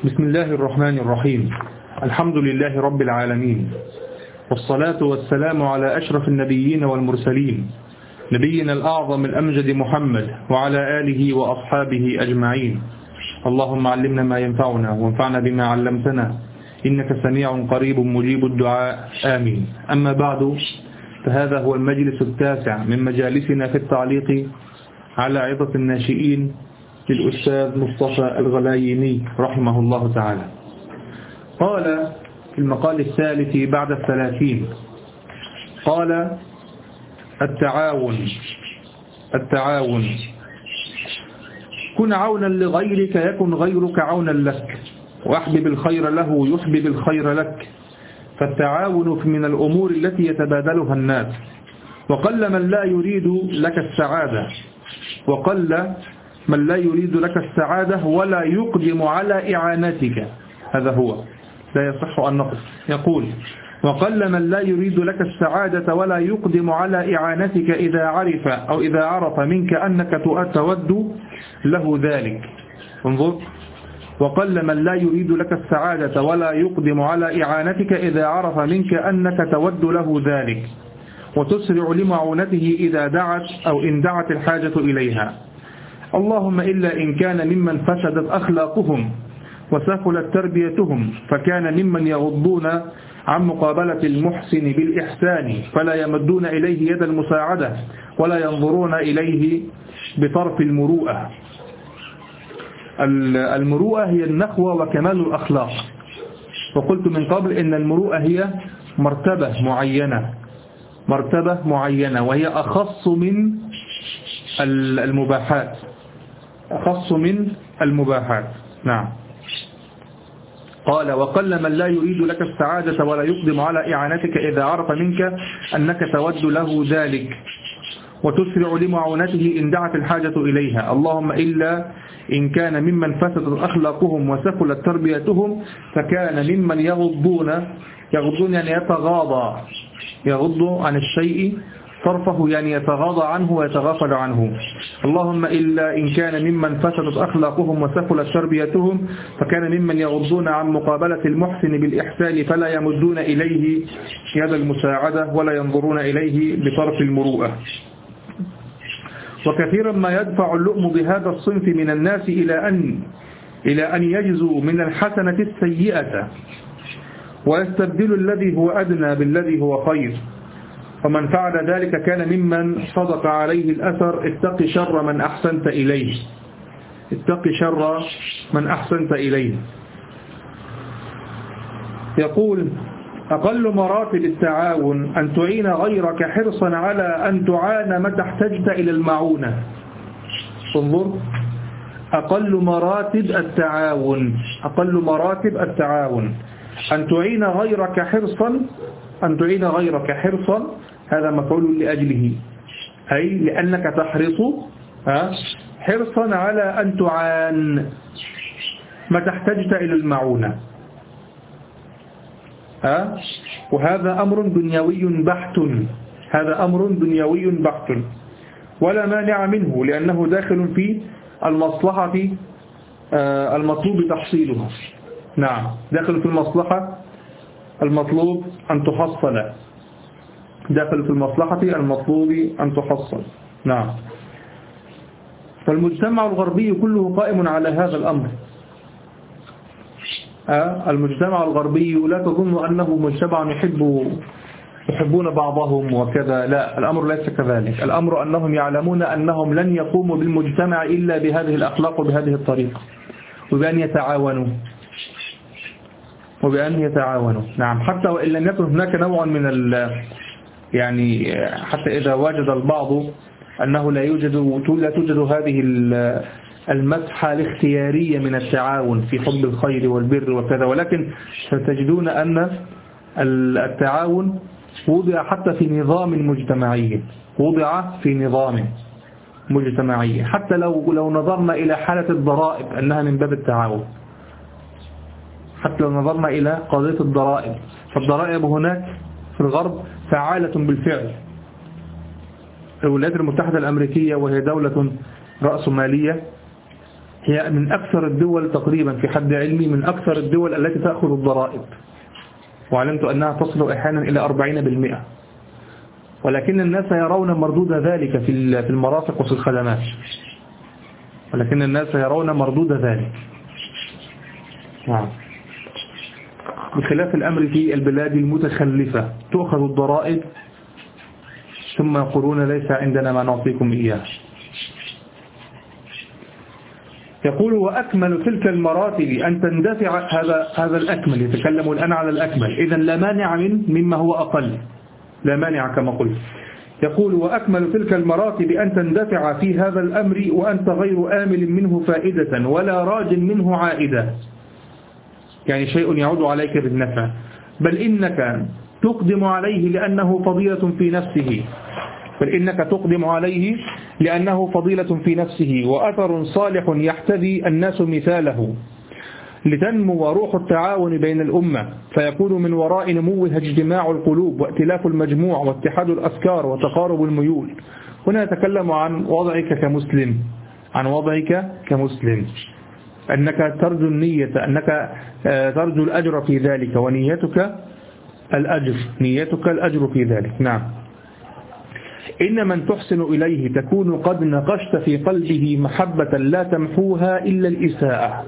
بسم الله الرحمن الرحيم. الحمد لله رب العالمين، والصلاة والسلام على أشرف النبيين والمرسلين، نبينا الأعظم الأمجد محمد وعلى آله وأصحابه أجمعين. اللهم علمنا ما ينفعنا وانفعنا بما علمتنا، إنك سميع قريب مجيب الدعاء، آمين. أما بعد، فهذا هو المجلس التاسع من مجالسنا في التعليق على عظة الناشئين للأستاذ مصطفى الغلايني رحمه الله تعالى. قال في المقال الثالث بعد 30، قال: التعاون كن عونا لغيرك يكن غيرك عونا لك، وأحبب الخير له يحبب الخير لك، فالتعاون من الأمور التي يتبادلها الناس، وقل من لا يريد لك السعادة ولا يقدم على إعانتك. هذا هو، لا يصح أن نقف. يقول: وقل من لا يريد لك السعادة ولا يقدم على إعانتك إذا عرف منك أنك تود له ذلك. انظر: وقل من لا يريد لك السعادة ولا يقدم على إعانتك إذا عرف منك أنك تود له ذلك، وتسرع لمعونته إذا دعت أو إن دعت الحاجة إليها. اللهم إلا إن كان ممن فسدت أخلاقهم وسفلت تربيتهم، فكان ممن يغضون عن مقابلة المحسن بالإحسان، فلا يمدون إليه يد المساعدة ولا ينظرون إليه بطرف المروءة. المروءة هي النخوة وكمال الأخلاق، وقلت من قبل إن المروءة هي مرتبة معينة، وهي أخص من المباحات. نعم. قال: وقل من لا يريد لك السعادة ولا يقدم على إعانتك إذا عرف منك أنك تود له ذلك، وتسرع لمعونته إن دعت الحاجة إليها. اللهم إلا إن كان ممن فسدت أخلاقهم وسفلت تربيتهم، فكان ممن يغضون يعني يغض عن الشيء طرفه، يعني يتغاضى عنه ويتغافل عنه. اللهم إلا إن كان ممن فسدت أخلاقهم وسفلت تربيتهم، فكان ممن يغضون عن مقابلة المحسن بالإحسان، فلا يمدون إليه يد المساعدة ولا ينظرون إليه بطرف المروءة. وكثيرا ما يدفع اللؤم بهذا الصنف من الناس إلى أن يجزوا من الحسنة السيئة، ويستبدل الذي هو أدنى بالذي هو خير. ومن فعل ذلك كان ممن صدق عليه الأثر: اتق شر من أحسنت إليه. يقول: أقل مراتب التعاون أن تعين غيرك حرصا على أن تعان متى احتجت إلى المعونة. انظر: أقل مراتب التعاون أن تعين غيرك حرصا، هذا مفعول لأجله، أي لأنك تحرص حرصا على أن تعان متى احتجت إلى المعونة. وهذا أمر دنيوي بحت، ولا مانع منه، لأنه داخل في المصلحة المطلوب تحصيلها. نعم، داخل في المصلحة المطلوب أن تحصل. نعم. فالمجتمع الغربي كله قائم على هذا الأمر. المجتمع الغربي لا تظن أنه مجتمع يحبون بعضهم وكذا، لا، الأمر ليس كذلك. الأمر أنهم يعلمون أنهم لن يقوموا بالمجتمع إلا بهذه الأخلاق وبهذه الطريقة، وبأن يتعاونوا. نعم. حتى وإن لم يكن هناك نوع من يعني حتى إذا وجد البعض أنه لا توجد هذه المسحة الاختيارية من التعاون في حب الخير والبر وكذا، ولكن ستجدون أن التعاون وضع حتى في نظام مجتمعي. حتى لو نظرنا إلى حالة الضرائب أنها من باب التعاون، حتى لو نظرنا إلى قضية الضرائب، فالضرائب هناك في الغرب فعالة بالفعل. الولايات المتحدة الأمريكية وهي دولة رأسمالية هي من أكثر الدول تقريبا في حد علمي، من أكثر الدول التي تأخذ الضرائب، وعلمت أنها تصل أحيانا إلى 40%، ولكن الناس يرون مردود ذلك في المرافق وفي الخدمات، ولكن الناس يرون مردود ذلك. بخلاف الأمر في البلاد المتخلفة تؤخذ الضرائب ثم يقولون ليس عندنا ما نعطيكم إياه. يقول وأكمل تلك المراتب أن تندفع هذا الأكمل، يتكلم الآن على الأكمل، إذن لا مانع مما هو أقل، لا مانع كما قلت. يقول وأكمل تلك المراتب أن تندفع في هذا الأمر وأنت غير آمل منه فائدة ولا راج منه عائدة، يعني شيء يعود عليك بالنفع، بل إنك تقدم عليه لأنه فضيلة في نفسه، بل إنك تقدم عليه لأنه فضيلة في نفسه وأثر صالح يحتذي الناس مثاله، لتنمو روح التعاون بين الأمة، فيكون من وراء نموها اجتماع القلوب وائتلاف المجموع واتحاد الأفكار وتقارب الميول. هنا نتكلم عن وضعك كمسلم، عن وضعك كمسلم، أنك ترجو النية، أنك ترجو الأجر في ذلك، ونيتك الأجر، نيتك الأجر في ذلك. نعم. إن من تحسن إليه تكون قد نقشت في قلبه محبة لا تمحوها إلا الإساءة.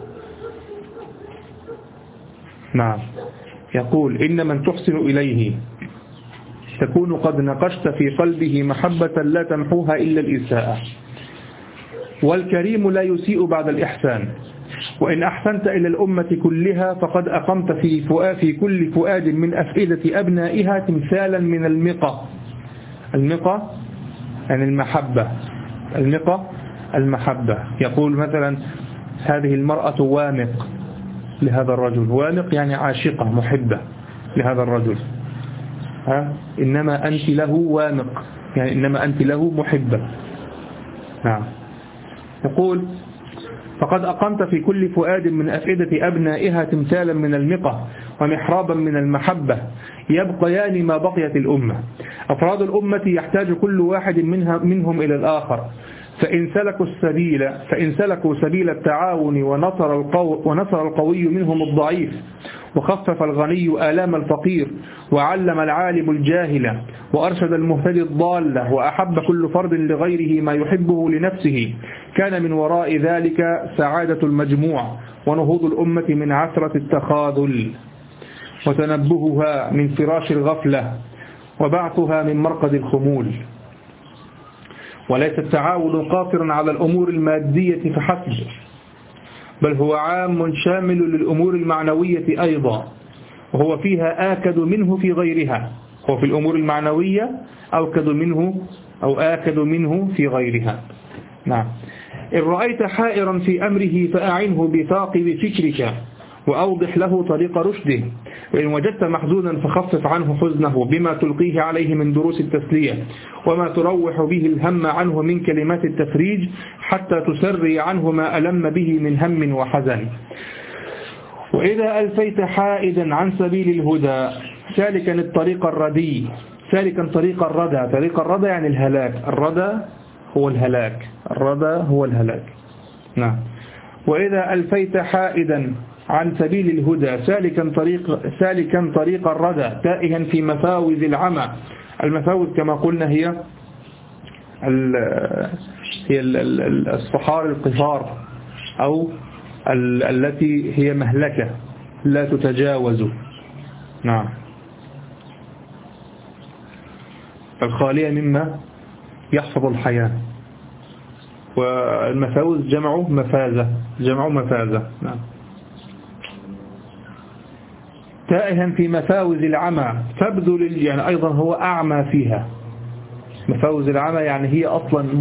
نعم. يقول إن من تحسن إليه تكون قد نقشت في قلبه محبة لا تمحوها إلا الإساءة. والكريم لا يسيء بعد الإحسان، وإن أحسنت إلى الأمة كلها فقد أقمت في كل فؤاد من أفئدة أبنائها تمثالا من المقى. المقى يعني المحبة، المقى المحبة. يقول مثلا هذه المرأة وامق لهذا الرجل، وامق يعني عاشقة محبة لهذا الرجل، إنما أنت له وامق يعني إنما أنت له محبة. نعم. يقول فقد أقمت في كل فؤاد من أفئدة أبنائها تمثالا من المقى ومحرابا من المحبة يبقيان ما بقيت الأمة. أفراد الأمة يحتاج كل واحد منهم إلى الآخر، فإن سلكوا سبيل التعاون ونصر القوي منهم الضعيف، وخفف الغني آلام الفقير، وعلم العالم الجاهل، وأرشد المهتدي الضال، وأحب كل فرد لغيره ما يحبه لنفسه، كان من وراء ذلك سعادة المجموع ونهوض الأمة من عثرة التخاذل، وتنبهها من فراش الغفلة، وبعثها من مرقد الخمول. وليس التعاون قاصرا على الأمور المادية فحسب، بل هو عام شامل للأمور المعنوية أيضا، وهو فيها آكد منه في غيرها. هو في الأمور المعنوية آكد منه في غيرها. نعم. إن رأيت حائرا في أمره فأعنه بثاقب فكرك وأوضح له طريق رشده، وإن وجدت محزونا فخفف عنه حزنه بما تلقيه عليه من دروس التسلية، وما تروح به الهم عنه من كلمات التفريج، حتى تسري عنه ما ألم به من هم وحزن. وإذا ألفيت حائدا عن سبيل الهدى سالكا الطريق الردي، سالكا طريق الردى، طريق الردى يعني الهلاك، الردى هو الهلاك، الردى هو الهلاك. نعم. وإذا ألفيت حائدا عن سبيل الهدى سالكا طريق الردى تائها في مفاوز العمى. المفاوز كما قلنا هي الصحار القفار، أو التي هي مهلكة لا تتجاوز. نعم. الخالية مما يحفظ الحياة. والمفاوز جمع مفازة. نعم. تائها في مفاوز العمى فابذل، يعني أيضا هو أعمى فيها. مفاوز العمى يعني هي أصلا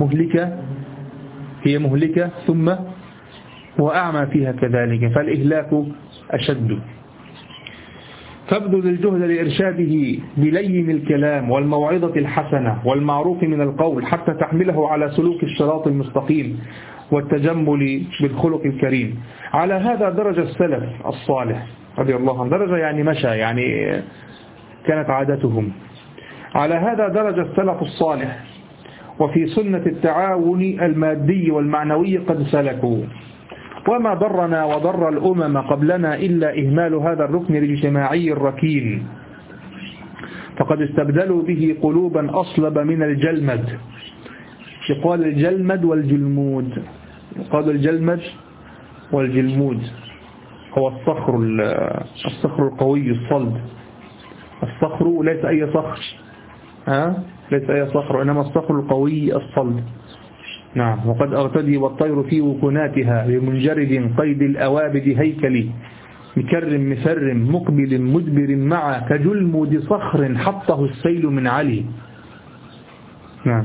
مهلكة ثم هو أعمى فيها كذلك، فالإهلاك أشد. فابذل الجهد لإرشاده بلين الكلام والموعظة الحسنة والمعروف من القول، حتى تحمله على سلوك الصراط المستقيم والتجمل بالخلق الكريم. على هذا درج السلف الصالح رضي الله عنه. درجة يعني مشى، يعني كانت عادتهم. على هذا درج السلف الصالح، وفي سنة التعاون المادي والمعنوي قد سلكوا. وما ضرنا وضر الأمم قبلنا إلا إهمال هذا الركن الاجتماعي الركين، فقد استبدلوا به قلوبا أصلب من الجلمد. يقال الجلمد والجلمود، يقال الجلمد والجلمود هو الصخر القوي الصلب. الصخر ليس أي صخر، ليس أي صخر، إنما الصخر القوي الصلب. نعم. وقد أغتدي والطير في وكناتها بمنجرد قيد الأوابد هيكلي، مكر مفر مقبل مدبر مع كجلمود صخر حطه السيل من علي. نعم.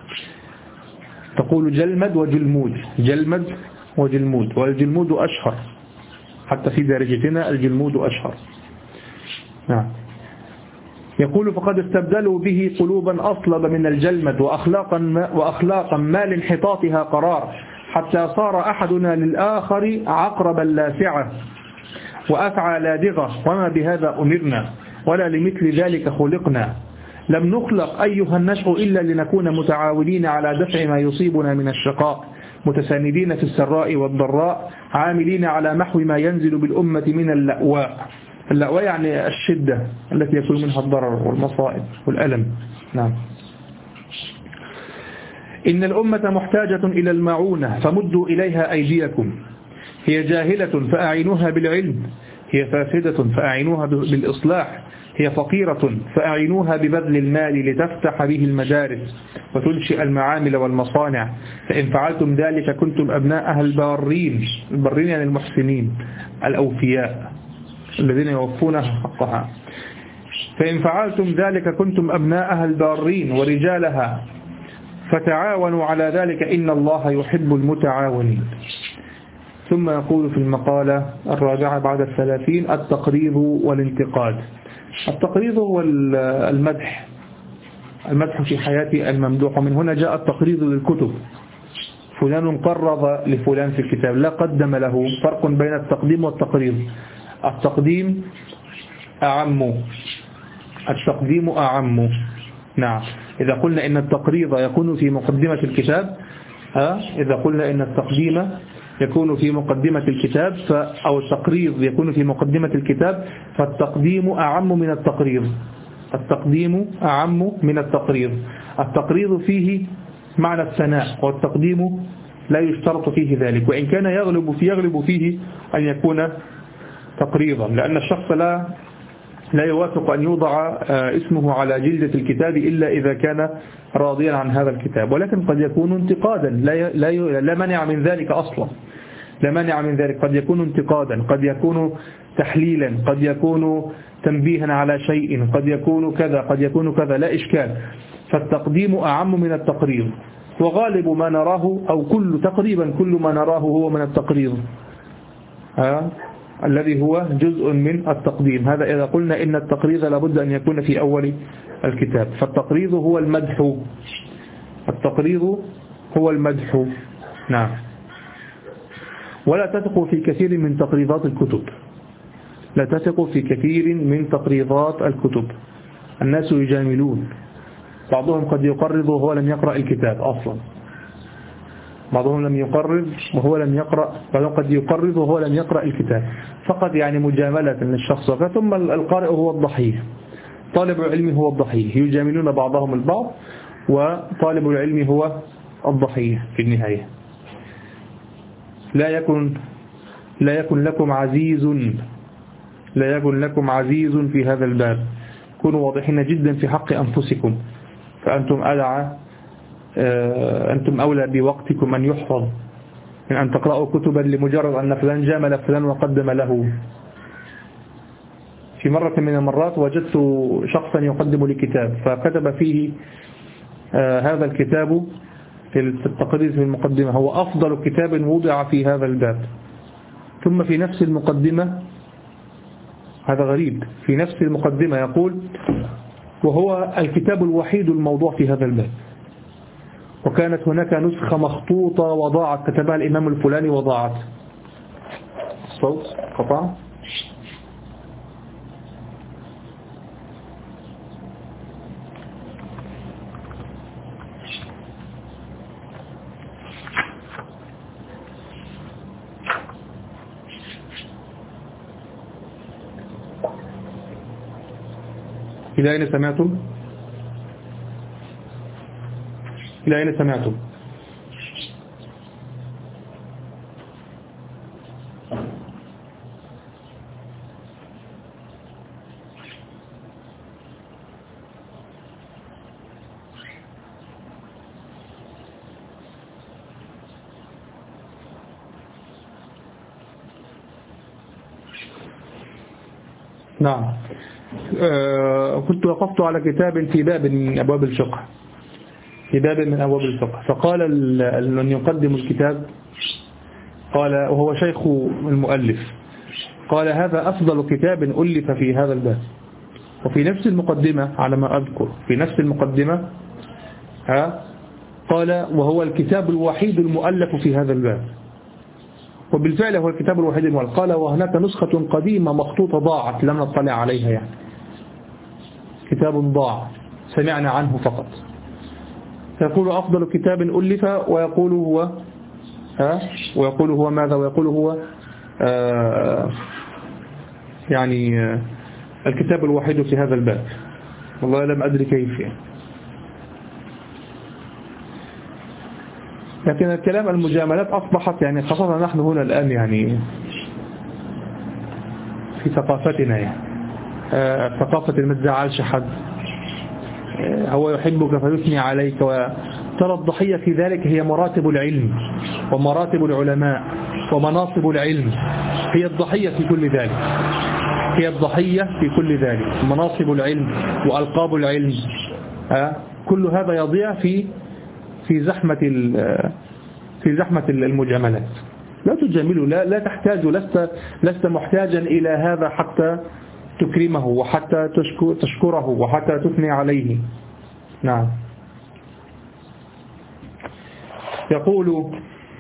تقول جلمد وجلمود، جلمد وجلمود، والجلمود أشهر، حتى في درجتنا الجلمود أشهر. نعم. يقول فقد استبدلوا به قلوبا أصلب من الجلمد وأخلاقا ما لانحطاطها قرار، حتى صار أحدنا للآخر عقربا لاسعة وأفعى لادغة، وما بهذا أمرنا ولا لمثل ذلك خلقنا. لم نخلق أيها النشء إلا لنكون متعاونين على دفع ما يصيبنا من الشقاء، متساندين في السراء والضراء، عاملين على محو ما ينزل بالأمة من اللأواء. اللأواء يعني الشدة التي يكون منها الضرر والمصائب والألم. نعم. إن الأمة محتاجة إلى المعونة فمدوا إليها أيديكم. هي جاهلة فأعينوها بالعلم، هي فاسدة فأعينوها بالإصلاح، هي فقيرة فأعينوها ببذل المال لتفتح به المدارس وتنشئ المعامل والمصانع. فإن فعلتم ذلك كنتم أبناءها البارين، البارين يعني المحسنين الأوفياء الذين يوفون حقها. فإن فعلتم ذلك كنتم أبناءها البارين ورجالها، فتعاونوا على ذلك إن الله يحب المتعاونين. ثم يقول في المقالة الرابعة بعد 30: التقريض والانتقاد. التقريض هو المدح، المدح في حياة الممدوح، ومن هنا جاء التقريض للكتب. فلان قرض لفلان في الكتاب، لا قدم له. فرق بين التقديم والتقريض. التقديم أعم، التقديم أعم. نعم. إذا قلنا إن التقريض يكون في مقدمة الكتاب، إذا قلنا إن التقديم يكون في مقدمة الكتاب أو التقريض يكون في مقدمة الكتاب، فالتقديم أعم من التقريض. التقديم أعم من التقريض. التقريض فيه معنى الثناء، والتقديم لا يشترط فيه ذلك، وإن كان يغلب فيه أن يكون تقريضا، لأن الشخص لا يوافق أن يوضع اسمه على جلدة الكتاب إلا إذا كان راضيا عن هذا الكتاب. ولكن قد يكون انتقادا، لا مانع من ذلك أصلا، لا مانع من ذلك. قد يكون انتقادا، قد يكون تحليلا، قد يكون تنبيها على شيء، قد يكون كذا، قد يكون كذا، لا إشكال. فالتقديم أعم من التقريض، وغالب ما نراه أو تقريبا كل ما نراه هو من التقريض، الذي هو جزء من التقديم. هذا إذا قلنا إن التقريض لابد أن يكون في أول الكتاب. فالتقريض هو المدح، التقريض هو المدح. نعم. ولا تثقوا في كثير من تقريضات الكتب، لا تثقوا في كثير من تقريضات الكتب. الناس يجاملون، بعضهم قد يقرض وهو لم يقرأ الكتاب أصلا، بعضهم لم يقرض وهو لم يقرأ، بعضهم قد يقرض وهو لم يقرأ الكتاب فقط، يعني مجاملة للشخص. ثم القارئ هو الضحية، طالب العلم هو الضحية، يجاملون بعضهم البعض، وطالب العلم هو الضحية في النهاية. لا يكن لكم عزيز، لا يكن لكم عزيز في هذا الباب. كونوا واضحين جدا في حق أنفسكم، فأنتم أنتم أولى بوقتكم أن يحفظ من أن تقرأوا كتبا لمجرد أن فلان جامل فلان وقدم له. في مرة من المرات وجدت شخصا يقدم لكتاب، فكتب فيه هذا الكتاب في التقرير في المقدمة هو أفضل كتاب وضع في هذا الباب. ثم في نفس المقدمة، هذا غريب، في نفس المقدمة يقول وهو الكتاب الوحيد الموضوع في هذا الباب، وكانت هناك نسخة مخطوطة وضاعت، كتبها الإمام الفلاني وضاعت. الصوت قطع. إلى أين سمعتم؟ إلى أين سمعتم؟ نعم. كنت وقفت على كتاب في باب من أبواب الفقه، في باب من أبواب الفقه، فقال من يقدم الكتاب، قال وهو شيخ المؤلف، قال هذا أفضل كتاب ألف في هذا الباب. وفي نفس المقدمة على ما أذكر، في نفس المقدمة قال وهو الكتاب الوحيد المؤلف في هذا الباب. وبالفعل هو الكتاب الوحيد المؤلف. قال وهناك نسخة قديمة مخطوطة ضاعت لم نطلع عليها، يعني كتاب ضاع سمعنا عنه فقط. يقول أفضل كتاب ألف، ويقول هو ويقول هو ماذا؟ ويقول هو يعني الكتاب الوحيد في هذا الباب. والله لم أدري كيف يعني. لكن الكلام المجاملات أصبحت يعني خاصة نحن هنا الآن يعني في ثقافتنا، يعني ثقافة ما تزعلش حد، هو يحبك فيثني عليك. وترى الضحية في ذلك هي مراتب العلم ومراتب العلماء ومناصب العلم، هي الضحية في كل ذلك، هي الضحية في كل ذلك، مناصب العلم وألقاب العلم، كل هذا يضيع في زحمة المجاملات. لا تجامله، لا تحتاج، لست محتاجا إلى هذا حتى تكرمه وحتى تشكره وحتى تثني عليه. نعم. يقول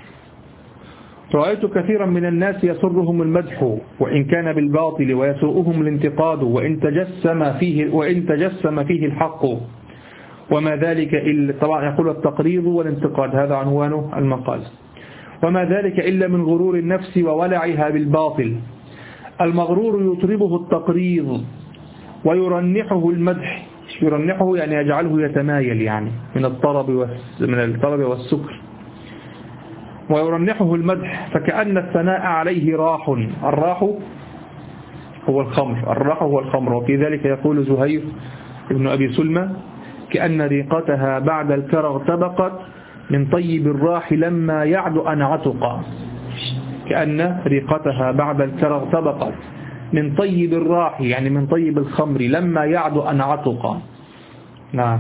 رأيت كثيرا من الناس يسرهم المدح وإن كان بالباطل، ويسوءهم الانتقاد وإن تجسم فيه الحق، وما ذلك إلا، طبعا يقول التقريض والانتقاد هذا عنوان المقال، وما ذلك إلا من غرور النفس وولعها بالباطل. المغرور يطربه التقريض ويرنحه المدح، يرنحه يعني يجعله يتمايل يعني من الطرب والسكر، ويرنحه المدح فكأن الثناء عليه راح. الراح هو الخمر، الراح هو الخمر. وفي ذلك يقول زهير ابن أبي سلمى كأن ريقتها بعد الكرغ تبقت من طيب الراح لما يعد أن عتق. كأن ريقتها بعد الكرغ تبقت من طيب الراح يعني من طيب الخمر لما يعد أن عتق. نعم.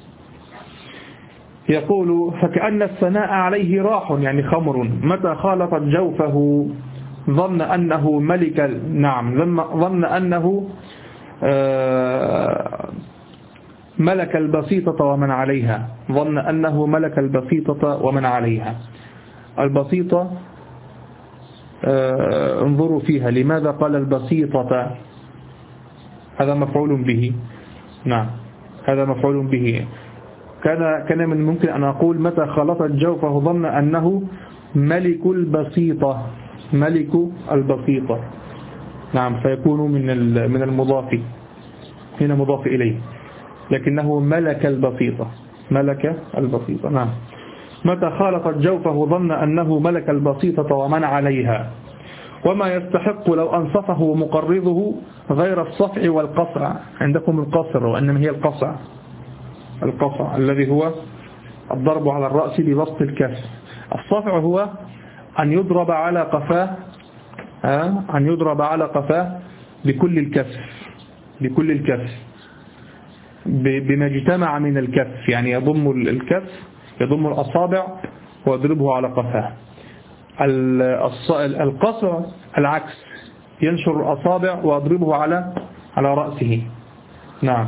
يقول فكأن الثناء عليه راح يعني خمر متى خالطت جوفه ظن أنه ملك. نعم، ظن أنه ملك البسيطة ومن عليها، ظن أنه ملك البسيطة ومن عليها. البسيطة انظروا فيها، لماذا قال البسيطة؟ هذا مفعول به. نعم، هذا مفعول به. كان من ممكن أن أقول متى خلطت جوفه ظن أنه ملك البسيطة، ملك البسيطة. نعم، فيكون من المضاف، هنا مضاف إليه، لكنه ملك البسيطة، ملك البسيطة. نعم. متى خالطت جوفه ظن أنه ملك البسيطة ومن عليها، وما يستحق لو أنصفه مقرضه غير الصفع والقصع. عندكم القصر، وإنما هي القصع، القصع الذي هو الضرب على الرأس ببسط الكف. الصفع هو أن يضرب على قفاه، أن يضرب على قفاه بكل الكف، بكل الكف، بما اجتمع من الكف، يعني يضم الكف، يضم الأصابع ويضربه على قفاه. القصع العكس، ينشر الأصابع ويضربه على رأسه. نعم،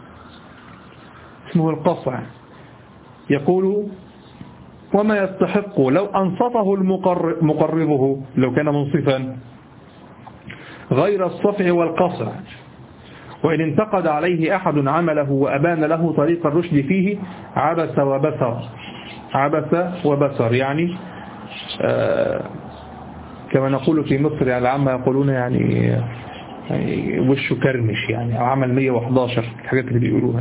اسمه القصع. يقول وما يستحق لو أنصفه مقرضه، لو كان منصفا، غير الصفع والقصع. وإن انتقد عليه أحد عمله وأبان له طريق الرشد فيه عبس وبسر. عبس وبسر يعني كما نقول في مصر، يعني العامة يقولون يعني يعني وشه كرمش يعني، أو عمل 111 الحاجات اللي بيقولوها.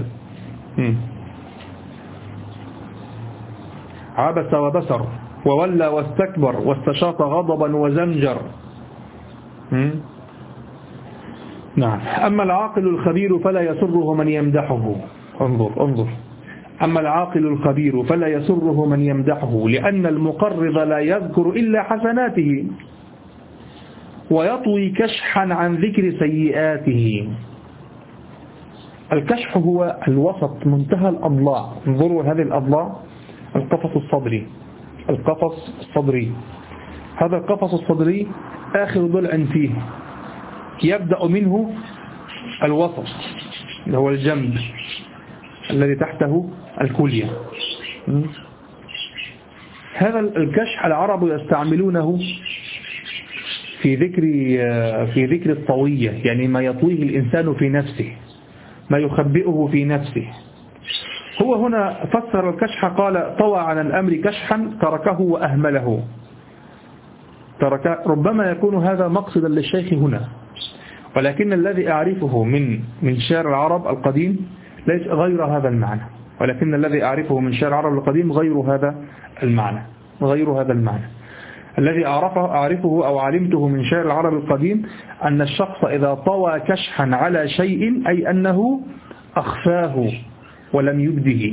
عبس وبسر وولى واستكبر واستشاط غضبا وزمجر. نعم. أما العاقل الخبير فلا يسره من يمدحه. انظر. أما العاقل الخبير فلا يسره من يمدحه، لأن المقرض لا يذكر إلا حسناته ويطوي كشحا عن ذكر سيئاته. الكشح هو الوسط، منتهى الأضلاع. انظروا هذه الأضلاع، القفص الصدري. هذا القفص الصدري آخر ضلع فيه، يبدأ منه الوسط اللي هو الجنب الذي تحته الكلية. هذا الكشح العرب يستعملونه في ذكر الطوية، يعني ما يطويه الإنسان في نفسه، ما يخبئه في نفسه. هو هنا فسر الكشح قال: طوى عن الأمر كشحا تركه وأهمله. ربما يكون هذا مقصدا للشيخ هنا، ولكن الذي أعرفه من شعر العرب القديم ليس غير هذا المعنى، ولكن الذي أعرفه من شعر العرب القديم غير هذا المعنى. الذي أعرفه أو علمته من شعر العرب القديم أن الشخص إذا طوى كشحا على شيء أي أنه أخفاه ولم يبده.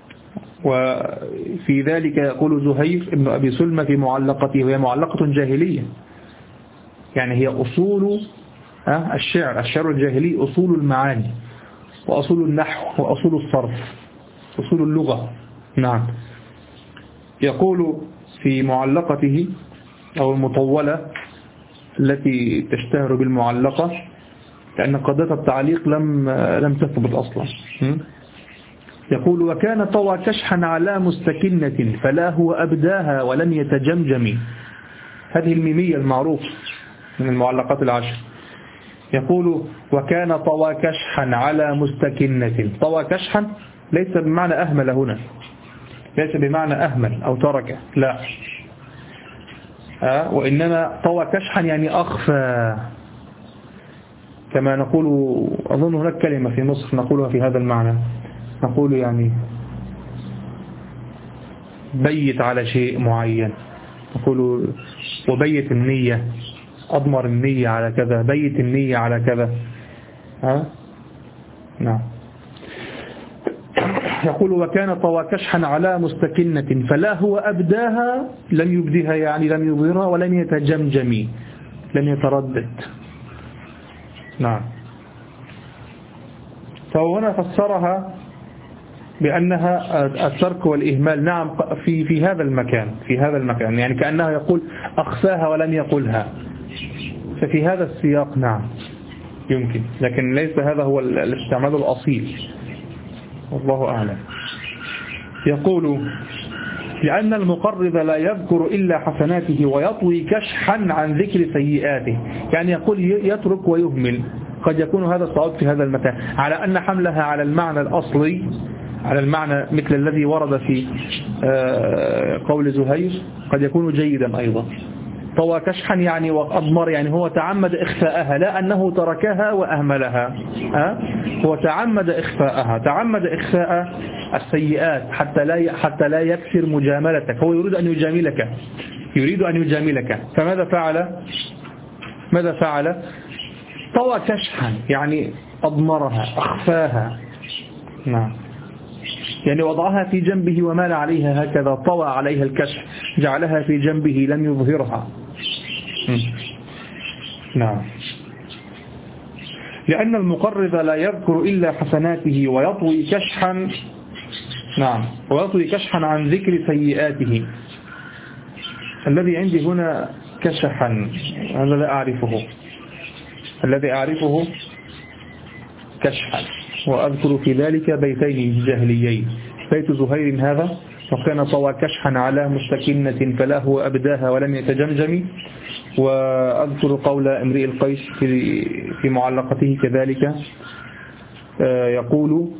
وفي ذلك يقول زهير ابن أبي سلمى في معلقته، وهي معلقة جاهلية، يعني هي أصول الشعر الجاهلي، أصول المعاني وأصول النحو وأصول الصرف، أصول اللغة. نعم. يقول في معلقته أو المطولة التي تشتهر بالمعلقة، لأن قضية التعليق لم تثبت أصلا. يقول: وكان طوى كشحا على مستكنة فلا هو أبداها ولم يتجمجم. هذه الميمية المعروف من المعلقات العشر. يقول: وكان طوى كشحا على مستكنة. طوى كشحا ليس بمعنى أهمل هنا، ليس بمعنى أهمل أو ترك، لا، وإنما طوى كشحا يعني أخفى، كما نقول. أظن هناك كلمة في مصر نقولها في هذا المعنى، نقول يعني بيت على شيء معين، نقول وبيت النية، أضمر النية على كذا، بيت النية على كذا. نعم. يقول: وكان طوى كشحا على مستكنة فلا هو أبداها، لم يبدها يعني لم يظهرها، ولم يتجمجم، لم يتردد. نعم. فهنا فسرها بأنها الترك والإهمال. نعم، في هذا المكان يعني كأنه يقول أخفاها ولم يقلها، ففي هذا السياق نعم يمكن، لكن ليس هذا هو الاستعمال الأصيل، والله أعلم. يقول: لأن المقرض لا يذكر إلا حسناته ويطوي كشحا عن ذكر سيئاته، يعني يقول يترك ويهمل. قد يكون هذا الصواب في هذا المكان، على أن حملها على المعنى الأصلي، على المعنى مثل الذي ورد في قول زهير، قد يكون جيدا أيضا. طوى كشحا يعني وأضمر، يعني هو تعمد إخفاءها، لا أنه تركها وأهملها. هو تعمد إخفاءها، تعمد إخفاء السيئات حتى لا يكثر مجاملتك. هو يريد أن يجاملك، فماذا فعل؟ طوى كشحا يعني أضمرها، أخفاها. نعم. يعني وضعها في جنبه ومال عليها هكذا، طوى عليها الكشح، جعلها في جنبه لم يظهرها. نعم. لأن المقرض لا يذكر إلا حسناته ويطوي كشحا، نعم، ويطوي كشحا عن ذكر سيئاته. الذي عندي هنا كشحا، هذا لا أعرفه، الذي أعرفه كشحا، وأذكر في ذلك بيتين جاهليين: بيت زهير هذا، وكان طوى كشحا على مستكنة فلا هو أبداها ولم يتجمجم، وأذكر قول امرئ القيس في معلقته كذلك، يقول: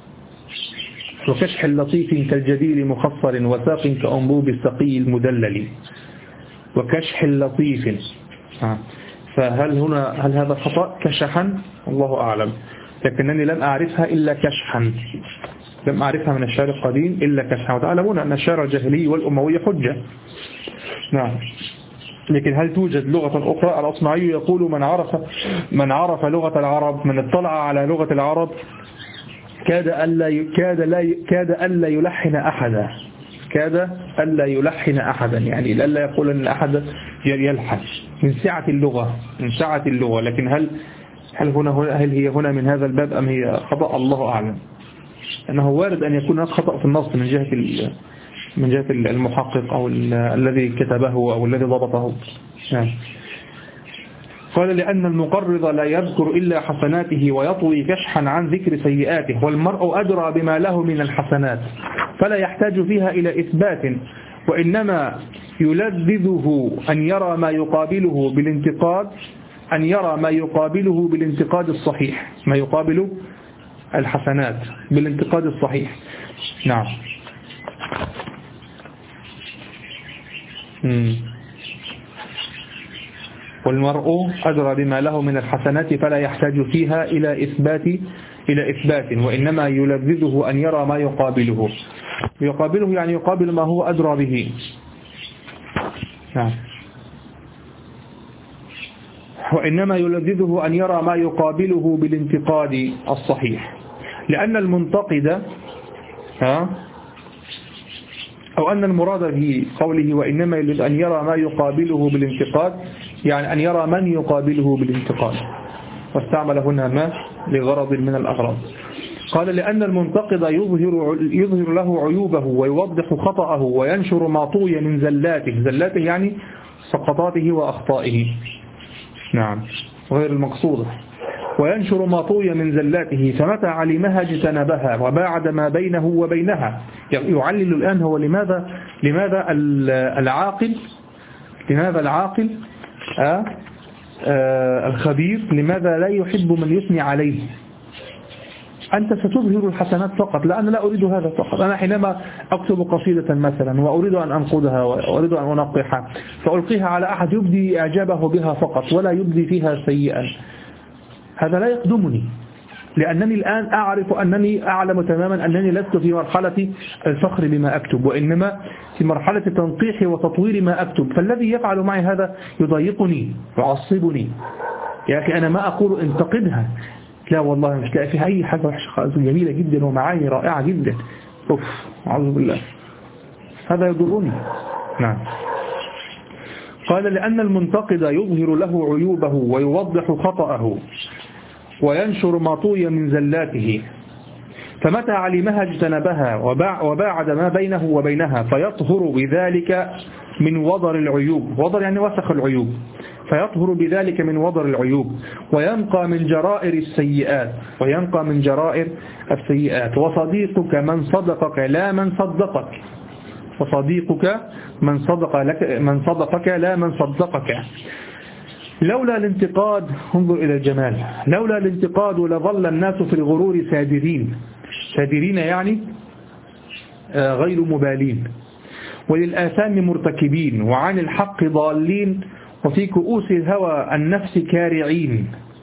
وكشح لطيف كالجديل مخصر وساق كأنبوب السقي المدلل. وكشح لطيف، هل هذا خطأ كشحا؟ الله أعلم، لكنني لم أعرفها إلا كشحا، لم أعرفها من الشعر القديم إلا كشحا. وتعلمون أن الشعر الجاهلي والأموي حجة. نعم. لكن هل توجد لغة أخرى؟ الأصمعي يقول من عرف لغة العرب، من اطلع على لغة العرب كاد ألا يلحن أحدا، كاد ألا يلحن أحدا، يعني ألا يقول أن أحد يلحن من سعة اللغة، من سعة اللغة. لكن هل هي هنا من هذا الباب أم هي خطأ؟ الله أعلم. أنه وارد أن يكون هناك خطأ في النص من جهة المحقق أو الذي كتبه أو الذي ضبطه. يعني قال لأن المقرض لا يذكر إلا حسناته ويطوي كشحا عن ذكر سيئاته، والمرء أدرى بما له من الحسنات فلا يحتاج فيها إلى إثبات، وإنما يلذذه أن يرى ما يقابله بالانتقاد الصحيح، ما يقابل الحسنات بالانتقاد الصحيح. نعم. والمرء أدرى بما له من الحسنات فلا يحتاج فيها إلى إثبات، وإنما يلذذه أن يرى ما يقابله يعني يقابل ما هو أدرى به. نعم. وإنما يلذذه أن يرى ما يقابله بالانتقاد الصحيح، لأن المنتقد أو أن المراد في قوله وإنما يريد أن يرى ما يقابله بالانتقاد، يعني أن يرى من يقابله بالانتقاد، واستعمل هنا ما لغرض من الأغراض. قال لأن المنتقد يظهر له عيوبه ويوضح خطأه وينشر ما طوي من زلاته يعني سقطاته وأخطائه. نعم، غير المقصودة. وينشر ما طوي من زلاته، فمتى علمها اجتنبها وباعد ما بينه وبينها. يعلل الآن هو لماذا العاقل الخبير لماذا لا يحب من يثني عليه. أنت ستظهر الحسنات فقط، لا أنا لا أريد هذا فقط. أنا حينما أكتب قصيدة مثلا وأريد أن أنقدها وأريد أن أنقحها فألقيها على أحد يبدي إعجابه بها فقط ولا يبدي فيها سيئا، هذا لا يخدمني، لأنني الآن أعرف أنني أعلم تماما أنني لست في مرحلة الفخر بما أكتب، وإنما في مرحلة تنقيح وتطوير ما أكتب. فالذي يفعل معي هذا يضايقني ويعصبني. يا أخي أنا ما أقول انتقدها، لا والله مش لاقي فيها أي حاجة وحشة، جميلة جدا ومعاني رائعة جدا، أعوذ بالله، هذا يضرني. نعم. قال لأن المنتقد يظهر له عيوبه ويوضح خطأه وينشر ما طوي من زلاته، فمتى علمها اجتنبها وباعد ما بينه وبينها، فيطهر بذلك من وضر العيوب. وضر يعني وسخ العيوب، فيطهر بذلك من وضر العيوب وينقى من جرائر السيئات. وصديقك من صدقك لا من صدقك، وصديقك من صدقك لا من صدقك. لولا الانتقاد، انظر إلى الجمال، لولا الانتقاد لظل الناس في الغرور سادرين يعني غير مبالين، وللآثام مرتكبين، وعن الحق ضالين، وفي كؤوس الهوى النفس كارعين،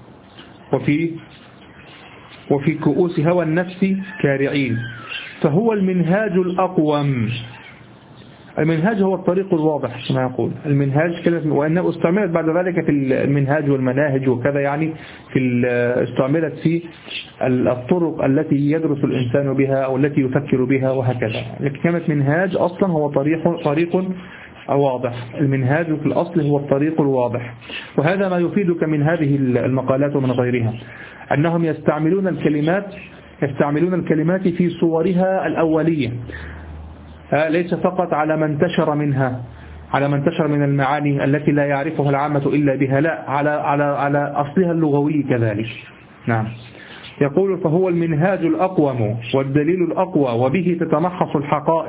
وفي كؤوس هوى النفس كارعين. فهو المنهاج الأقوم. المنهاج هو الطريق الواضح كما يقول المنهاج كلمة، وأنه استعملت بعد ذلك في المنهاج والمناهج وكذا، يعني استعملت في الطرق التي يدرس الإنسان بها أو التي يفكر بها وهكذا. لكن كلمة منهاج أصلا هو طريق واضح. المنهاج في الأصل هو الطريق الواضح. وهذا ما يفيدك من هذه المقالات ومن غيرها، أنهم يستعملون الكلمات في صورها الأولية، ليس فقط على من انتشر من المعاني التي لا يعرفها العامة إلا بها، لا، على أصلها اللغوي كذلك. نعم. يقول فهو المنهاج الأقوم والدليل الأقوى، وبه تتمحص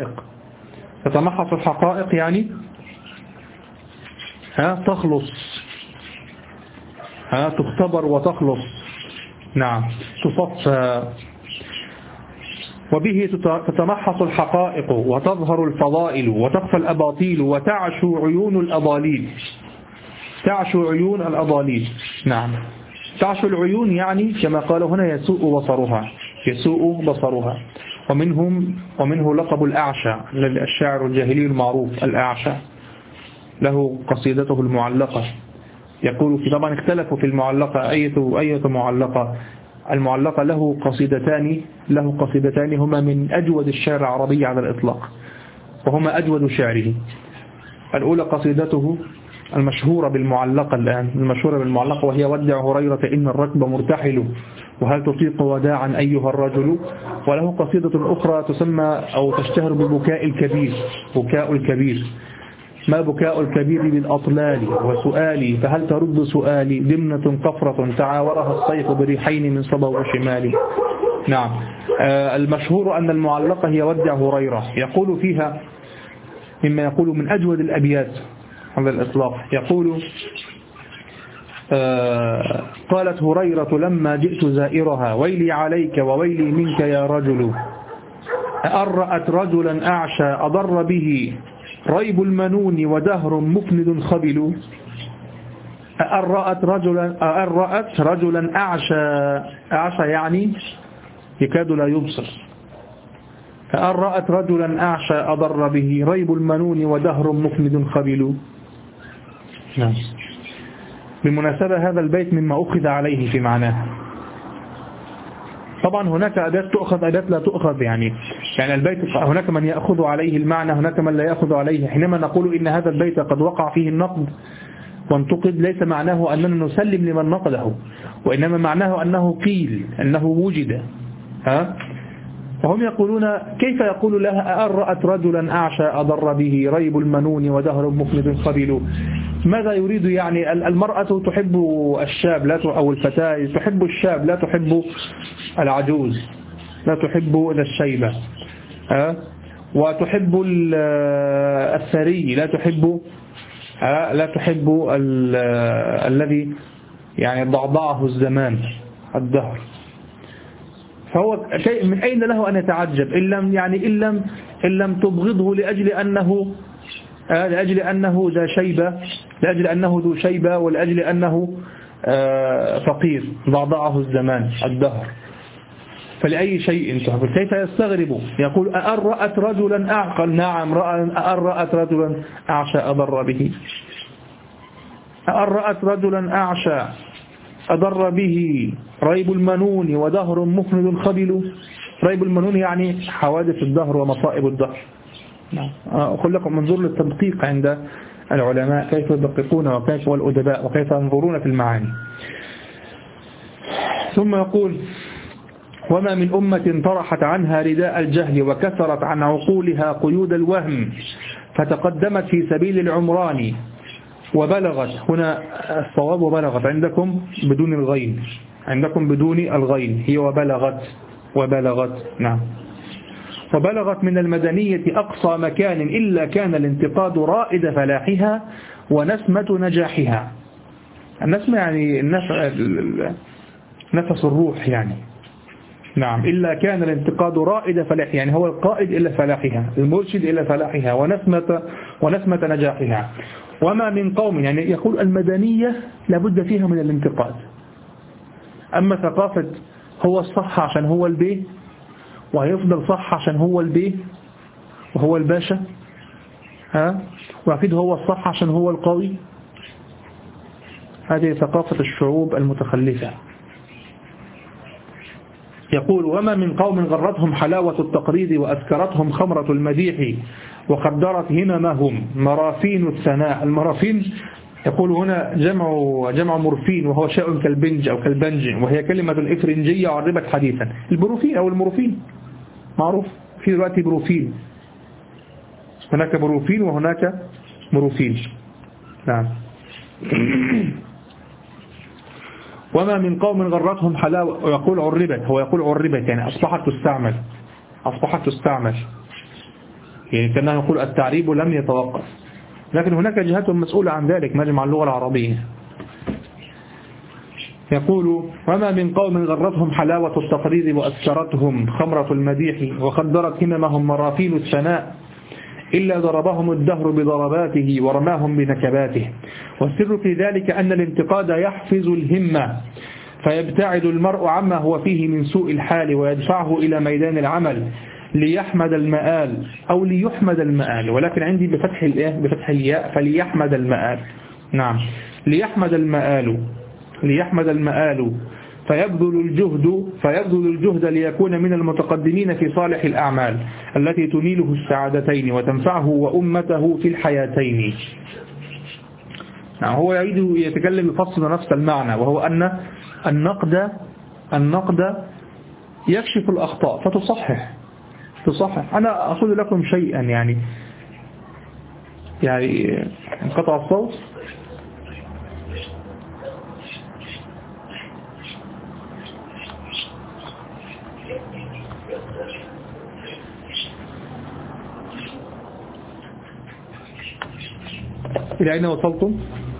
الحقائق يعني تخلص، تختبر وتخلص. نعم، تصفى. وبه تتمحص الحقائق وتظهر الفضائل وتخفى الأباطيل وتعشو عيون الأضاليل. تعشو عيون الأضاليل. نعم، تعشو العيون يعني كما قال هنا يسوء بصرها، يسوء بصرها. ومنه لقب الأعشى، الشاعر الجاهلي المعروف الأعشى، له قصيدته المعلقة. يقول في، طبعا اختلفوا في المعلقة أية معلقة. المعلقة له قصيدتان هما من أجود الشعر العربي على الإطلاق، وهما أجود شعره. الأولى قصيدته المشهورة بالمعلقة الآن، المشهورة بالمعلقة، وهي ودع هريرة إن الركب مرتحل وهل تطيق وداعا أيها الرجل. وله قصيدة أخرى تسمى أو تشتهر ببكاء الكبير، بكاء الكبير. ما بكاء الكبير بالأطلال وسؤالي فهل ترد سؤالي دمنة قفرة تعاورها الصيف بريحين من صبا وشمال. نعم. المشهور أن المعلقة هي ودع هريرة. يقول فيها مما يقول من أجود الأبيات على الإطلاق، يقول قالت هريرة لما جئت زائرها ويلي عليك وويلي منك يا رجل، أرأت رجلا أعشى أضر به ريب المنون ودهر مفند خبل. أرأت رجلا أعشى يعني يكاد لا يبصر. أرأت رجلا أعشى أضر به ريب المنون ودهر مفند خبل. نعم. بالمناسبة هذا البيت مما أخذ عليه في معناه. طبعا هناك أبيات تؤخذ، أبيات لا تؤخذ، يعني البيت هناك من يأخذ عليه المعنى، هناك من لا يأخذ عليه. حينما نقول إن هذا البيت قد وقع فيه النقد وانتقد، ليس معناه أننا نسلم لمن نقده، وإنما معناه أنه قيل، أنه وجد. فهم يقولون كيف يقول لها أرأت رجلا أعشى أضر به ريب المنون ودهر مفند خبل. ماذا يريد؟ يعني المرأة تحب الشاب أو الفتاة تحب الشاب، لا تحب العجوز، لا تحب الشيبة، وتحب الثري، لا تحب الذي يعني ضعضعه الزمان الدهر. فهو من أين له أن يتعجب إن لم تبغضه لأجل أنه ذا شيبة، لأجل أنه ذو شيبة، ولأجل أنه فقير ضعضعه الزمان الدهر. فلأي شيء تحب. كيف يستغرب؟ يقول أرأت رجلا أعقل. نعم، أرأت رجلا أعشى أضر به. أرأت رجلا أعشى أضر به ريب المنون ودهر مفند خبل. ريب المنون يعني حوادث الدهر ومصائب الدهر. أقول لكم منظور للتدقيق عند العلماء، كيف يدققون وكيف والأدباء وكيف ينظرون في المعاني. ثم يقول وما من أمة طرحت عنها رداء الجهل وكثرت عن عقولها قيود الوهم فتقدمت في سبيل العمران وبلغت. هنا الصواب وبلغت عندكم بدون الغين، عندكم بدون الغين، هي وبلغت. نعم. وبلغت من المدنية أقصى مكان إلا كان الانتقاد رائد فلاحها ونسمة نجاحها. النسمة يعني نفس الروح يعني. نعم. إلا كان الانتقاد رائد فلاحها، يعني هو القائد إلى فلاحها، المرشد إلى فلاحها ونسمة نجاحها. وما من قوم، يعني يقول المدنية لابد فيها من الانتقاد. أما ثقافة هو الصح عشان هو البيه، وهيفضل صح عشان هو البيه وهو الباشا، وأكيد هو الصح عشان هو القوي، هذه ثقافة الشعوب المتخلفة. يقول وما من قوم غرتهم حلاوة التقريض وأسكرتهم خمرة المديح وقدرت هممهم مرافين الثناء. المرافين يقول هنا جمع مرفين، وهو شيء كالبنج أو كالبنج، وهي كلمة إفرنجية عربت حديثا. البروفين أو المروفين معروف، في دلوقتي بروفين، هناك بروفين وهناك مروفين. نعم. وما من قوم غرتهم حلاوة، ويقول عربت، هو يقول عربت يعني أصبحت تستعمل، يعني كأنه يقول التعريب لم يتوقف، لكن هناك جهات مسؤولة عن ذلك، مجمع اللغة العربية. يقول وما من قوم غرتهم حلاوة التقرير وأسكرتهم خمرة المديح وخدرت هممهم مرافين الثناء إلا ضربهم الدهر بضرباته ورماهم بنكباته. والسر في ذلك أن الانتقاد يحفز الهمة، فيبتعد المرء عما هو فيه من سوء الحال ويدفعه إلى ميدان العمل ليحمد المآل أو ليحمد المآل، ولكن عندي بفتح الياء فليحمد المآل. نعم، ليحمد المآل فيبذل الجهد ليكون من المتقدمين في صالح الأعمال التي تنيله السعادتين وتنفعه وأمته في الحياتين. نعم، هو يريد يتكلم يفصل نفس المعنى، وهو أن النقد يكشف الأخطاء فتصحح. أنا أقول لكم شيئا، يعني انقطع الصوت. إلى أين وصلتم؟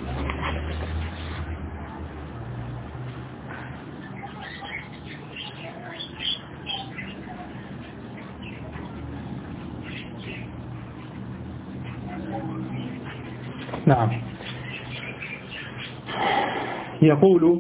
نعم، يقول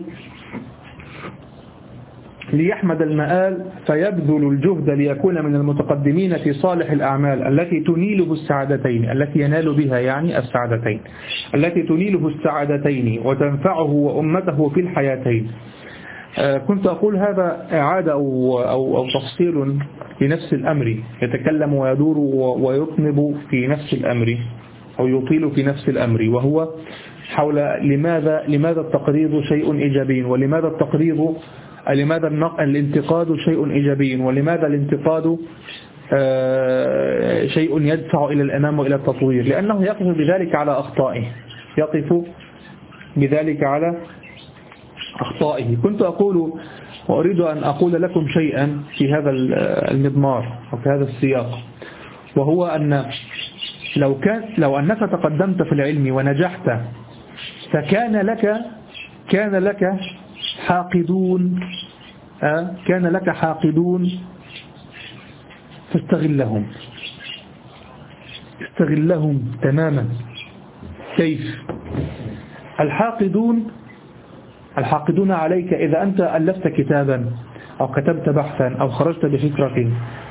ليحمد المآل فيبذل الجهد ليكون من المتقدمين في صالح الأعمال التي تنيله السعادتين، التي ينال بها يعني السعادتين، التي تنيله السعادتين وتنفعه وأمته في الحياتين. كنت أقول هذا إعادة أو تفصيل لنفس الأمر، يتكلم ويدور ويطنب في نفس الأمر أو يطيل في نفس الأمر، وهو حول لماذا التقريض شيء إيجابي، ولماذا الانتقاد شيء إيجابي، ولماذا الانتقاد شيء يدفع إلى الأمام وإلى التطوير، لأنه يقف بذلك على أخطائه. كنت أقول وأريد أن أقول لكم شيئا في هذا المضمار أو في هذا السياق، وهو أن لو أنك تقدمت في العلم ونجحت فكان لك حاقدون فاستغلهم تماما. كيف؟ الحاقدون عليك إذا أنت ألفت كتابا أو كتبت بحثا أو خرجت بفكرة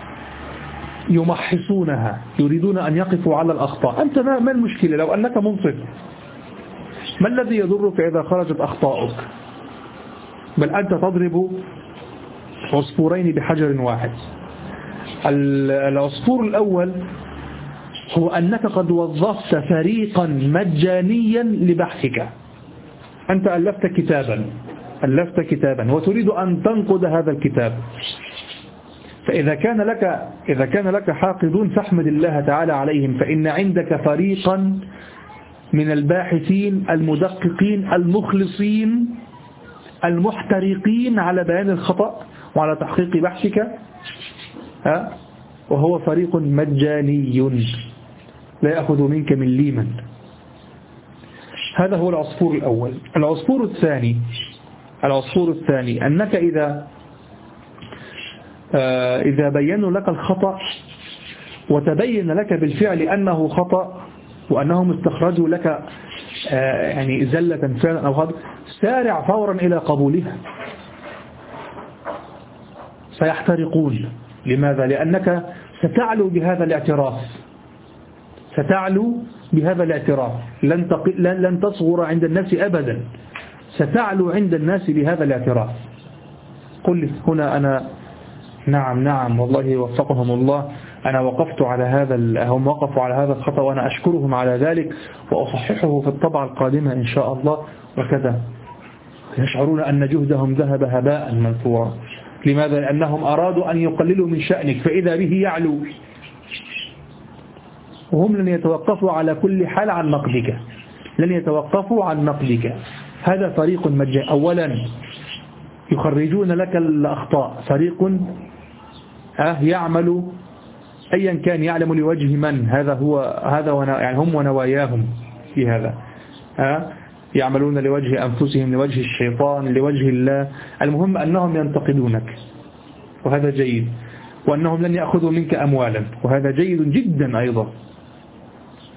يمحصونها، يريدون أن يقفوا على الأخطاء. أنت ما المشكلة لو أنك منصف؟ ما الذي يضرك إذا خرجت أخطاؤك؟ بل أنت تضرب عصفورين بحجر واحد. العصفور الأول هو أنك قد وظفت فريقا مجانيا لبحثك. أنت ألفت كتابا وتريد أن تنقد هذا الكتاب، فإذا كان لك حاقدون فاحمد الله تعالى عليهم، فإن عندك فريقا من الباحثين المدققين المخلصين المحترقين على بيان الخطأ وعلى تحقيق بحثك، وهو فريق مجاني لا يأخذ منك مليما. هذا هو العصفور الأول. العصفور الثاني أنك إذا بينوا لك الخطأ وتبين لك بالفعل أنه خطأ وأنهم استخرجوا لك يعني زلة فعلا أو هذا، سارع فورا إلى قبولها. سيحترقون. لماذا؟ لأنك ستعلو بهذا الاعتراف، لن تصغر عند الناس أبدا، ستعلو عند الناس بهذا الاعتراف. قل هنا أنا نعم والله وفقهم الله، أنا وقفت على هم وقفوا على هذا الخطأ وأنا أشكرهم على ذلك، وأصححه في الطبعة القادمة إن شاء الله وكذا. يشعرون أن جهدهم ذهب هباء منثورا. لماذا؟ لأنهم أرادوا أن يقللوا من شأنك فإذا به يعلو، وهم لن يتوقفوا على كل حال عن نقدك، هذا فريق مجاني. أولا يخرجون لك الأخطاء، فريق يعمل أيا كان، يعلم لوجه من، يعني هم ونواياهم في هذا، يعملون لوجه أنفسهم، لوجه الشيطان، لوجه الله. المهم أنهم ينتقدونك، وهذا جيد، وأنهم لن يأخذوا منك أموالا، وهذا جيد جدا أيضا.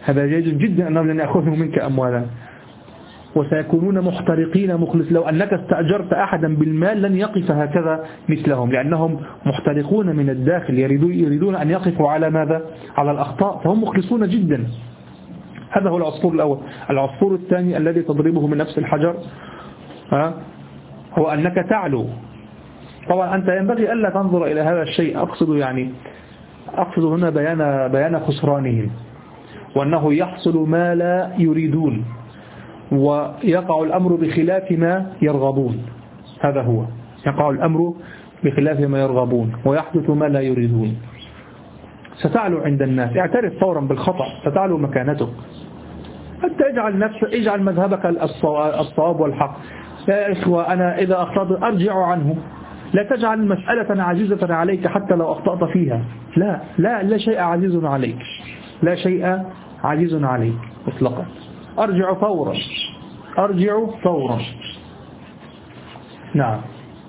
هذا جيد جدا أنهم لن يأخذوا منك أموالا، وسيكونون محترقين مخلص. لو أنك استأجرت أحدا بالمال لن يقف هكذا مثلهم، لأنهم محترقون من الداخل، يريدون أن يقفوا على ماذا؟ على الأخطاء، فهم مخلصون جدا. هذا هو العصفور الأول. العصفور الثاني الذي تضربه من نفس الحجر هو أنك تعلو. طبعا أنت ينبغي ألا تنظر إلى هذا الشيء، أقصد هنا بيان خسرانهم، وأنه يحصل ما لا يريدون، ويقع الأمر بخلاف ما يرغبون. هذا هو، يقع الأمر بخلاف ما يرغبون ويحدث ما لا يريدون. ستعلو عند الناس، اعترف فورا بالخطأ، ستعلو مكانتك. أنت اجعل مذهبك الصواب والحق. يا إخوة، أنا إذا أخطأت أرجع عنه. لا تجعل مسألة عزيزة عليك حتى لو أخطأت فيها. لا شيء عزيز عليك، لا شيء عزيز عليك مطلقا. أرجع فورا. نعم،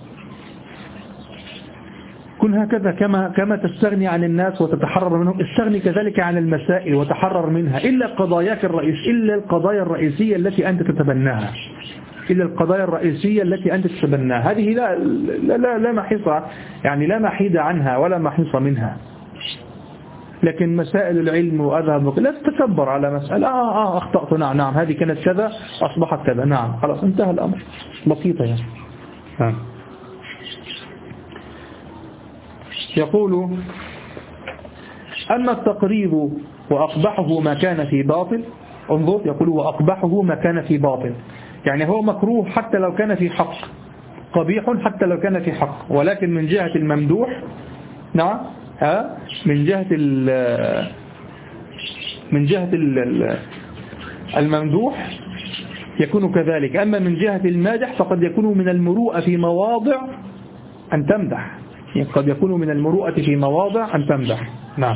كن هكذا كما تستغني عن الناس وتتحرر منهم، استغني كذلك عن المسائل وتحرر منها، إلا القضايا الرئيسية التي أنت تتبناها، هذه لا محيص، يعني لا محيد عنها ولا محيص منها. لكن مسائل العلم وأذهب لا تتكبر على مسألة أخطأت، نعم هذه كانت كذا أصبحت كذا، نعم خلاص انتهى الأمر، بسيطة يعني. يقول: أما التقريض وأقبحه ما كان في باطل. انظر، يقول: وأقبحه ما كان في باطل، يعني هو مكروه حتى لو كان في حق، قبيح حتى لو كان في حق، ولكن من جهة الممدوح، نعم، من جهة الممدوح يكون كذلك. أما من جهة المادح فقد يكون من المروءة في مواضع أن تمدح، يعني قد يكون من المروءة في مواضع أن تمدح. نعم،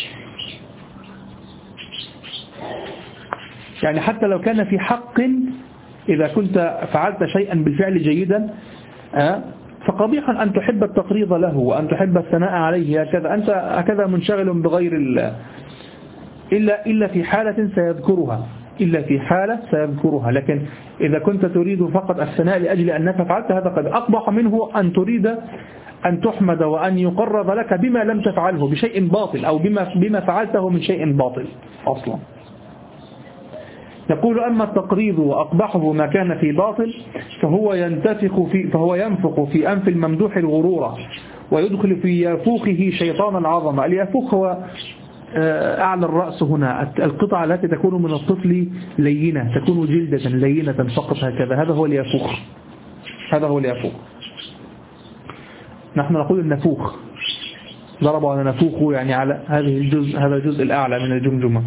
يعني حتى لو كان في حق، إذا كنت فعلت شيئا بالفعل جيدا، فقبيح أن تحب التقريض له وأن تحب الثناء عليه هكذا، أنت هكذا منشغل بغير إلا في حالة سيذكرها، لكن إذا كنت تريد فقط الثناء لأجل أنك فعلت هذا، قد أقبح منه أن تريد أن تحمد وأن يقرض لك بما لم تفعله، بشيء باطل، أو بما فعلته من شيء باطل أصلا. يقول: أما التقريض وأقبحه ما كان في باطل فهو ينفخ في أنف الممدوح الغرور، ويدخل في يافوخه شيطان العظمة. اليافوخ هو أعلى الرأس هنا، القطعة التي تكون من الطفل لينة، تكون جلدة لينة فقط هكذا، هذا هو اليافوخ. نحن نقول النفوخ، ضربوا على نفوخه، يعني على هذا الجزء الأعلى من الجمجمة.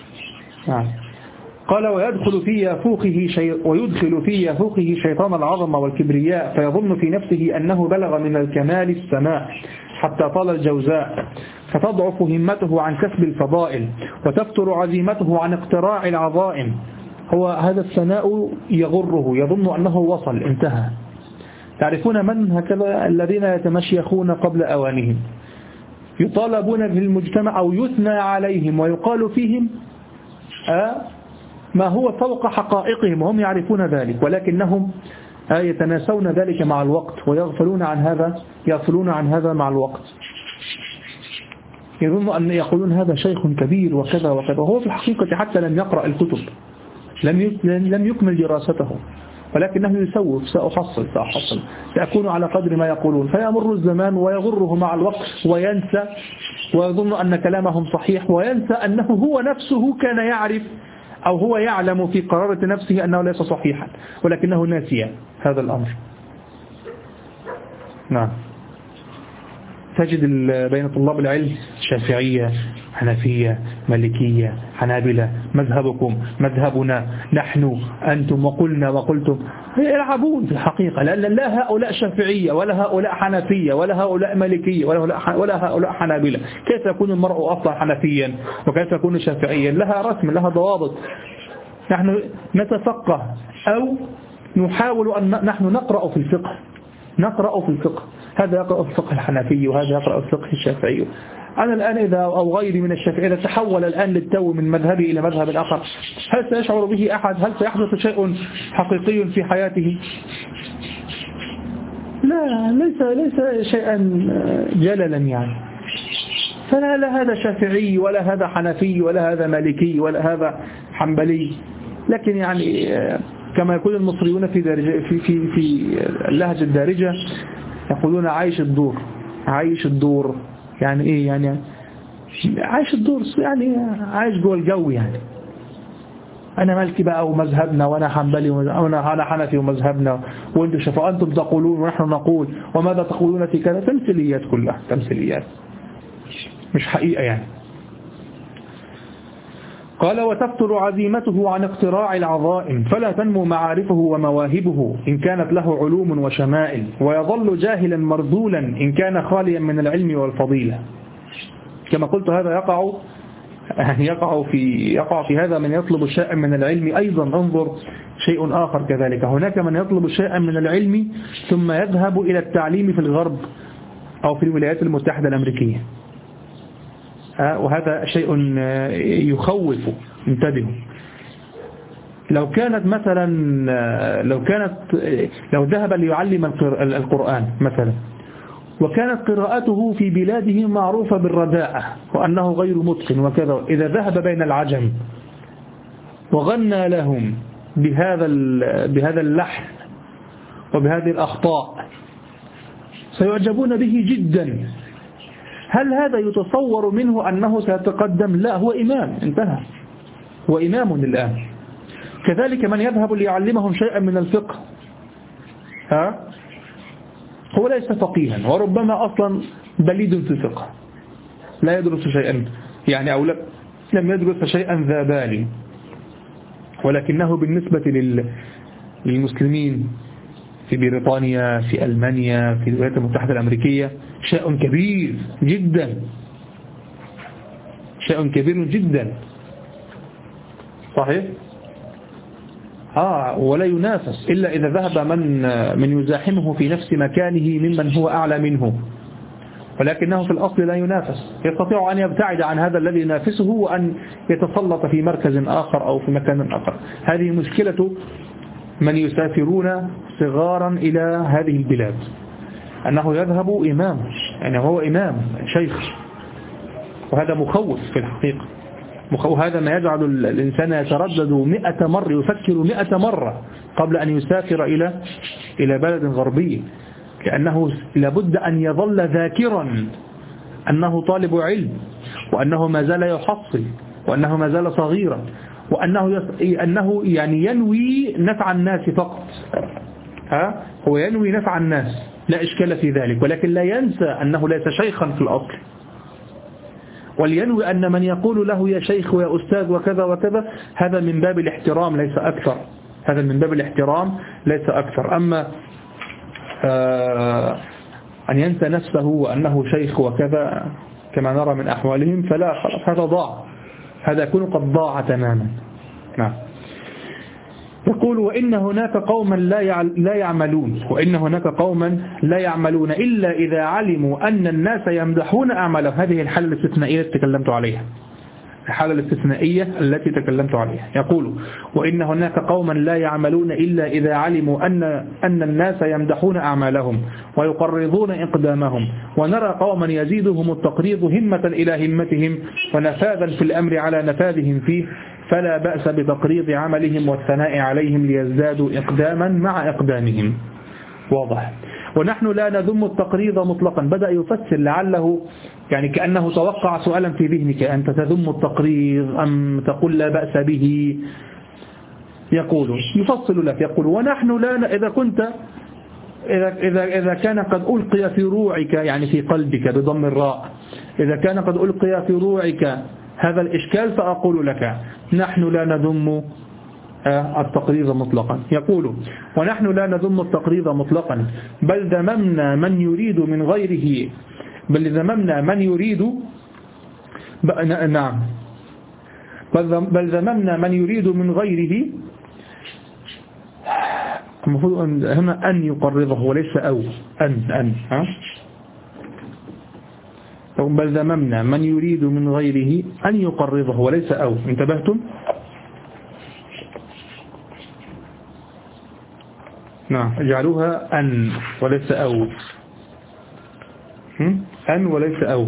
قال: ويدخل في يافوخه شيطان العظمة والكبرياء، فيظن في نفسه أنه بلغ من الكمال السماء حتى طال الجوزاء، فتضعف همته عن كسب الفضائل، وتفتر عزيمته عن اقتراع العظائم. هو هذا الثناء يغره، يظن أنه وصل، انتهى. تعرفون من هكذا؟ الذين يتمشيخون قبل أوانهم، يطالبون في المجتمع أو يثنى عليهم ويقال فيهم ما هو فوق حقائقهم، وهم يعرفون ذلك، ولكنهم يتناسون ذلك مع الوقت ويغفلون عن هذا مع الوقت. يظن أن يقولون هذا شيخ كبير وكذا وكذا، وهو في الحقيقة حتى لم يقرأ الكتب، لم يكمل دراسته، ولكنه يسوف: سأحصل، سأكون على قدر ما يقولون. فيمر الزمان ويغره مع الوقت وينسى، ويظن أن كلامهم صحيح، وينسى أنه هو نفسه كان يعرف، أو هو يعلم في قرارة نفسه أنه ليس صحيحا، ولكنه ناسي هذا الأمر. نعم، تجد بين طلاب العلم شافعية، حنفية، مالكية، حنابلة، مذهبكم، مذهبنا، نحن، أنتم، وقلنا وقلتم، يلعبون في الحقيقة، لأن لا هؤلاء شافعية ولا هؤلاء حنفية ولا هؤلاء مالكية ولا هؤلاء حنابلة. كيف يكون المرء أصلا حنفيا وكيف يكون شافعيا؟ لها رسم، لها ضوابط. نحن نتفقه أو نحاول أن نحن نقرأ في الفقه، هذا يقرأ الفقه الحنفي وهذا يقرأ الفقه الشافعي، أنا الآن إذا أو غيري من الشافعية إذا تحول الآن للتو من مذهبي إلى مذهب آخر، هل سيشعر به أحد؟ هل سيحدث شيء حقيقي في حياته؟ لا، ليس شيئا جللا يعني. فلا هذا شافعي ولا هذا حنفي ولا هذا مالكي ولا هذا حنبلي، لكن يعني كما يقول المصريون في اللهجة الدارجة يقولون عايش الدور. يعني ايه يعني عايش الدور؟ يعني عايش جوه الجو يعني. انا مالكي بقى ومذهبنا، وانا حنبلي وانا حنفي ومذهبنا، وانتم شافعوا، انتم تقولون ونحن نقول، وماذا تقولون في كذا. تمثيليات، كلها تمثيليات مش حقيقة يعني. قال وتفتر عزيمته عن اقتراع العظائم، فلا تنمو معارفه ومواهبه إن كانت له علوم وشمائل، ويظل جاهلا مرذولا إن كان خاليا من العلم والفضيلة. كما قلت هذا يقع في هذا من يطلب شيئا من العلم. أيضا انظر شيء آخر كذلك، هناك من يطلب شيئا من العلم ثم يذهب إلى التعليم في الغرب أو في الولايات المتحدة الأمريكية، وهذا شيء يخوف. انتبهوا، لو ذهب ليعلم القرآن مثلا، وكانت قراءته في بلاده معروفة بالرداءة وأنه غير متقن وكذا، إذا ذهب بين العجم وغنى لهم بهذا اللحن وبهذه الأخطاء سيعجبون به جدا. هل هذا يتصور منه أنه سيتقدم؟ لا، هو إمام، انتهى، هو إمام الآن. كذلك من يذهب ليعلمهم شيئا من الفقه، هو ليس فقيها، وربما أصلا بليد في الفقه، لا يدرس شيئا يعني، أو لم يدرس شيئا ذا بال، ولكنه بالنسبة للمسلمين في بريطانيا، في ألمانيا، في الولايات المتحدة الأمريكية شيء كبير جدا، شيء كبير جدا، صحيح؟ ولا ينافس إلا إذا ذهب من يزاحمه في نفس مكانه ممن هو أعلى منه، ولكنه في الأصل لا ينافس. يستطيع أن يبتعد عن هذا الذي ينافسه وأن يتسلط في مركز آخر أو في مكان آخر. هذه مشكلة من يسافرون صغارا إلى هذه البلاد، أنه يذهب إمام، يعني هو إمام شيخ، وهذا مخوف في الحقيقة. وهذا ما يجعل الإنسان يتردد 100 مرة، يفكر 100 مرة قبل أن يسافر إلى بلد غربي، لأنه لابد أن يظل ذاكرا أنه طالب علم، وأنه ما زال يحصل، وأنه ما زال صغيرا، وأنه يعني ينوي نفع الناس فقط. هو ينوي نفع الناس، لا إشكال في ذلك، ولكن لا ينسى أنه ليس شيخا في الأصل، ولينوي أن من يقول له يا شيخ ويا أستاذ وكذا وكذا هذا من باب الاحترام ليس أكثر، هذا من باب الاحترام ليس أكثر. أما أن ينسى نفسه وأنه شيخ وكذا كما نرى من أحوالهم فلا، خلاص هذا ضاع، هذا يكون قد ضاع تماما. نعم. يقول وإن هناك قوما لا يعملون، وإن هناك قوما لا يعملون إلا إذا علموا أن الناس يمدحون أعمالهم. هذه الحالة الاستثنائية التي تكلمت عليها، الحالة الاستثنائية التي تكلمت عليها. يقول وإن هناك قوما لا يعملون إلا إذا علموا أن الناس يمدحون أعمالهم ويقرضون إقدامهم، ونرى قوما يزيدهم التقريض همة إلى همتهم ونفاذا في الأمر على نفاذهم فيه، فلا بأس بتقريض عملهم والثناء عليهم ليزدادوا إقداما مع إقدامهم. واضح. ونحن لا نذم التقريض مطلقا. بدأ يفسر لعله يعني كأنه توقع سؤالا في ذهنك، أنت تذم التقريض أم تقول لا بأس به؟ يقول يفصل لك، يقول ونحن لا، إذا كان قد ألقي في روعك، يعني في قلبك بضم الراء، إذا كان قد ألقي في روعك هذا الإشكال فأقول لك نحن لا نذم التقريض مطلقا. يقول ونحن لا نذم التقريض مطلقا، بل ذممنا من يريد من غيره، نعم، بل ذممنا من يريد من غيره. المفروض هنا أن يقرضه وليس أو أن بل ذممنا من يريد من غيره أن يقرضه وليس أو. انتبهتم؟ نعم اجعلوها أن وليس أو، أن وليس أو.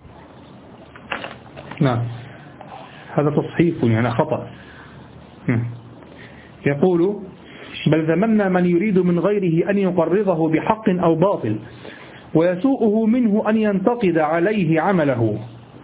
نعم هذا تصحيف يعني خطأ. يقول بل ذممنا من يريد من غيره أن يقرضه بحق أو باطل ويسوءه منه أن ينتقد عليه عمله،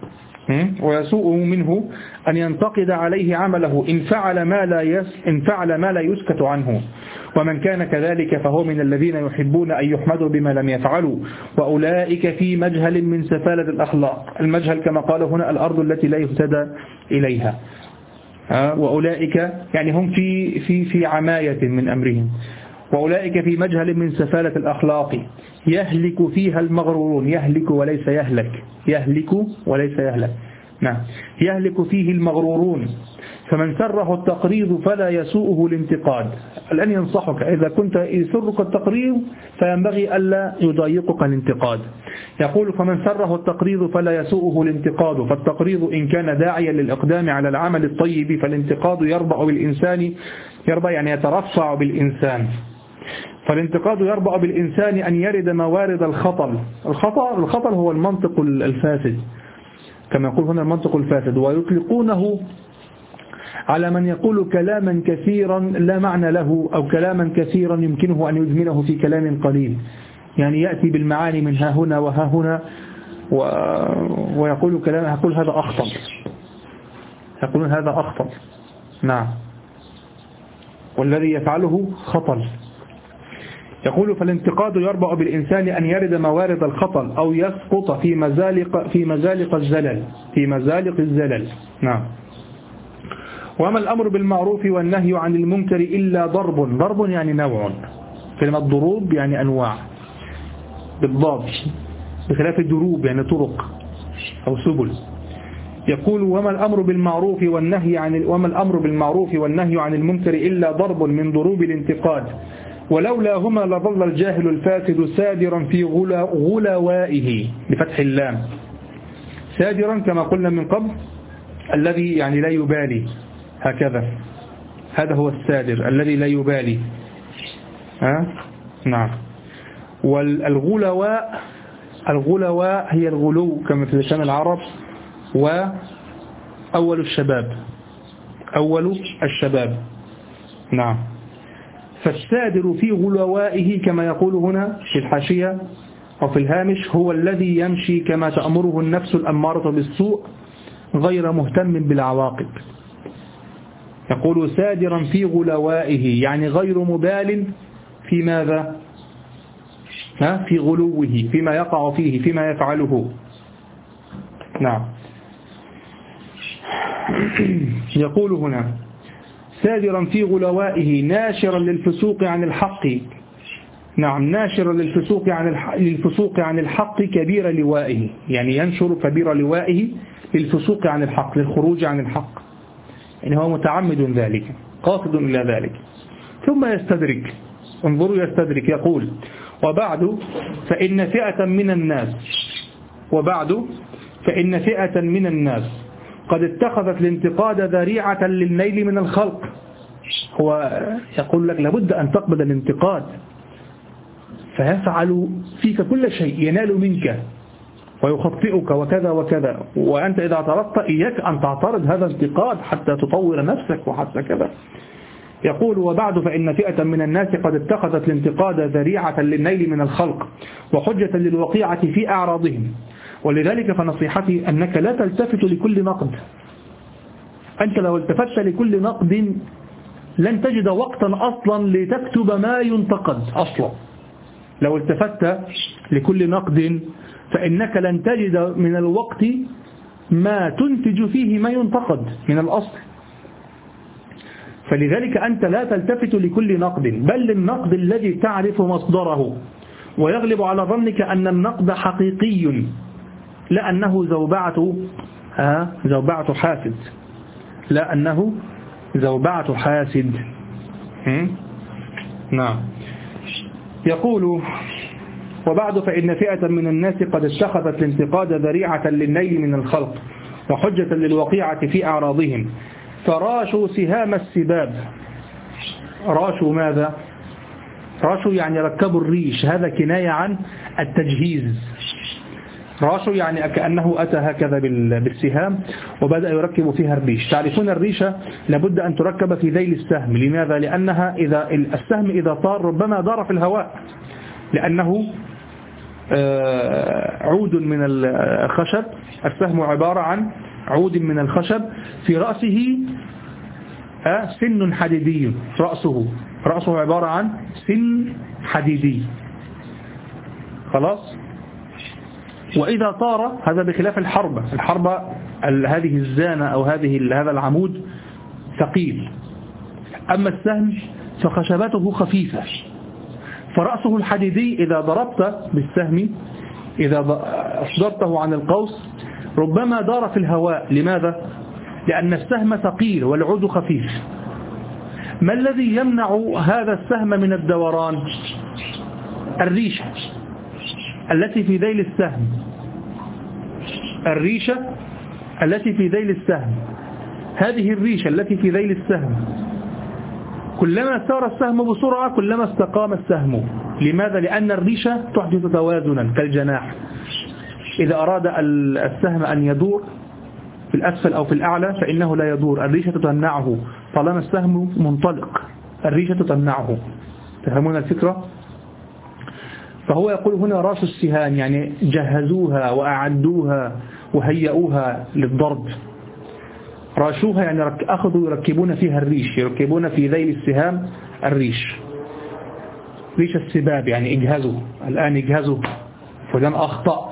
إن فعل ما لا يسكت عنه، ومن كان كذلك فهو من الذين يحبون أن يحمدوا بما لم يفعلوا، وأولئك في مجهل من سفالة الأخلاق. المجهل كما قال هنا الأرض التي لا يهتدى إليها، وأولئك يعني هم في عماية من أمرهم. وأولئك في مجهل من سفالة الأخلاق يهلك فيها المغرورون. يهلك وليس يهلك، يهلك وليس يهلك. نعم يهلك فيه المغرورون. فمن سره التقريض فلا يسوءه الانتقاد. الآن ينصحك إذا كنت يسرك التقريض فينبغي ألا يضايقك الانتقاد. يقول فمن سره التقريض فلا يسوءه الانتقاد، فالتقريض إن كان داعيا للإقدام على العمل الطيب فالانتقاد يربع بالإنسان، يربع يعني يترفع بالإنسان. فالانتقاد يربع بالإنسان أن يرد موارد الخطل. الخطل هو المنطق الفاسد كما يقول هنا المنطق الفاسد، ويطلقونه على من يقول كلاما كثيرا لا معنى له، أو كلاما كثيرا يمكنه أن يجمله في كلام قليل، يعني يأتي بالمعاني من ها هنا وها هنا ويقول كلام، يقول هذا أخطل، يقولون هذا أخطل. نعم والذي يفعله خطل. يقول فالانتقاد يربع بالإنسان أن يرد موارد الخطل أو يسقط في مزالق الزلل. نعم. وما الأمر بالمعروف والنهي عن المنكر إلا ضرب يعني نوع، كلمة ضروب يعني أنواع بالضاد، بخلاف الدروب يعني طرق أو سبل. يقول وما الأمر بالمعروف والنهي عن المنكر إلا ضرب من ضروب الانتقاد، ولولاهما لظل الجاهل الفاسد سادرا في غلوائه بفتح اللام. سادرا كما قلنا من قبل الذي يعني لا يبالي، هكذا هذا هو السادر الذي لا يبالي. نعم. والغلواء هي الغلو كما في لسان العرب، وأول الشباب. نعم. فالسادر في غلوائه كما يقول هنا في الحاشية أو في الهامش هو الذي يمشي كما تأمره النفس الأمارة بالسوء غير مهتم بالعواقب. يقول سادرا في غلوائه يعني غير مبال في ماذا؟ في غلوه، فيما يقع فيه، فيما يفعله. نعم. يقول هنا سادرا في غلوائه ناشرا للفسوق عن الحق. نعم ناشرا للفسوق عن الحق كبير لوائه، يعني ينشر كبير لوائه للفسوق عن الحق، للخروج عن الحق، يعني هو متعمد ذلك، قاصد إلى ذلك. ثم يستدرك، انظروا يستدرك، يقول وبعد فإن فئة من الناس قد اتخذت الانتقاد ذريعة للنيل من الخلق. هو يقول لك لابد أن تقبل الانتقاد، فيفعل فيك كل شيء، ينال منك ويخطئك وكذا وكذا، وأنت إذا اعترضت إياك أن تعترض هذا الانتقاد حتى تطور نفسك وحتى كذا. يقول وبعد فإن فئة من الناس قد اتخذت الانتقاد ذريعة للنيل من الخلق وحجة للوقيعة في أعراضهم، ولذلك فنصيحتي أنك لا تلتفت لكل نقد. أنت لو التفت لكل نقد لن تجد وقتا أصلا لتكتب ما ينتقد أصلا. لو التفت لكل نقد فإنك لن تجد من الوقت ما تنتج فيه ما ينتقد من الأصل. فلذلك أنت لا تلتفت لكل نقد، بل للنقد الذي تعرف مصدره، ويغلب على ظنك أن النقد حقيقي لا أنه زوبعة حاسد، لا أنه زوبعة حاسد. نعم. يقول وبعد فإن فئة من الناس قد اتخذت الانتقاد ذريعة للنيل من الخلق وحجة للوقيعة في أعراضهم، فراشوا سهام السباب. راشوا ماذا؟ راشوا يعني ركبوا الريش، هذا كناية عن التجهيز. راشوا يعني كأنه أتى هكذا بالسهام وبدأ يركب فيها الريش. تعرفون الريشة لابد أن تركب في ذيل السهم. لماذا؟ لأنها السهم إذا طار ربما دار في الهواء، لأنه عود من الخشب. السهم عبارة عن عود من الخشب في رأسه سن حديدي. رأسه عبارة عن سن حديدي. خلاص. وإذا طار، هذا بخلاف الحربة هذه الزانة أو هذا العمود ثقيل. أما السهم فخشبته خفيفة، فرأسه الحديدي إذا ضربت بالسهم، إذا أصدرته عن القوس ربما دار في الهواء. لماذا؟ لأن السهم ثقيل والعود خفيف. ما الذي يمنع هذا السهم من الدوران؟ الريشة التي في ذيل السهم. الريشة التي في ذيل السهم، هذه الريشة التي في ذيل السهم كلما سار السهم بسرعة كلما استقام السهم. لماذا؟ لأن الريشة تحدث توازنا كالجناح. إذا أراد السهم أن يدور في الأسفل أو في الأعلى فإنه لا يدور، الريشة تمنعه. طالما السهم منطلق الريشة تمنعه. تفهمون الفكرة؟ فهو يقول هنا راس السهام، يعني جهزوها وأعدوها وهيئوها للضرب. راشوها يعني أخذوا يركبون فيها الريش، يركبون في ذيل السهام الريش. ريش السباب يعني اجهزوا الآن، اجهزوا فلان أخطأ،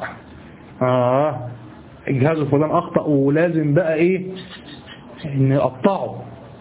اجهزوا فلان أخطأ ولازم بقى إيه نقطعه.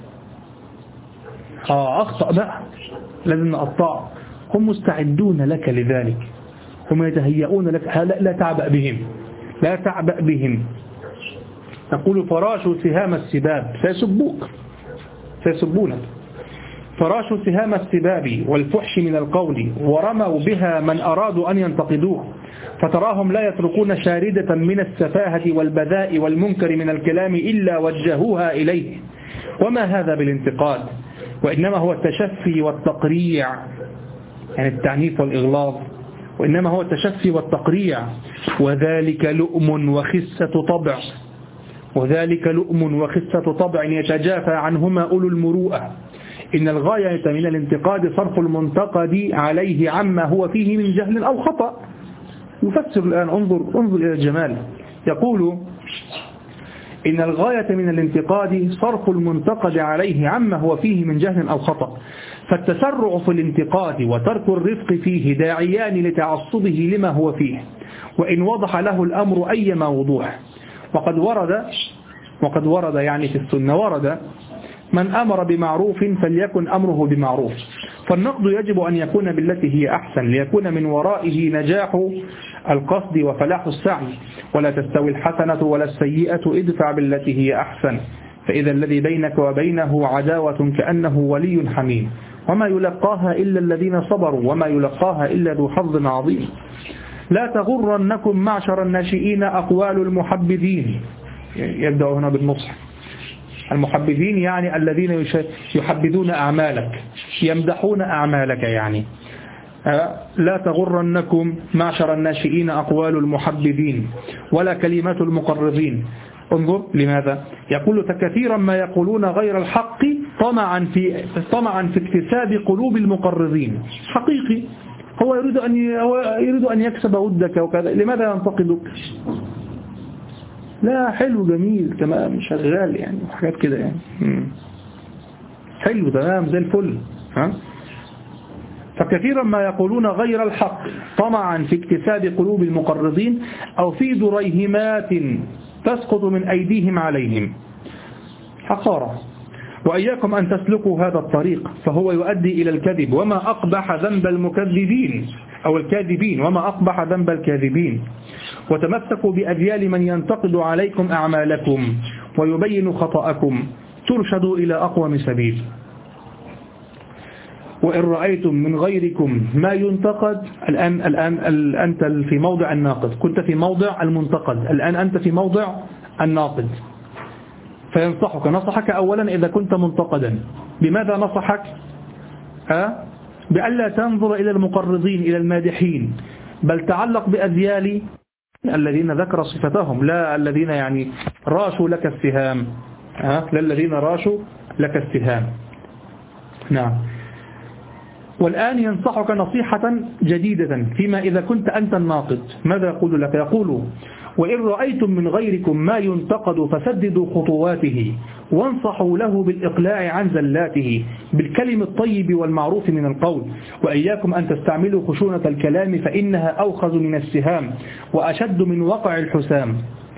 أخطأ بقى لازم نقطعه. هم مستعدون لك لذلك، هم يتهيئون لك. لا تعبأ بهم، لا تعبأ بهم. تقول فراشوا سهام السباب، سيسبونك. فراشوا سهام السباب والفحش من القول ورموا بها من أرادوا أن ينتقدوه، فتراهم لا يتركون شاردة من السفاهة والبذاء والمنكر من الكلام إلا وجهوها إليه. وما هذا بالانتقاد، وإنما هو التشفي والتقريع، يعني التعنيف والإغلاظ، وإنما هو التشفي والتقريع. وذلك لؤم وخسة طبع، وذلك لؤم وخسة طبع يتجافى عنهما أولو المروءة. إن الغاية من الانتقاد صرف المنتقد عليه عما هو فيه من جهل أو خطأ. يفسر الآن، انظر إلى الجمال. يقول إن الغاية من الانتقاد صرف المنتقد عليه عما هو فيه من جهل أو خطأ، فالتسرع في الانتقاد وترك الرفق فيه داعيان لتعصبه لما هو فيه، وإن وضح له الأمر أيما وضوح. وقد ورد يعني في السنة، ورد من أمر بمعروف فليكن أمره بمعروف. فالنقد يجب أن يكون بالتي هي أحسن، ليكون من ورائه نجاح القصد وفلاح السعي. ولا تستوي الحسنة ولا السيئة، ادفع بالتي هي أحسن، فإذا الذي بينك وبينه عداوة كأنه ولي حميم. وما يلقاها إلا الذين صبروا وما يلقاها إلا ذو حظ عظيم. لا تغرنكم معشر الناشئين أقوال المحبذين. يبدأ هنا بالنصح. المحبذين يعني الذين يحبذون أعمالك، يمدحون أعمالك يعني. لا تغرنكم معشر الناشئين أقوال المحبذين ولا كلمات المقربين. انظر لماذا يقول: فكثيرا ما يقولون غير الحق طمعا في اكتساب قلوب المقربين. حقيقي هو يريد أن يكسب ودك وكذا، لماذا ينتقدك؟ لا، حلو جميل تمام شغال يعني حاجات كده يعني حلو تمام زي الفل. فكثيرا ما يقولون غير الحق طمعا في اكتساب قلوب المقرضين أو في دريهمات تسقط من أيديهم عليهم. حقارة. وإياكم أن تسلكوا هذا الطريق فهو يؤدي إلى الكذب، وما أقبح ذنب المكذبين أو الكاذبين، وما أقبح ذنب الكاذبين. وتمسكوا بأذيال من ينتقد عليكم أعمالكم ويبين خطأكم، ترشدوا إلى أقوم سبيل. وإن رأيتم من غيركم ما ينتقد. الآن أنت في موضع الناقد، كنت في موضع المنتقد، الآن أنت في موضع الناقد. نصحك أولا إذا كنت منتقدا. بماذا نصحك؟ بألا تنظر إلى المقرضين إلى المادحين، بل تعلق بأذيال الذين ذكر صفتهم، لا الذين يعني راشوا لك السهام، لا الذين راشوا لك السهام. نعم. والآن ينصحك نصيحة جديدة فيما إذا كنت أنت الناقد. ماذا يقول لك؟ يقول: وإن رأيتم من غيركم ما ينتقد فسددوا خطواته وانصحوا له بالإقلاع عن زلاته بالكلم الطيب والمعروف من القول، وإياكم أن تستعملوا خشونة الكلام فإنها أوخز من السهام وأشد من وقع الحسام.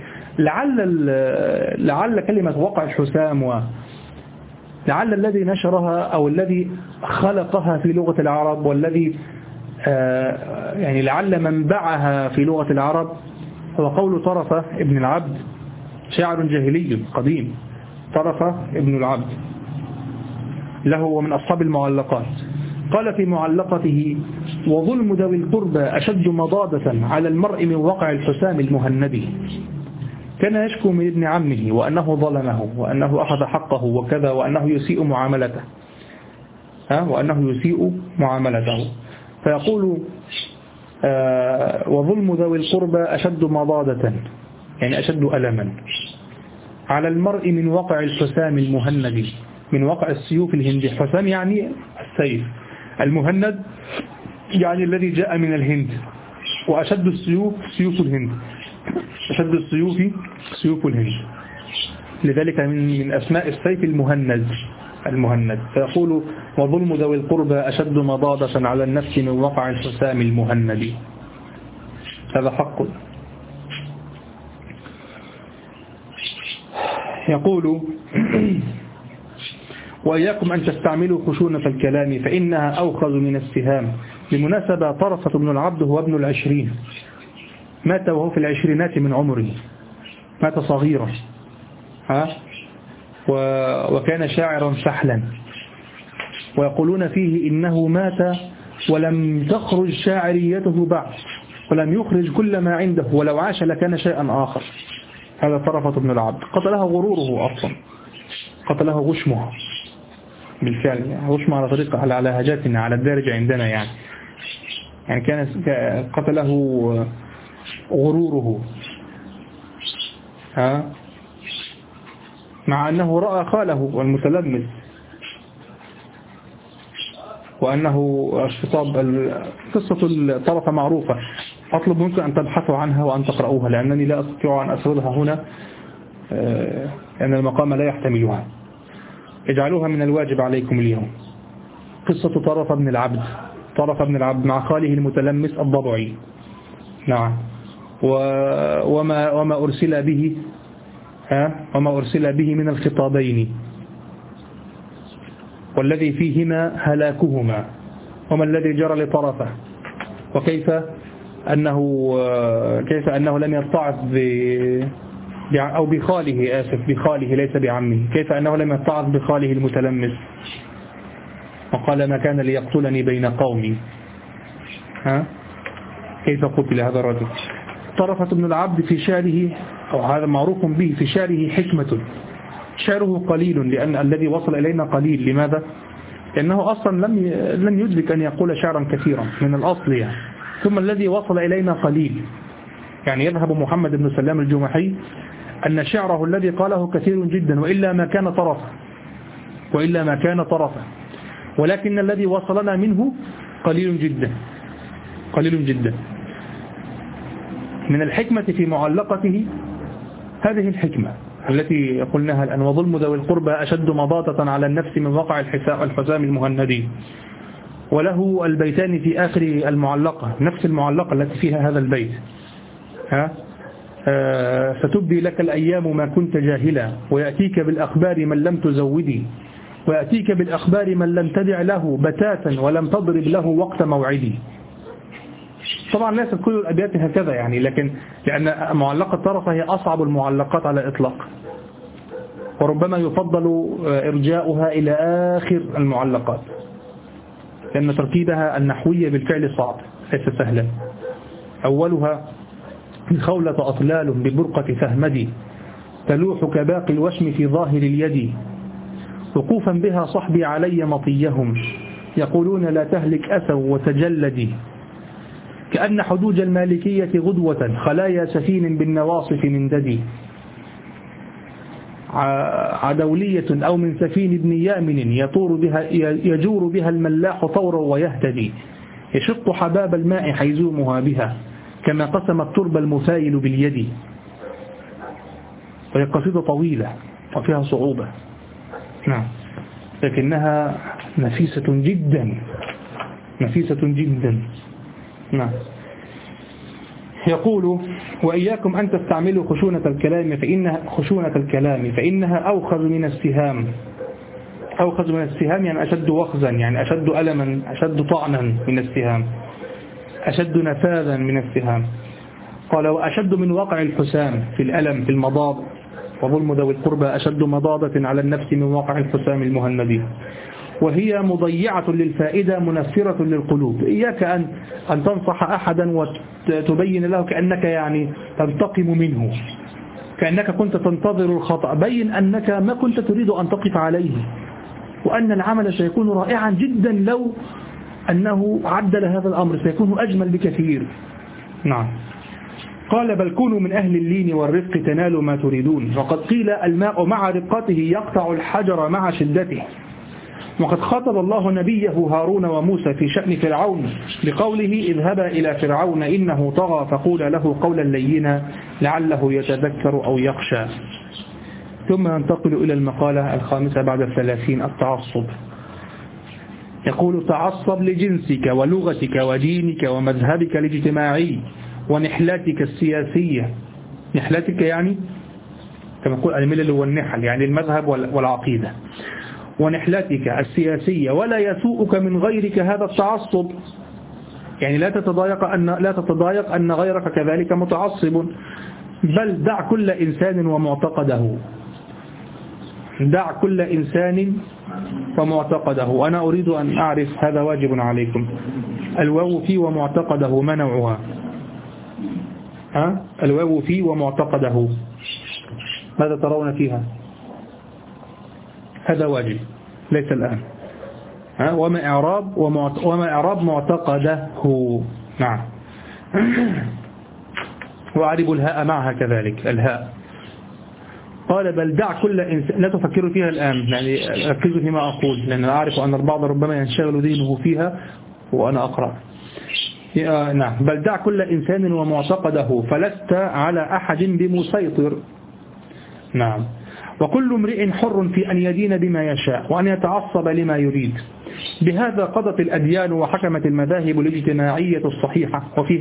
لعل كلمة وقع الحسام لعل الذي نشرها أو الذي خلقها في لغة العرب، والذي يعني لعل منبعها في لغة العرب هو قول طرفة ابن العبد، شاعر جاهلي قديم. طرفة ابن العبد له ومن أصحاب المعلقات، قال في معلقته: وظلم ذوي القربى أشد مضادة على المرء من وقع الحسام المهندي. كان يشكو من ابن عمه وأنه ظلمه وأنه أخذ حقه وكذا، وأنه يسيء معاملته فيقول: وظلم ذوي القربى أشد مضادة، يعني أشد ألما على المرء من وقع الحسام المهند، من وقع السيوف الهندي. الحسام يعني السيف، المهند يعني الذي جاء من الهند، وأشد السيوف سيوف الهند، أشد السيوف سيوف الهند، لذلك من أسماء السيف المهند. فيقول: وظلم ذوي القربى أشد مضادة على النفس من وقع الحسام المهند. هذا حق. يقول: وإياكم أن تستعملوا خشونة الكلام فإنها أوخذ من السهام. بالمناسبة طرفة بن العبد هو ابن 20، مات وهو في 20 من عمره، مات صغيرا، وكان شاعرا سحلا، ويقولون فيه إنه مات ولم تخرج شاعريته بعد، ولم يخرج كل ما عنده، ولو عاش لكان شيئا آخر. هذا طرفة بن العبد. قتله غروره أصلا، قتله غشمه بالفعل، غشمه على طريقة على لهجاتنا على الدارجة عندنا، يعني كان قتله غروره، مع أنه رأى خاله المتلمس، وأنه خطاب. قصة الطرفة معروفة، أطلب منكم أن تبحثوا عنها وأن تقرؤوها، لأنني لا أستطيع أن أسردها هنا، لأن المقام لا يحتملها. اجعلوها من الواجب عليكم اليوم. قصة طرفة بن العبد مع خاله المتلمس الضبعي. نعم. وما أرسل به من الخطابين، والذي فيهما هلاكهما، وما الذي جرى لطرفه، وكيف أنه لم يرتعظ أو بخاله، بخاله ليس بعمه، كيف أنه لم يرتعظ بخاله المتلمس، وقال: ما كان ليقتلني بين قومي. كيف قتل هذا الرجل؟ طرفة بن العبد في شعره، أو هذا معروف به في شعره، حكمة. شعره قليل، لأن الذي وصل إلينا قليل. لماذا؟ لأنه أصلا لم يدرك أن يقول شعرا كثيرا من الأصل يعني. ثم الذي وصل إلينا قليل، يعني يذهب محمد بن سلام الجمحي أن شعره الذي قاله كثير جدا، وإلا ما كان طرفا، ولكن الذي وصلنا منه قليل جدا. من الحكمة في معلقته هذه الحكمة التي قلناها الآن: وظلم ذوي القربى أشد مضادة على النفس من وقع الحسام المهندي. وله البيتان في آخر المعلقة، نفس المعلقة التي فيها هذا البيت: ستبدي لك الأيام ما كنت جاهلا، ويأتيك بالأخبار من لم تزودي، ويأتيك بالأخبار من لم تدع له بتاتا ولم تضرب له وقت موعدي. طبعا ليست كل الأبيات هكذا يعني، لأن معلقة طرفة هي أصعب المعلقات على الإطلاق، وربما يفضل إرجاؤها إلى آخر المعلقات. لأن تركيبها النحوية بالفعل صعب ليس سهلا. أولها من خولة أطلال ببرقة فهمدي تلوح كباقي الوشم في ظاهر اليد وقوفا بها صحبي علي مطيهم يقولون لا تهلك أسوا وتجلدي كأن حدوج المالكية غدوة خلايا سفين بالنواصف من ددي عدولية أو من سفين ابن يامن يجور بها الملاح طورا ويهتدي يشق حباب الماء حيزومها بها كما قسم التربة المسايل باليد. وهي قصيدة طويلة وفيها صعوبة نعم، لكنها نفيسة جدا نفيسة جدا نعم. يقول وإياكم أن تستعملوا خشونة الكلام فإنها أوخذ من السهام. أوخذ من السهام يعني أشد وخزا، يعني أشد ألما، أشد طعنا من السهام، أشد نفاذا من السهام. قال وأشد من وقع الحسام في الألم في المضاض وظلم ذوي القربى أشد مضاضة على النفس من وقع الحسام المهندي وهي مضيعة للفائدة منفرة للقلوب. إياك أن تنصح أحدا وتبين له كأنك يعني تنتقم منه، كأنك كنت تنتظر الخطأ. بين أنك ما كنت تريد أن تقف عليه، وأن العمل سيكون رائعا جدا لو أنه عدل هذا الأمر، سيكون أجمل بكثير. نعم. قال بل كونوا من أهل اللين والرفق تنالوا ما تريدون. وقد قيل الماء مع رقته يقطع الحجر مع شدته. وقد خاطب الله نبيه هارون وموسى في شأن فرعون بقوله اذهبا إلى فرعون إنه طغى فقولا له قولا لينا لعله يتذكر أو يخشى. ثم ننتقل إلى المقالة الخامسة بعد 30 التعصب. يقول تعصب لجنسك ولغتك ودينك ومذهبك الاجتماعي ونحلاتك السياسية. نحلاتك يعني كما يقول الملل والنحل، يعني المذهب والعقيدة. ونحلاتك السياسية ولا يسوءك من غيرك هذا التعصب، يعني لا تتضايق أن غيرك كذلك متعصب. بل دع كل إنسان ومعتقده. دع كل إنسان ومعتقده. أنا أريد أن أعرف، هذا واجب عليكم، الواو في ومعتقده ما نوعها؟ الواو في ومعتقده ماذا ترون فيها؟ هذا واجب ليس الآن. وما إعراب معتقده. نعم. وأعرب الهاء معها كذلك الهاء. قال بل دع كل إنسان، لا تفكروا فيها الآن، يعني ركزوا فيما أقول، لأن أعرف أن البعض ربما ينشغل ذهنه فيها وأنا أقرأ. نعم. بل دع كل إنسان ومعتقده فلست على أحد بمسيطر. نعم. وكل امرئ حر في أن يدين بما يشاء وأن يتعصب لما يريد. بهذا قضت الأديان وحكمت المذاهب الاجتماعية الصحيحة. وفي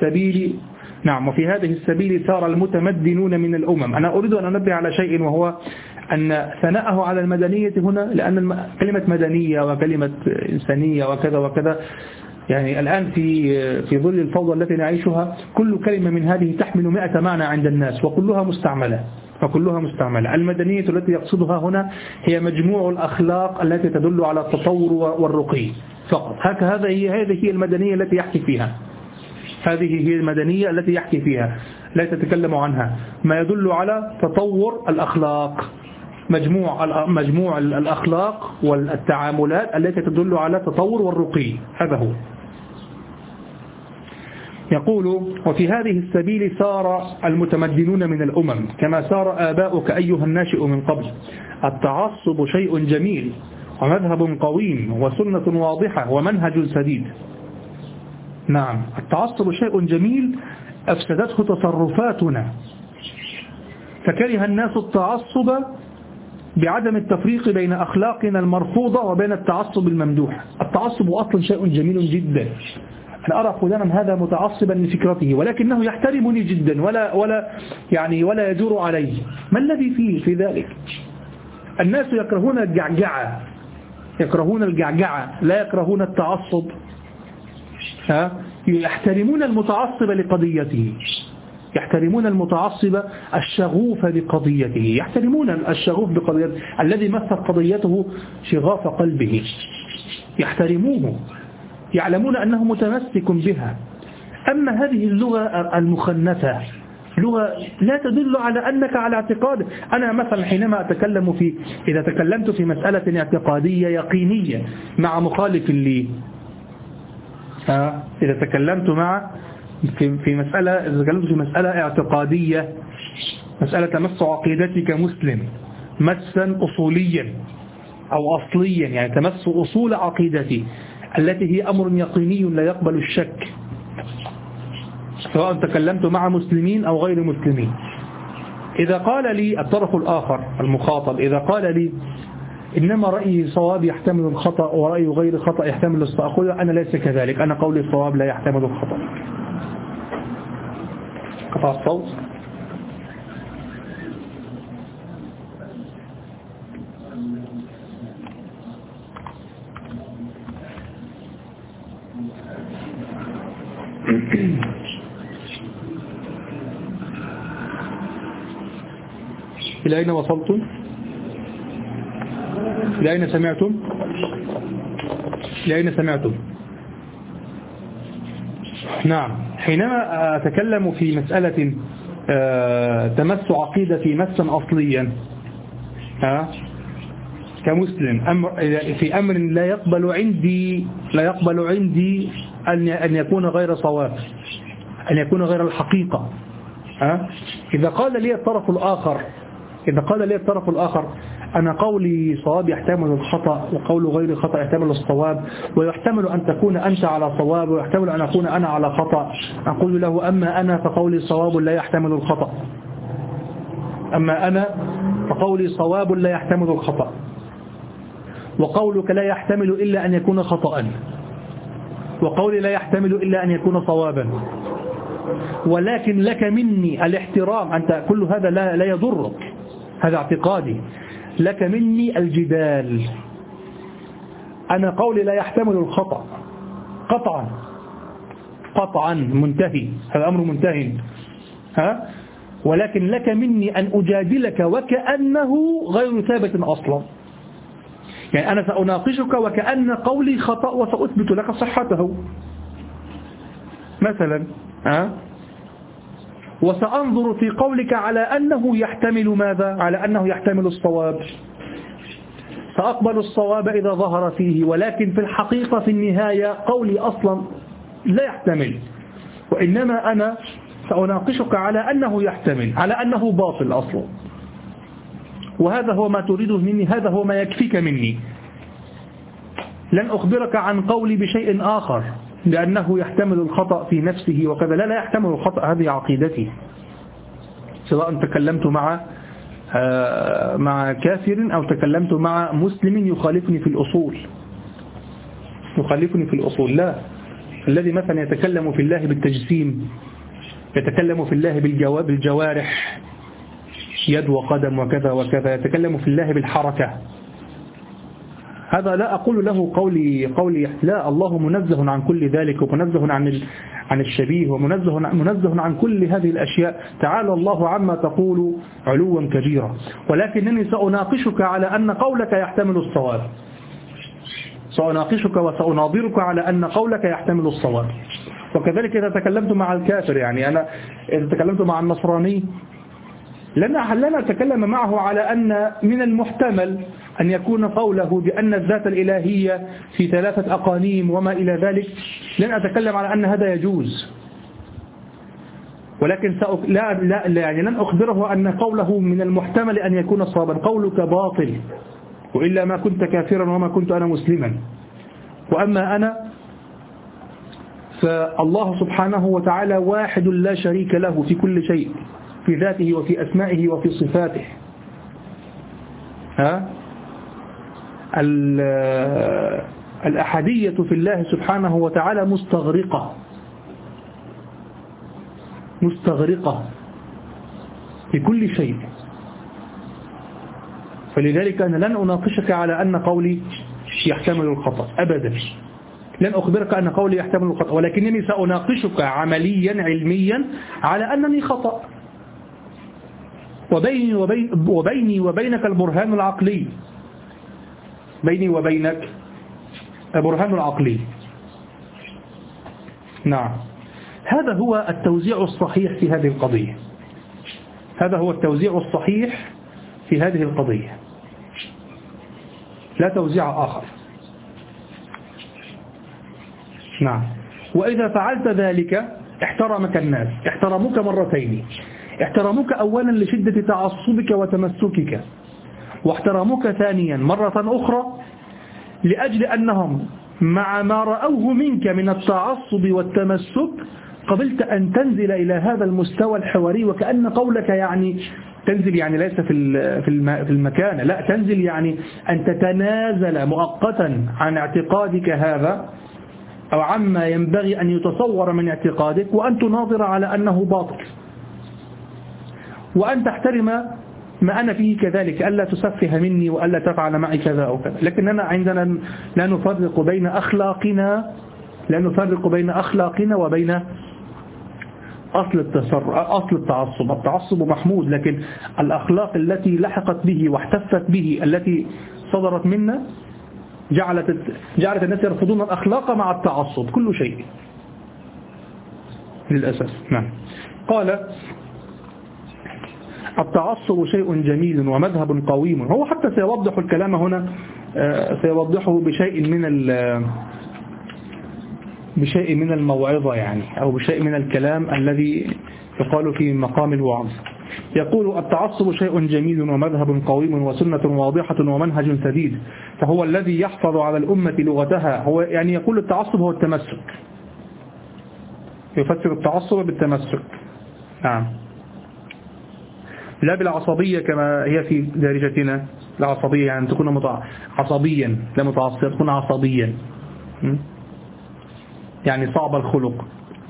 هذه السبيل سار المتمدنون من الأمم. أنا أريد أن أنبه على شيء، وهو أن ثناءه على المدنية هنا، لأن كلمة مدنية وكلمة إنسانية وكذا وكذا، يعني الآن في ظل الفوضى التي نعيشها كل كلمة من هذه تحمل 100 معنى عند الناس وكلها مستعملة. المدنية التي يقصدها هنا هي مجموع الأخلاق التي تدل على التطور والرقي فقط. هذه هي المدنية التي يحكي فيها. هذه هي المدنية التي يحكي فيها، لا تتكلم عنها. ما يدل على تطور الأخلاق، مجموع الأخلاق والتعاملات التي تدل على تطور والرقي، هذا هو. يقول وفي هذه السبيل سار المتمدنون من الأمم كما سار آباؤك أيها الناشئ من قبل. التعصب شيء جميل ومذهب قويم وسنة واضحة ومنهج سديد. نعم. التعصب شيء جميل أفسدته تصرفاتنا، فكره الناس التعصب بعدم التفريق بين أخلاقنا المرفوضة وبين التعصب الممدوح. التعصب أصلا شيء جميل جدا. أنا أرى فلانا هذا متعصبا لفكرته ولكنه يحترمني جدا ولا يجور عليه. ما الذي فيه في ذلك؟ الناس يكرهون الجعجعة لا يكرهون التعصب. يحترمون المتعصب لقضيته، يحترمون المتعصب الشغوف بقضيته، يحترمون الشغوف بقضيته الذي مثل قضيته شغاف قلبه، يحترموه يعلمون أنه متمسك بها. أما هذه اللغة المخنثة لغة لا تدل على أنك على اعتقاد. أنا مثلا حينما أتكلم إذا تكلمت في مسألة اعتقادية يقينية مع مخالف لي، إذا تكلمت في مسألة اعتقادية، مسألة مس عقيدتي كمسلم مسا أصوليا أو أصليا، يعني تمس أصول عقيدتي التي هي أمر يقيني لا يقبل الشك، سواء تكلمت مع مسلمين أو غير مسلمين. إذا قال لي الطرف الآخر المخاطب، إذا قال لي إنما رأيي صواب يحتمل الخطأ ورأيي غير خطأ يحتمل الصواب، أقول أنا ليس كذلك، أنا قولي الصواب لا يحتمل الخطأ. قطع الصوت. إلى أين وصلتم؟ إلى أين سمعتم؟ إلى أين سمعتم؟ نعم، حينما أتكلم في مسألة تمس عقيدتي مسا أصليا كمسلم، في أمر لا يقبل عندي أن يكون غير صواب، أن يكون غير الحقيقة. إذا قال لي الطرف الآخر أنا قولي صواب يحتمل الخطأ وقول غير خطأ يحتمل الصواب، ويحتمل أن تكون أنت على صواب ويحتمل أن أكون أنا على خطأ، أقول له أما أنا فقولي صواب لا يحتمل الخطأ، أما أنا فقولي صواب لا يحتمل الخطأ، وقولك لا يحتمل إلا أن يكون خطأ، وقولي لا يحتمل إلا أن يكون صوابا، ولكن لك مني الاحترام، أنت كل هذا لا يضرك، هذا اعتقادي، لك مني الجدال. أنا قولي لا يحتمل الخطأ قطعا منتهي، هذا أمر منتهي، ولكن لك مني أن أجادلك وكأنه غير ثابت أصلا، يعني أنا سأناقشك وكأن قولي خطأ وسأثبت لك صحته مثلا، وسأنظر في قولك على أنه يحتمل ماذا؟ على أنه يحتمل الصواب، سأقبل الصواب إذا ظهر فيه، ولكن في الحقيقة في النهاية قولي أصلا لا يحتمل، وإنما أنا سأناقشك على أنه يحتمل، على أنه باطل أصلا، وهذا هو ما تريده مني، هذا هو ما يكفيك مني. لن أخبرك عن قولي بشيء آخر لأنه يحتمل الخطأ في نفسه وكذا، لا يحتمل الخطأ، هذه عقيدتي، سواء تكلمت مع كافر أو تكلمت مع مسلم يخالفني في الأصول، لا. الذي مثلا يتكلم في الله بالتجسيم، يتكلم في الله بالجوارح، يد وقدم وكذا وكذا، يتكلم في الله بالحركة، هذا لا أقول له قولي لا، الله منزه عن كل ذلك، ومنزه عن الشبيه، ومنزه عن كل هذه الأشياء، تعالى الله عما تقول علوا كبيرا، ولكنني سأناقشك على أن قولك يحتمل الصواب، سأناقشك وسأناظرك على أن قولك يحتمل الصواب. وكذلك إذا تكلمت مع الكافر، يعني أنا إذا تكلمت مع النصراني لن أتكلم معه على أن من المحتمل أن يكون قوله بأن الذات الإلهية في 3 أقانيم وما إلى ذلك، لن أتكلم على أن هذا يجوز، ولكن يعني لن أخبره أن قوله من المحتمل أن يكون صوابا، قولك باطل وإلا ما كنت كافرا وما كنت أنا مسلما. وأما أنا فالله سبحانه وتعالى واحد لا شريك له في كل شيء، في ذاته وفي أسمائه وفي صفاته. الأحدية في الله سبحانه وتعالى مستغرقة في كل شيء، فلذلك أنا لن أناقشك على أن قولي يحتمل الخطأ أبدا، لن أخبرك أن قولي يحتمل الخطأ، ولكنني سأناقشك عمليا علميا على أنني خطأ، وبيني وبينك البرهان العقلي، بيني وبينك البرهان العقلي. نعم، هذا هو التوزيع الصحيح في هذه القضية. هذا هو التوزيع الصحيح في هذه القضية، لا توزيع آخر. نعم. وإذا فعلت ذلك احترمك الناس، احترموك مرتين. احترموك أولا لشدة تعصبك وتمسكك، واحترموك ثانيا مرة أخرى لأجل أنهم مع ما رأوه منك من التعصب والتمسك قبلت أن تنزل إلى هذا المستوى الحواري، وكأن قولك يعني تنزل يعني ليس في المكان، لا، تنزل يعني أن تتنازل مؤقتا عن اعتقادك هذا أو عما ينبغي أن يتصور من اعتقادك، وأن تناظر على أنه باطل، وأن تحترم ما أنا فيه كذلك، ألا تسفه مني وألا تفعل معي كذا أو كذا. لكننا عندنا لا نفرق بين أخلاقنا وبين أصل التعصب. التعصب محمود، لكن الأخلاق التي لحقت به واحتفت به التي صدرت منا جعلت الناس يرفضون الأخلاق مع التعصب، كل شيء للأسف. نعم. قال التعصب شيء جميل ومذهب قويم. هو حتى سيوضح الكلام هنا، سيوضحه بشيء من الموعظة يعني، أو بشيء من الكلام الذي يقال في مقام الوعظ. يقول التعصب شيء جميل ومذهب قويم وسنة واضحة ومنهج سديد، فهو الذي يحفظ على الأمة لغتها. هو يعني يقول التعصب هو التمسك، يفسر التعصب بالتمسك. نعم، لا بالعصبية كما هي في دارجتنا. العصبية يعني تكون عصبيا، لا متعصب، تكون عصبيا يعني صعب الخلق.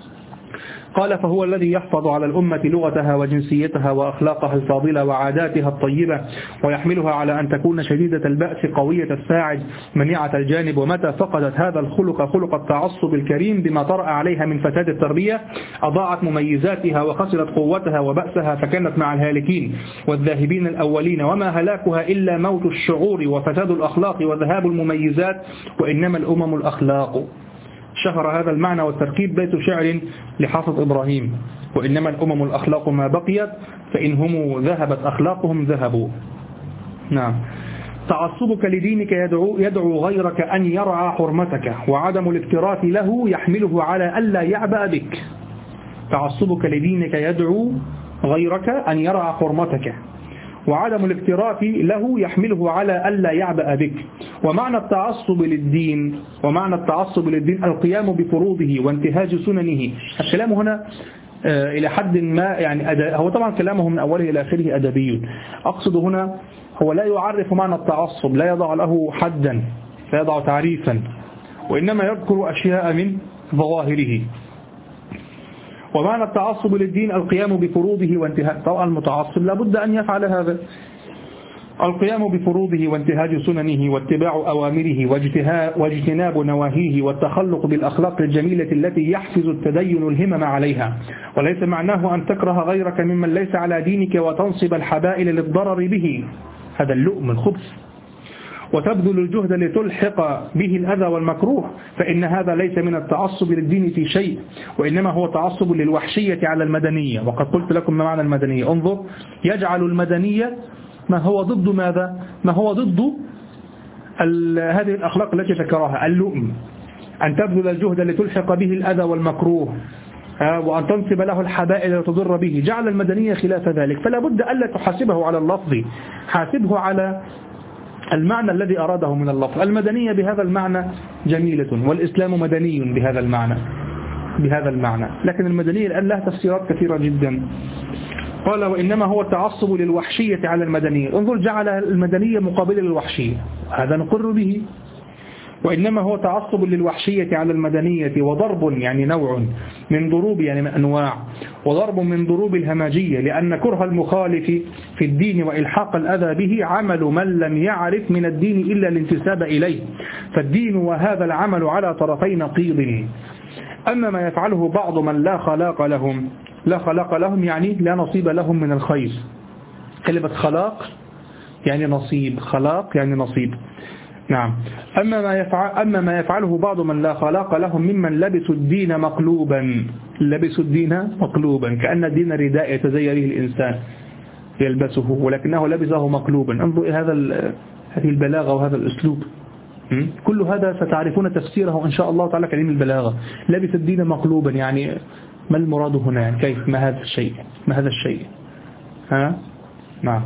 قال فهو الذي يحفظ على الأمة لغتها وجنسيتها وأخلاقها الفاضلة وعاداتها الطيبة، ويحملها على أن تكون شديدة البأس قوية الساعد منيعة الجانب. ومتى فقدت هذا الخلق، خلق التعصب الكريم بما طرأ عليها من فساد التربية، أضاعت مميزاتها وخسرت قوتها وبأسها، فكانت مع الهالكين والذاهبين الأولين. وما هلاكها إلا موت الشعور وفساد الأخلاق وذهاب المميزات، وإنما الأمم الأخلاق. شهر هذا المعنى والتركيب بيت شعر لحافظ إبراهيم: وإنما الأمم الأخلاق ما بقيت، فإنهم ذهبت أخلاقهم ذهبوا. نعم. تعصبك لدينك يدعو غيرك أن يرعى حرمتك، وعدم الاكتراث له يحمله على ألا يعبأ بك. تعصبك لدينك يدعو غيرك أن يرعى حرمتك، وعدم الاكتراث له يحمله على ألا يعبأ بك. ومعنى التعصب للدين القيام بفروضه وانتهاج سننه. الكلام هنا إلى حد ما يعني هو طبعا كلامه من أوله إلى آخره أدبي. أقصد هنا هو لا يعرف معنى التعصب، لا يضع له حدا، لا يضع تعريفا، وإنما يذكر أشياء من ظواهره. ومعنى التعصب للدين القيام بفروضه وانتهاج. طبعا المتعصب لابد أن يفعل هذا: القيام بفروضه وانتهاج سننه واتباع أوامره واجتناب نواهيه والتخلق بالأخلاق الجميلة التي يحفز التدين الهمم عليها. وليس معناه أن تكره غيرك ممن ليس على دينك وتنصب الحبائل للضرر به، هذا اللؤم الخبث، وتبذل الجهد لتلحق به الأذى والمكروه، فإن هذا ليس من التعصب للدين في شيء، وإنما هو تعصب للوحشية على المدنية. وقد قلت لكم ما معنى المدنية. انظر، يجعل المدنية ما هو ضد ماذا؟ ما هو ضد هذه الأخلاق التي ذكرها: اللؤم، أن تبذل الجهد لتلحق به الأذى والمكروه، وأن تنصب له الحبائل لتضر به. جعل المدنية خلاف ذلك، فلا بد ألا تحاسبه على اللفظ، حاسبه على المعنى الذي أراده من اللفظ. المدنية بهذا المعنى جميلة، والإسلام مدني بهذا المعنى، لكن المدنية الآن لها تفسيرات كثيرة جدا. قال وإنما هو التعصب للوحشية على المدنية. انظر، جعل المدنية مقابلة للوحشية، هذا نقر به. وإنما هو تعصب للوحشية على المدنية، وضرب يعني نوع من ضروب يعني من أنواع، وضرب من ضروب الهمجية، لأن كره المخالف في الدين وإلحاق الأذى به عمل من لم يعرف من الدين إلا الانتساب إليه، فالدين وهذا العمل على طرفي نقيض. أما ما يفعله بعض من لا خلاق لهم يعني لا نصيب لهم من الخير. كلمة خلاق يعني نصيب، خلاق يعني نصيب. نعم. أما ما يفعله بعض من لا خلاق لهم ممن لبسوا الدين مقلوبا كأن الدين رداء يتزين به الإنسان يلبسه ولكنه لبسه مقلوبا. انظر إلى هذه البلاغة وهذا الأسلوب. كل هذا ستعرفون تفسيره إن شاء الله تعالى كلمة البلاغة. لبس الدين مقلوبا يعني ما المراد هنا؟ يعني كيف؟ ما هذا الشيء نعم.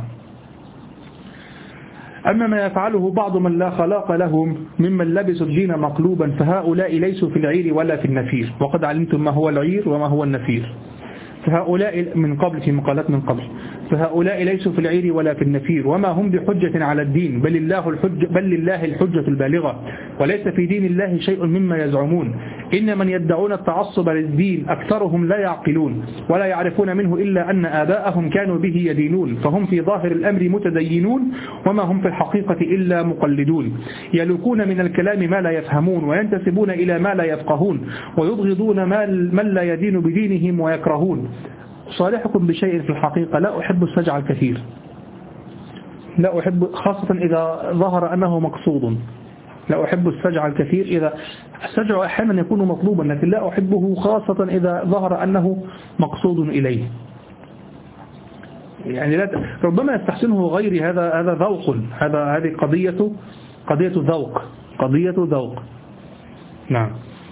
أما ما يفعله بعض من لا خلاق لهم ممن لبسوا الدين مقلوبا فهؤلاء ليسوا في العير ولا في النفير. وقد علمتم ما هو العير وما هو النفير. فهؤلاء من قبل في مقالات من قبل فهؤلاء ليسوا في العير ولا في النفير وما هم بحجة على الدين بل لله الحجة البالغة وليس في دين الله شيء مما يزعمون. إن من يدعون التعصب للدين أكثرهم لا يعقلون ولا يعرفون منه إلا أن آباءهم كانوا به يدينون فهم في ظاهر الأمر متدينون وما هم في الحقيقة إلا مقلدون. يلوكون من الكلام ما لا يفهمون وينتسبون إلى ما لا يفقهون ويبغضون من لا يدين بدينهم ويكرهون. صالحكم بشيء في الحقيقة لا أحب السجع الكثير لا أحب خاصة إذا ظهر أنه مقصود. لا أحب السجع الكثير إذا السجع أحيانا يكون مطلوبا لكن لا أحبه خاصة إذا ظهر أنه مقصود إليه. يعني ربما يستحسنه غيري هذا ذوق هذه قضية ذوق نعم.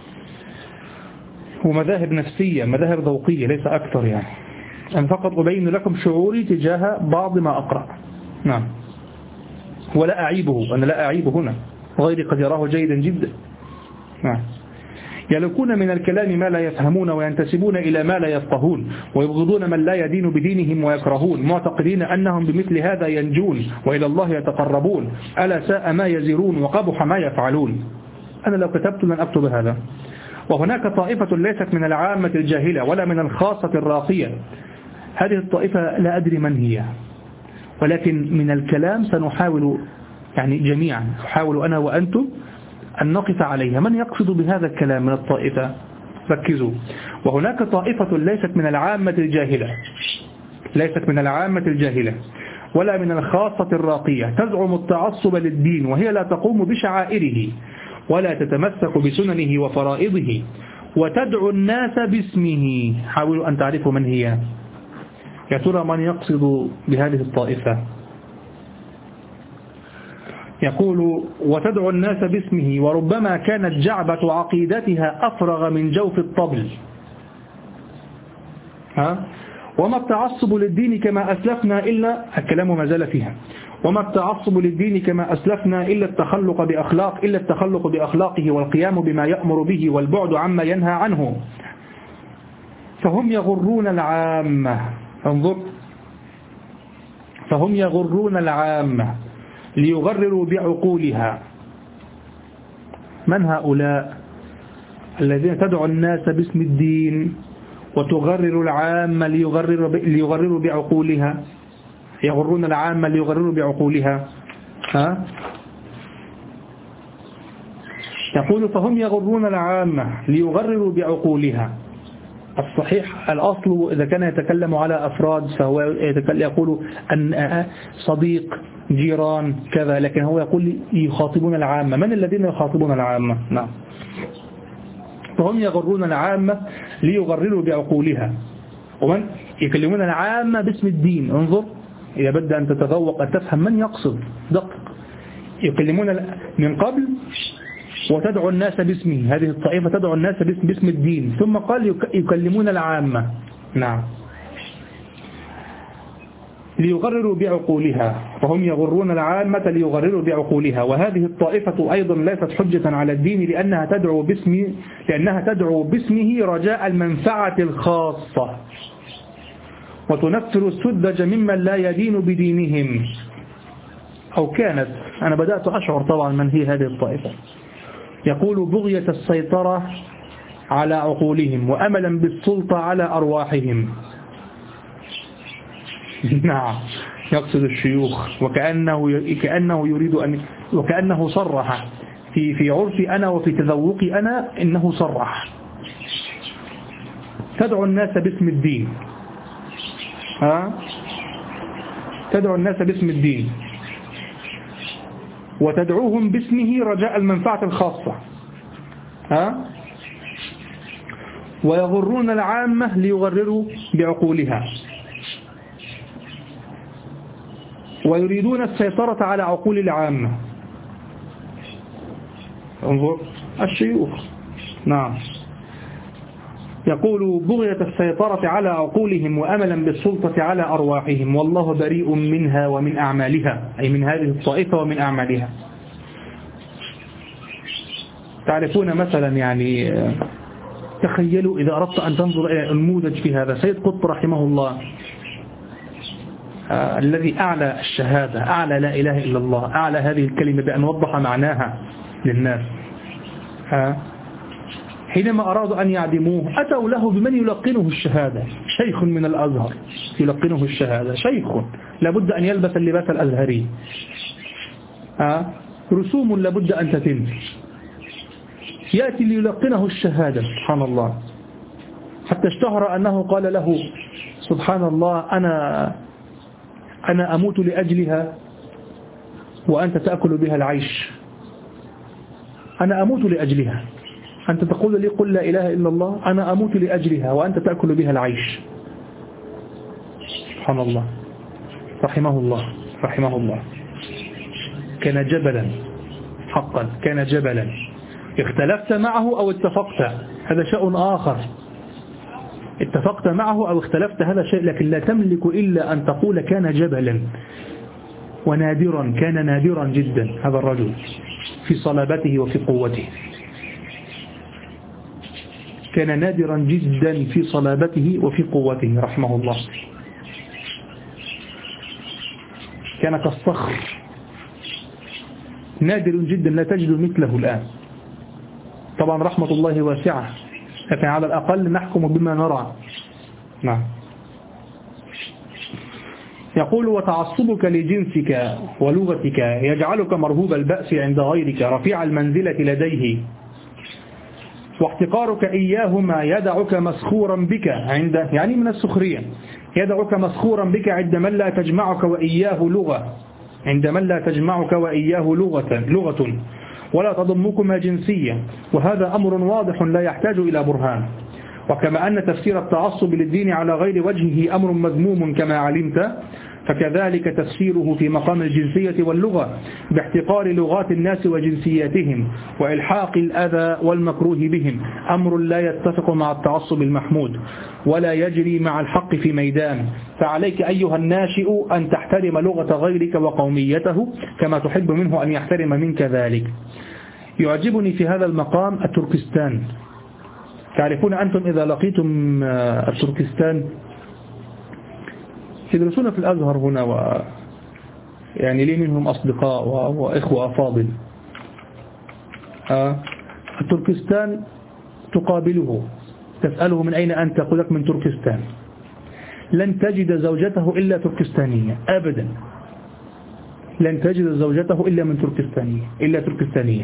ومذاهب نفسية مذاهب ذوقية ليس أكثر. يعني أنا فقط أبين لكم شعوري تجاه بعض ما أقرأ نعم. ولا أعيبه أنا لا أعيب هنا غيري قد يراه جيدا جدا نعم. يلوكون من الكلام ما لا يفهمون وينتسبون إلى ما لا يفقهون ويبغضون من لا يدين بدينهم ويكرهون معتقدين أنهم بمثل هذا ينجون وإلى الله يتقربون ألا ساء ما يزرون وقبح ما يفعلون. أنا لو كتبت لن أكتب هذا. وهناك طائفة ليست من العامة الجاهلة ولا من الخاصة الراقية. هذه الطائفة لا أدري من هي ولكن من الكلام سنحاول يعني جميعا نحاول أنا وأنتم أن نقف عليها. من يقصد بهذا الكلام من الطائفة؟ ركزوا. وهناك طائفة ليست من العامة الجاهلة ولا من الخاصة الراقية تزعم التعصب للدين وهي لا تقوم بشعائره ولا تتمسك بسننه وفرائضه وتدعو الناس باسمه. حاولوا أن تعرفوا من هي. يا ترى من يقصد بهذه الطائفة؟ يقول وتدعو الناس باسمه وربما كانت جعبة عقيدتها أفرغ من جوف الطبل. وما التعصب للدين كما أسلفنا إلا الكلام ما زال فيها. وما التعصب للدين كما أسلفنا إلا التخلق بأخلاقه والقيام بما يأمر به والبعد عما ينهى عنه. فهم يغرون العامة. انظر فهم يغرون العامة ليغرروا بعقولها. من هؤلاء الذين تدعو الناس باسم الدين وتغرر العامة ليغرروا بعقولها؟ يغرون العامة ليغرروا بعقولها. يقول فهم يغرون العامة ليغرروا بعقولها. الصحيح الأصل إذا كان يتكلم على أفراد فهو يقول أن صديق جيران كذا لكن هو يقول يخاطبون العامة. من الذين يخاطبون العامة؟ نعم. فهم يغرون العامة ليغرروا بعقولها. ومن يكلمون العامة باسم الدين. انظر إذا بدأ أن تتذوق أن تفهم من يقصد دقق. يكلمون من قبل وتدعو الناس باسمه. هذه الطائفة تدعو الناس باسم الدين ثم قال يكلمون العامة نعم ليغرروا بعقولها. فهم يغرون العامة ليغرروا بعقولها. وهذه الطائفة أيضا ليست حجة على الدين لأنها تدعو باسمه رجاء المنفعة الخاصة وتنفر السذج ممن لا يدين بدينهم. أو كانت أنا بدأت أشعر طبعا من هي هذه الطائفة. يقول بغية السيطرة على عقولهم وأملا بالسلطة على أرواحهم. نعم يقصد الشيوخ وكأنه يريد أن وكأنه صرح في عرفي أنا وفي تذوقي أنا إنه صرح. تدعو الناس باسم الدين تدعو الناس باسم الدين وتدعوهم باسمه رجاء المنفعة الخاصة، ويغرون العامة ليغرروا بعقولها، ويريدون السيطرة على عقول العامة. انظر الشيوخ، نعم، يقول بغية السيطرة على عقولهم وأملا بالسلطة على أرواحهم، والله بريء منها ومن أعمالها، أي من هذه الطائفة ومن أعمالها. تعرفون مثلا يعني تخيلوا إذا أردت أن تنظر إلى النموذج في هذا، سيد قطب رحمه الله الذي أعلى الشهادة، أعلى لا إله إلا الله، أعلى هذه الكلمة بأن وضح معناها للناس، حينما أرادوا أن يعدموه أتوا له بمن يلقنه الشهادة، شيخ من الأزهر يلقنه الشهادة، شيخ لابد أن يلبس اللباس الأزهري، رسوم لابد أن تتم، يأتي ليلقنه الشهادة، سبحان الله، حتى اشتهر أنه قال له سبحان الله أنا أموت لأجلها وأنت تأكل بها العيش، أنا أموت لأجلها، أنت تقول لي قل لا إله إلا الله، أنا أموت لأجلها وأنت تأكل بها العيش. سبحان الله، رحمه الله رحمه الله، كان جبلا حقا، كان جبلا، اختلفت معه أو اتفقت هذا شيء آخر، اتفقت معه أو اختلفت هذا شيء، لكن لا تملك إلا أن تقول كان جبلا ونادرا، كان نادرا جدا هذا الرجل في صلابته وفي قوته، كان نادرا جدا في صلابته وفي قوته رحمه الله، كان كالصخر، نادر جدا لا تجد مثله الآن. طبعا رحمة الله واسعة، لكن على الأقل نحكم بما نرى. نعم. يقول وتعصبك لجنسك ولغتك يجعلك مرهوب البأس عند غيرك رفيع المنزلة لديه، واحتقارك إياهما يدعك مسخورا بك عند، يعني من السخرية، يدعك مسخورا بك عند من لا تجمعك وإياه لغة، عند من لا تجمعك وإياه لغة ولا تضمكما جنسية، وهذا أمر واضح لا يحتاج إلى برهان. وكما أن تفسير التعصب للدين على غير وجهه أمر مذموم كما علمت، فكذلك تفسيره في مقام الجنسية واللغة باحتقار لغات الناس وجنسياتهم وإلحاق الأذى والمكروه بهم أمر لا يتفق مع التعصب المحمود ولا يجري مع الحق في ميدان. فعليك أيها الناشئ أن تحترم لغة غيرك وقوميته كما تحب منه أن يحترم منك ذلك. يعجبني في هذا المقام التركستان. تعرفون أنتم إذا لقيتم التركستان يدرسون في الأزهر هنا، يعني لي منهم أصدقاء وإخوة أفاضل، التركستان تقابله تسأله من أين أنت، يقول لك من تركستان، لن تجد زوجته إلا تركستانية أبدا، لن تجد زوجته إلا من تركستانية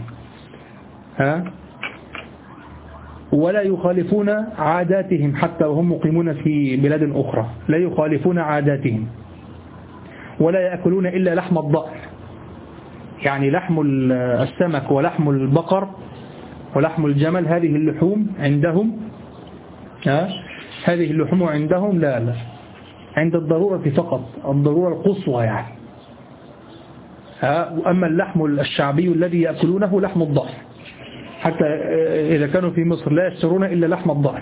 ولا يخالفون عاداتهم حتى وهم مقيمون في بلاد أخرى، لا يخالفون عاداتهم، ولا يأكلون إلا لحم الضأن، يعني لحم السمك ولحم البقر ولحم الجمل، هذه اللحوم عندهم هذه اللحوم عندهم لا عند الضرورة فقط، الضرورة القصوى يعني. أما اللحم الشعبي الذي يأكلونه لحم الضأن، حتى إذا كانوا في مصر لا يشترون إلا لحم الضأن.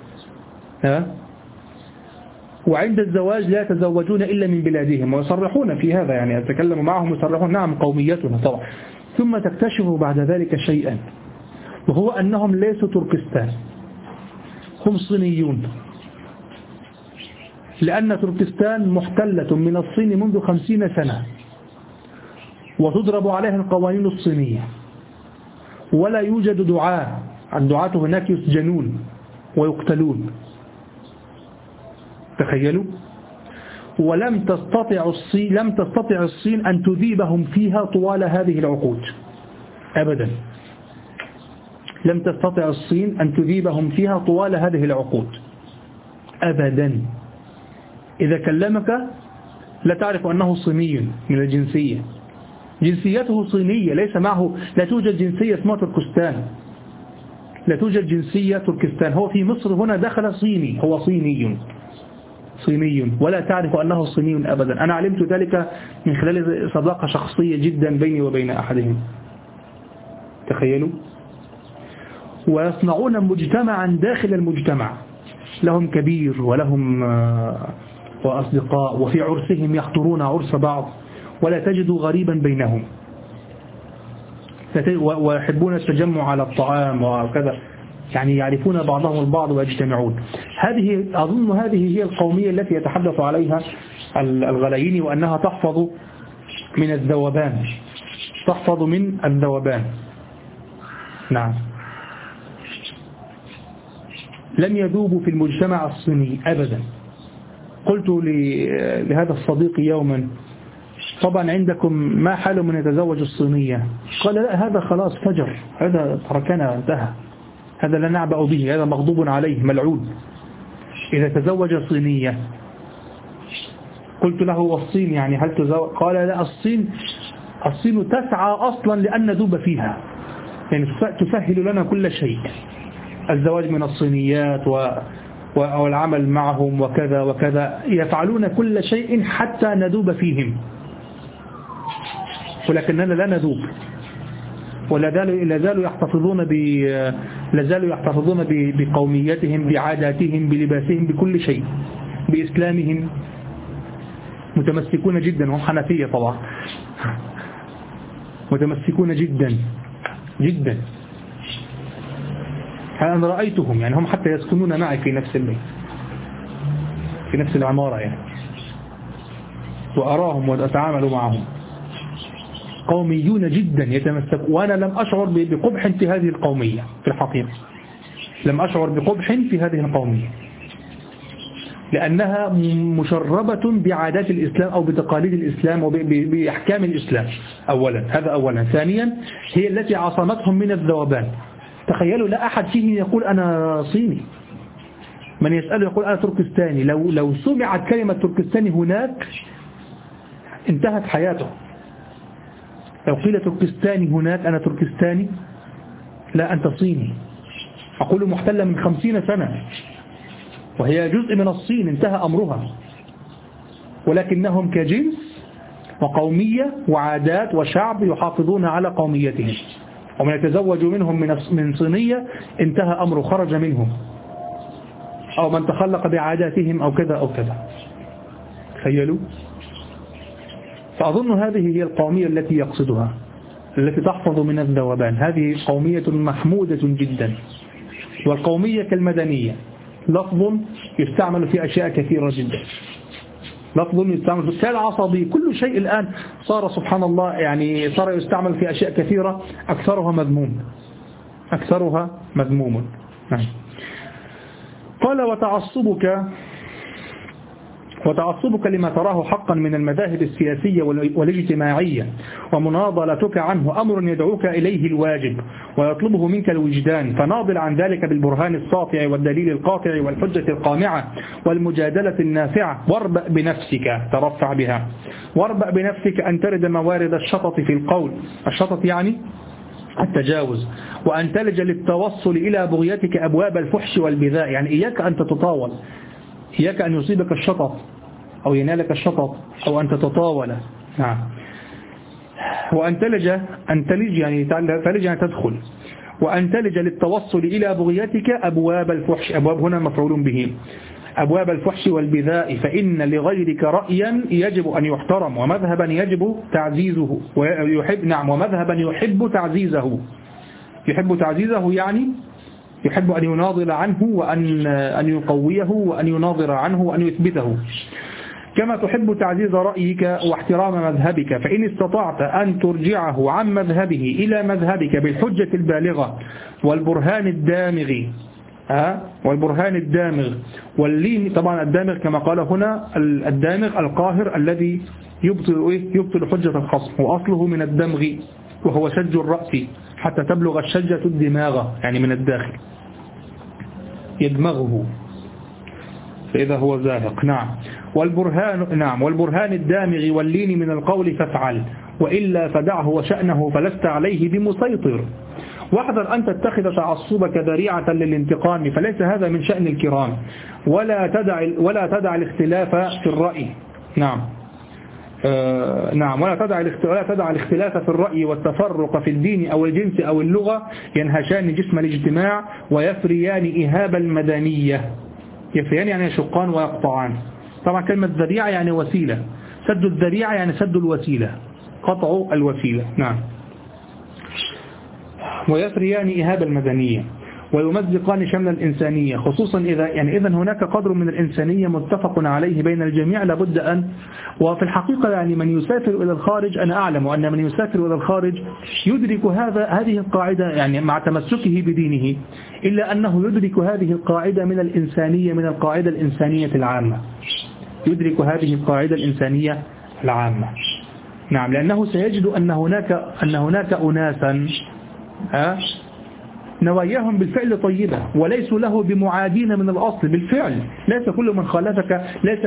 وعند الزواج لا يتزوجون إلا من بلادهم، ويصرحون في هذا، يعني أتكلم معهم يصرحون نعم قوميتنا طبعا. ثم تكتشف بعد ذلك شيئا، وهو أنهم ليسوا تركستان، هم صينيون، لأن تركستان محتلة من الصين منذ 50 سنة وتضرب عليها القوانين الصينية، ولا يوجد دعاة، الدعاة هناك يسجنون ويقتلون، تخيلوا. ولم تستطع الصين أن تذيبهم فيها طوال هذه العقود أبدا، لم تستطع الصين أن تذيبهم فيها طوال هذه العقود أبدا. إذا كلمك لا تعرف أنه صيني من الجنسية، جنسيته صينية، ليس معه، لا توجد جنسية اسمها تركستان، لا توجد جنسية تركستان. هو في مصر هنا دخل صيني، هو صيني ولا تعرف أنه صيني أبدا. أنا علمت ذلك من خلال صداقة شخصية جدا بيني وبين أحدهم، تخيلوا. ويصنعون مجتمعا داخل المجتمع، لهم كبير ولهم وأصدقاء، وفي عرسهم يحضرون عرس بعض ولا تجد غريبا بينهم، ويحبون التجمع على الطعام وكذا، يعني يعرفون بعضهم البعض ويجتمعون. أظن هذه هي القومية التي يتحدث عليها الغلايين، وأنها تحفظ من الذوبان، تحفظ من الذوبان. نعم، لم يذوبوا في المجتمع الصيني أبدا. قلت لهذا الصديق يوما: طبعا عندكم ما حال من يتزوج الصينية؟ قال: لا، هذا خلاص فجر، هذا تركنا، انتهى، هذا لا نعبأ به، هذا مغضوب عليه ملعون إذا تزوج صينية. قلت له: والصين يعني هل تزوج؟ قال: لا، الصين تسعى أصلا لأن ندوب فيها، يعني تسهل لنا كل شيء، الزواج من الصينيات والعمل معهم وكذا وكذا، يفعلون كل شيء حتى ندوب فيهم، ولكننا لا ندوب، ولا زالوا يحتفظون بقوميتهم، بعاداتهم، بلباسهم، بكل شيء، بإسلامهم، متمسكون جدا. هم حنفية طبعا، متمسكون جدا جدا. أنا رأيتهم، يعني هم حتى يسكنون معي في نفس البيت، في نفس العمارة يعني، وأراهم وأتعامل معهم، قوميون جدا يتمسك. وأنا لم أشعر بقبح في هذه القومية، في الحقيقة لم أشعر بقبح في هذه القومية، لأنها مشربة بعادات الإسلام أو بتقاليد الإسلام وبأحكام الإسلام. هذا أولا. ثانيا، هي التي عصمتهم من الذوبان. تخيلوا، لا أحد فيهم يقول أنا صيني، من يسأله يقول أنا تركستاني. لو سمعت كلمة تركستاني هناك انتهت حياته. لو قيل تركستاني هناك، أنا تركستاني، لا أنت صيني. أقول محتلة من 50 سنة وهي جزء من الصين، انتهى أمرها، ولكنهم كجنس وقومية وعادات وشعب يحافظون على قوميتهم، ومن يتزوج منهم من صينية انتهى أمره، خرج منهم، أو من تخلق بعاداتهم أو كذا أو كذا. تخيلوا. فأظن هذه هي القومية التي يقصدها، التي تحفظ من الذوبان. هذه قومية محمودة جدا. والقومية كالمدنية، لفظ يستعمل في أشياء كثيرة جدا، لفظ يستعمل في كالعصبي، كل شيء الآن صار سبحان الله، يعني صار يستعمل في أشياء كثيرة، أكثرها مذموم. قال: وتعصبك لما تراه حقا من المذاهب السياسية والاجتماعية ومناضلتك عنه أمر يدعوك إليه الواجب ويطلبه منك الوجدان، فناضل عن ذلك بالبرهان الساطع والدليل القاطع والحجة القامعة والمجادلة النافعة. واربأ بنفسك، ترفع بها، واربأ بنفسك أن ترد موارد الشطط في القول، الشطط يعني التجاوز، وأن تلج للتوصل إلى بغيتك أبواب الفحش والبذاء، يعني إياك أن تتطاول، إياك أن يصيبك الشطط أو ينالك الشطط أو أن تتطاول. نعم. وأن تلج يعني تلج يعني تدخل، وأن تلج للتوصل إلى بغيتك أبواب الفحش، أبواب هنا مفعول به، أبواب الفحش والبذاء، فإن لغيرك رأيا يجب أن يحترم، ومذهبا يجب تعزيزه، ومذهبا يحب تعزيزه يعني يحب أن يناضل عنه وأن يقويه وأن يناظر عنه وأن يثبته، كما تحب تعزيز رأيك واحترام مذهبك. فإن استطعت أن ترجعه عن مذهبه إلى مذهبك بالحجة البالغة والبرهان الدامغ واللين، طبعا الدامغ كما قال هنا، الدامغ القاهر الذي يبطل حجة الخصم، وأصله من الدمغ وهو شج الرأس حتى تبلغ الشجة الدماغ، يعني من الداخل يدمغه فإذا هو زاهق. والبرهان الدامغ واللين من القول فافعل، وإلا فدعه وشأنه فلست عليه بمسيطر. واحذر أن تتخذ تعصبك ذريعة للانتقام، فليس هذا من شأن الكرام. ولا تدع الاختلاف في الرأي. نعم ولا تدع الاختلاف في الرأي والتفرق في الدين أو الجنس أو اللغة ينهشان جسم الاجتماع ويفريان إهاب المدنية. يفريان يعني يشقان ويقطعان. طبعا كلمة ذريعة يعني وسيلة، سد الذريعة يعني سد الوسيلة، قطع الوسيلة. نعم. ويفريان إهاب المدنية ويمزقان شمل الإنسانية، خصوصا إذا هناك قدر من الإنسانية متفق عليه بين الجميع لابد أن. وفي الحقيقة يعني من يسافر إلى الخارج، أنا أعلم أن من يسافر إلى الخارج يدرك هذه القاعدة، يعني مع تمسكه بدينه، إلا أنه يدرك هذه القاعدة من الإنسانية، من القاعدة الإنسانية العامة، يدرك هذه القاعدة الإنسانية العامة. نعم، لأنه سيجد أن هناك أناسا نواياهم بالفعل طيبة وليسوا له بمعادين من الأصل بالفعل. ليس كل من خالفك،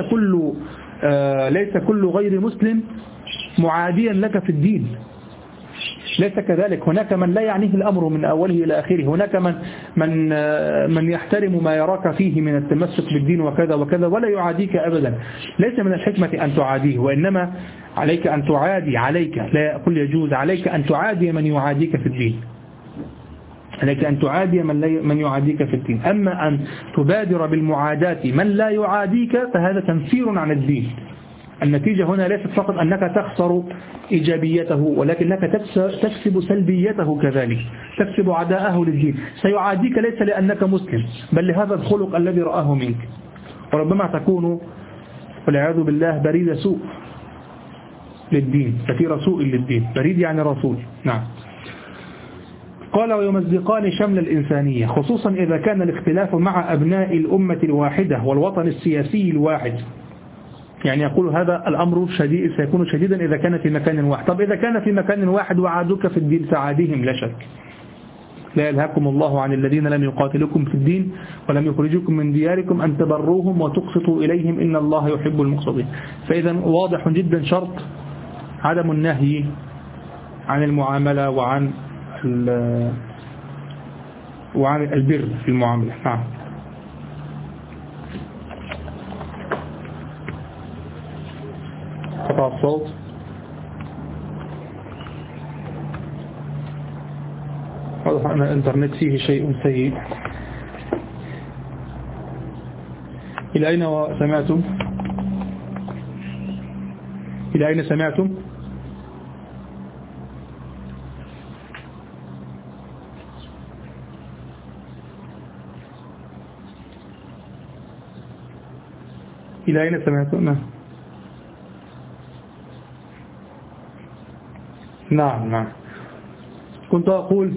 ليس كل غير مسلم معاديا لك في الدين، ليس كذلك. هناك من لا يعنيه الأمر من أوله إلى آخره، هناك من يحترم ما يراك فيه من التمسك بالدين وكذا وكذا ولا يعاديك أبدا. ليس من الحكمة أن تعاديه، وإنما عليك أن تعادي، لا أقول يجوز، عليك أن تعادي من يعاديك في الدين، عليك أن تعادي من يعاديك في الدين. أما أن تبادر بالمعاداة من لا يعاديك فهذا تنفير عن الدين. النتيجة هنا ليست فقط أنك تخسر إيجابيته، ولكنك تكسب سلبيته كذلك، تكسب عداءه للدين. سيعاديك ليس لأنك مسلم، بل لهذا الخلق الذي رآه منك، وربما تكون والعياذ بالله بريد سوء للدين، سفير سوء للدين. بريد يعني رسول. نعم. قال ويمزقان شمل الإنسانية، خصوصا إذا كان الاختلاف مع أبناء الأمة الواحدة والوطن السياسي الواحد. يعني يقول هذا الأمر سيكون شديدا إذا كان في مكان واحد. طب إذا كان في مكان واحد وعادوك في الدين فعاديهم لا شك. لا يلهاكم الله عن الذين لم يقاتلكم في الدين ولم يخرجوكم من دياركم أن تبروهم وتقسطوا إليهم إن الله يحب المقسطين. فإذا واضح جدا شرط عدم النهي عن المعاملة وعن البر في المعاملة. نعم. قطع الصوت. واضح أن الإنترنت فيه شيء سيء. إلى أين سمعتم؟ إلى أين سمعتم؟ إلى أين سمعتم؟ نعم. كنت أقول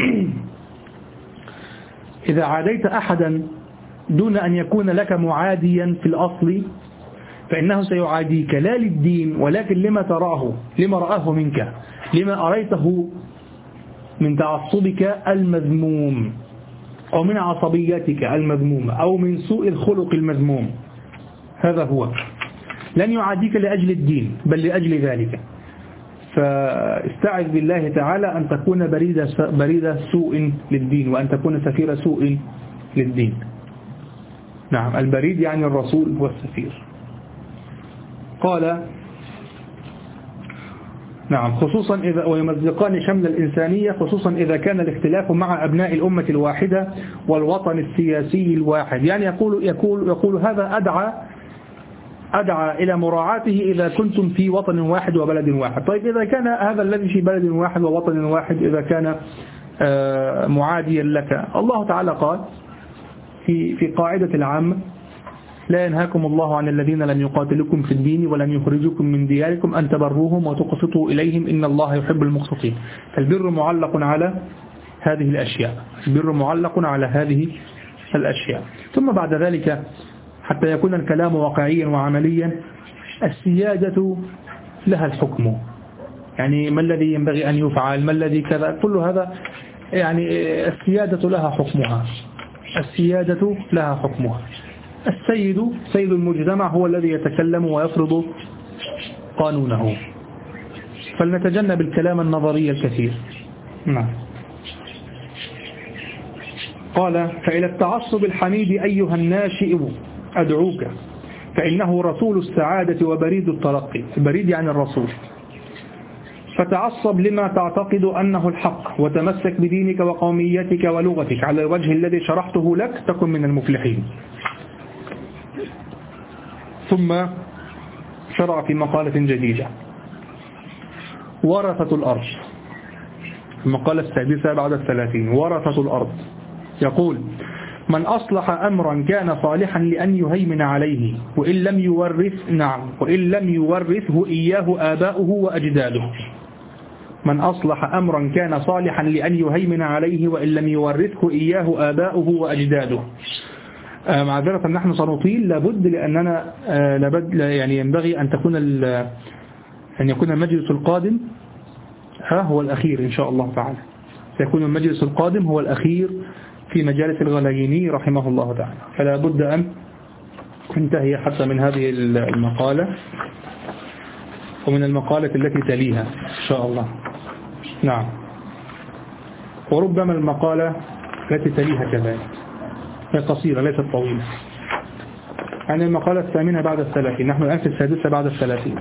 إذا عاديت أحدا دون أن يكون لك معاديا في الأصل فإنه سيعاديك لا للدين ولكن لما رآه منك، لما أريته من تعصبك المذموم أو من عصبيتك المذمومة أو من سوء الخلق المذموم. هذا هو. لن يعاديك لأجل الدين بل لأجل ذلك. فاستعذ بالله تعالى أن تكون بريد سوء للدين وأن تكون سفير سوء للدين. نعم، البريد يعني الرسول والسفير. قال نعم خصوصا إذا ويمزقان شمل الإنسانية، خصوصا إذا كان الاختلاف مع أبناء الأمة الواحدة والوطن السياسي الواحد. يعني يقول هذا أدعى إلى مراعاته إذا كنتم في وطن واحد وبلد واحد. طيب إذا كان هذا الذي في بلد واحد ووطن واحد إذا كان معاديا لك، الله تعالى قال في قاعدة العامة لا ينهاكم الله عن الذين لم يقاتلكم في الدين ولم يخرجوكم من دياركم أن تبروهم وتقسطوا إليهم إن الله يحب المقسطين. فالبر معلق على هذه الأشياء، البر معلق على هذه الأشياء. ثم بعد ذلك حتى يكون الكلام واقعيا وعمليا السيادة لها الحكم، يعني ما الذي ينبغي أن يفعل، ما الذي كذا، كل هذا يعني السيادة لها حكمها، السيادة لها حكمها. سيد المجتمع هو الذي يتكلم ويفرض قانونه، فلنتجنب الكلام النظري الكثير. نعم. قال: فإلى التعصب الحميد أيها الناشئ أدعوك، فإنه رسول السعادة وبريد الترقي. البريد يعني الرسول. فتعصب لما تعتقد أنه الحق، وتمسك بدينك وقوميتك ولغتك على الوجه الذي شرحته لك، تكن من المفلحين. ثم شرع في مقالة جديدة: ورثة الأرض. المقالة السادسة بعد 30. ورثة الأرض. يقول: من أصلح أمرا كان صالحا لأن يهيمن عليه وإن لم يورثه إياه آباؤه وأجداده. من أصلح أمرا كان صالحا لأن يهيمن عليه وإن لم يورثه إياه آباؤه وأجداده. معذرة نحن سنطيل، لابد لأننا يعني ينبغي أن يكون المجلس القادم هو الأخير إن شاء الله تعالى. سيكون المجلس القادم هو الأخير في مجالس الغلايني رحمه الله تعالى، فلا بد أن ننتهي حتى من هذه المقالة ومن المقالة التي تليها إن شاء الله. نعم. وربما المقالة التي تليها كذلك، هي قصيرة ليست طويلة. يعني المقالة الثامنة بعد 30، نحن الآن في السادسة بعد 30.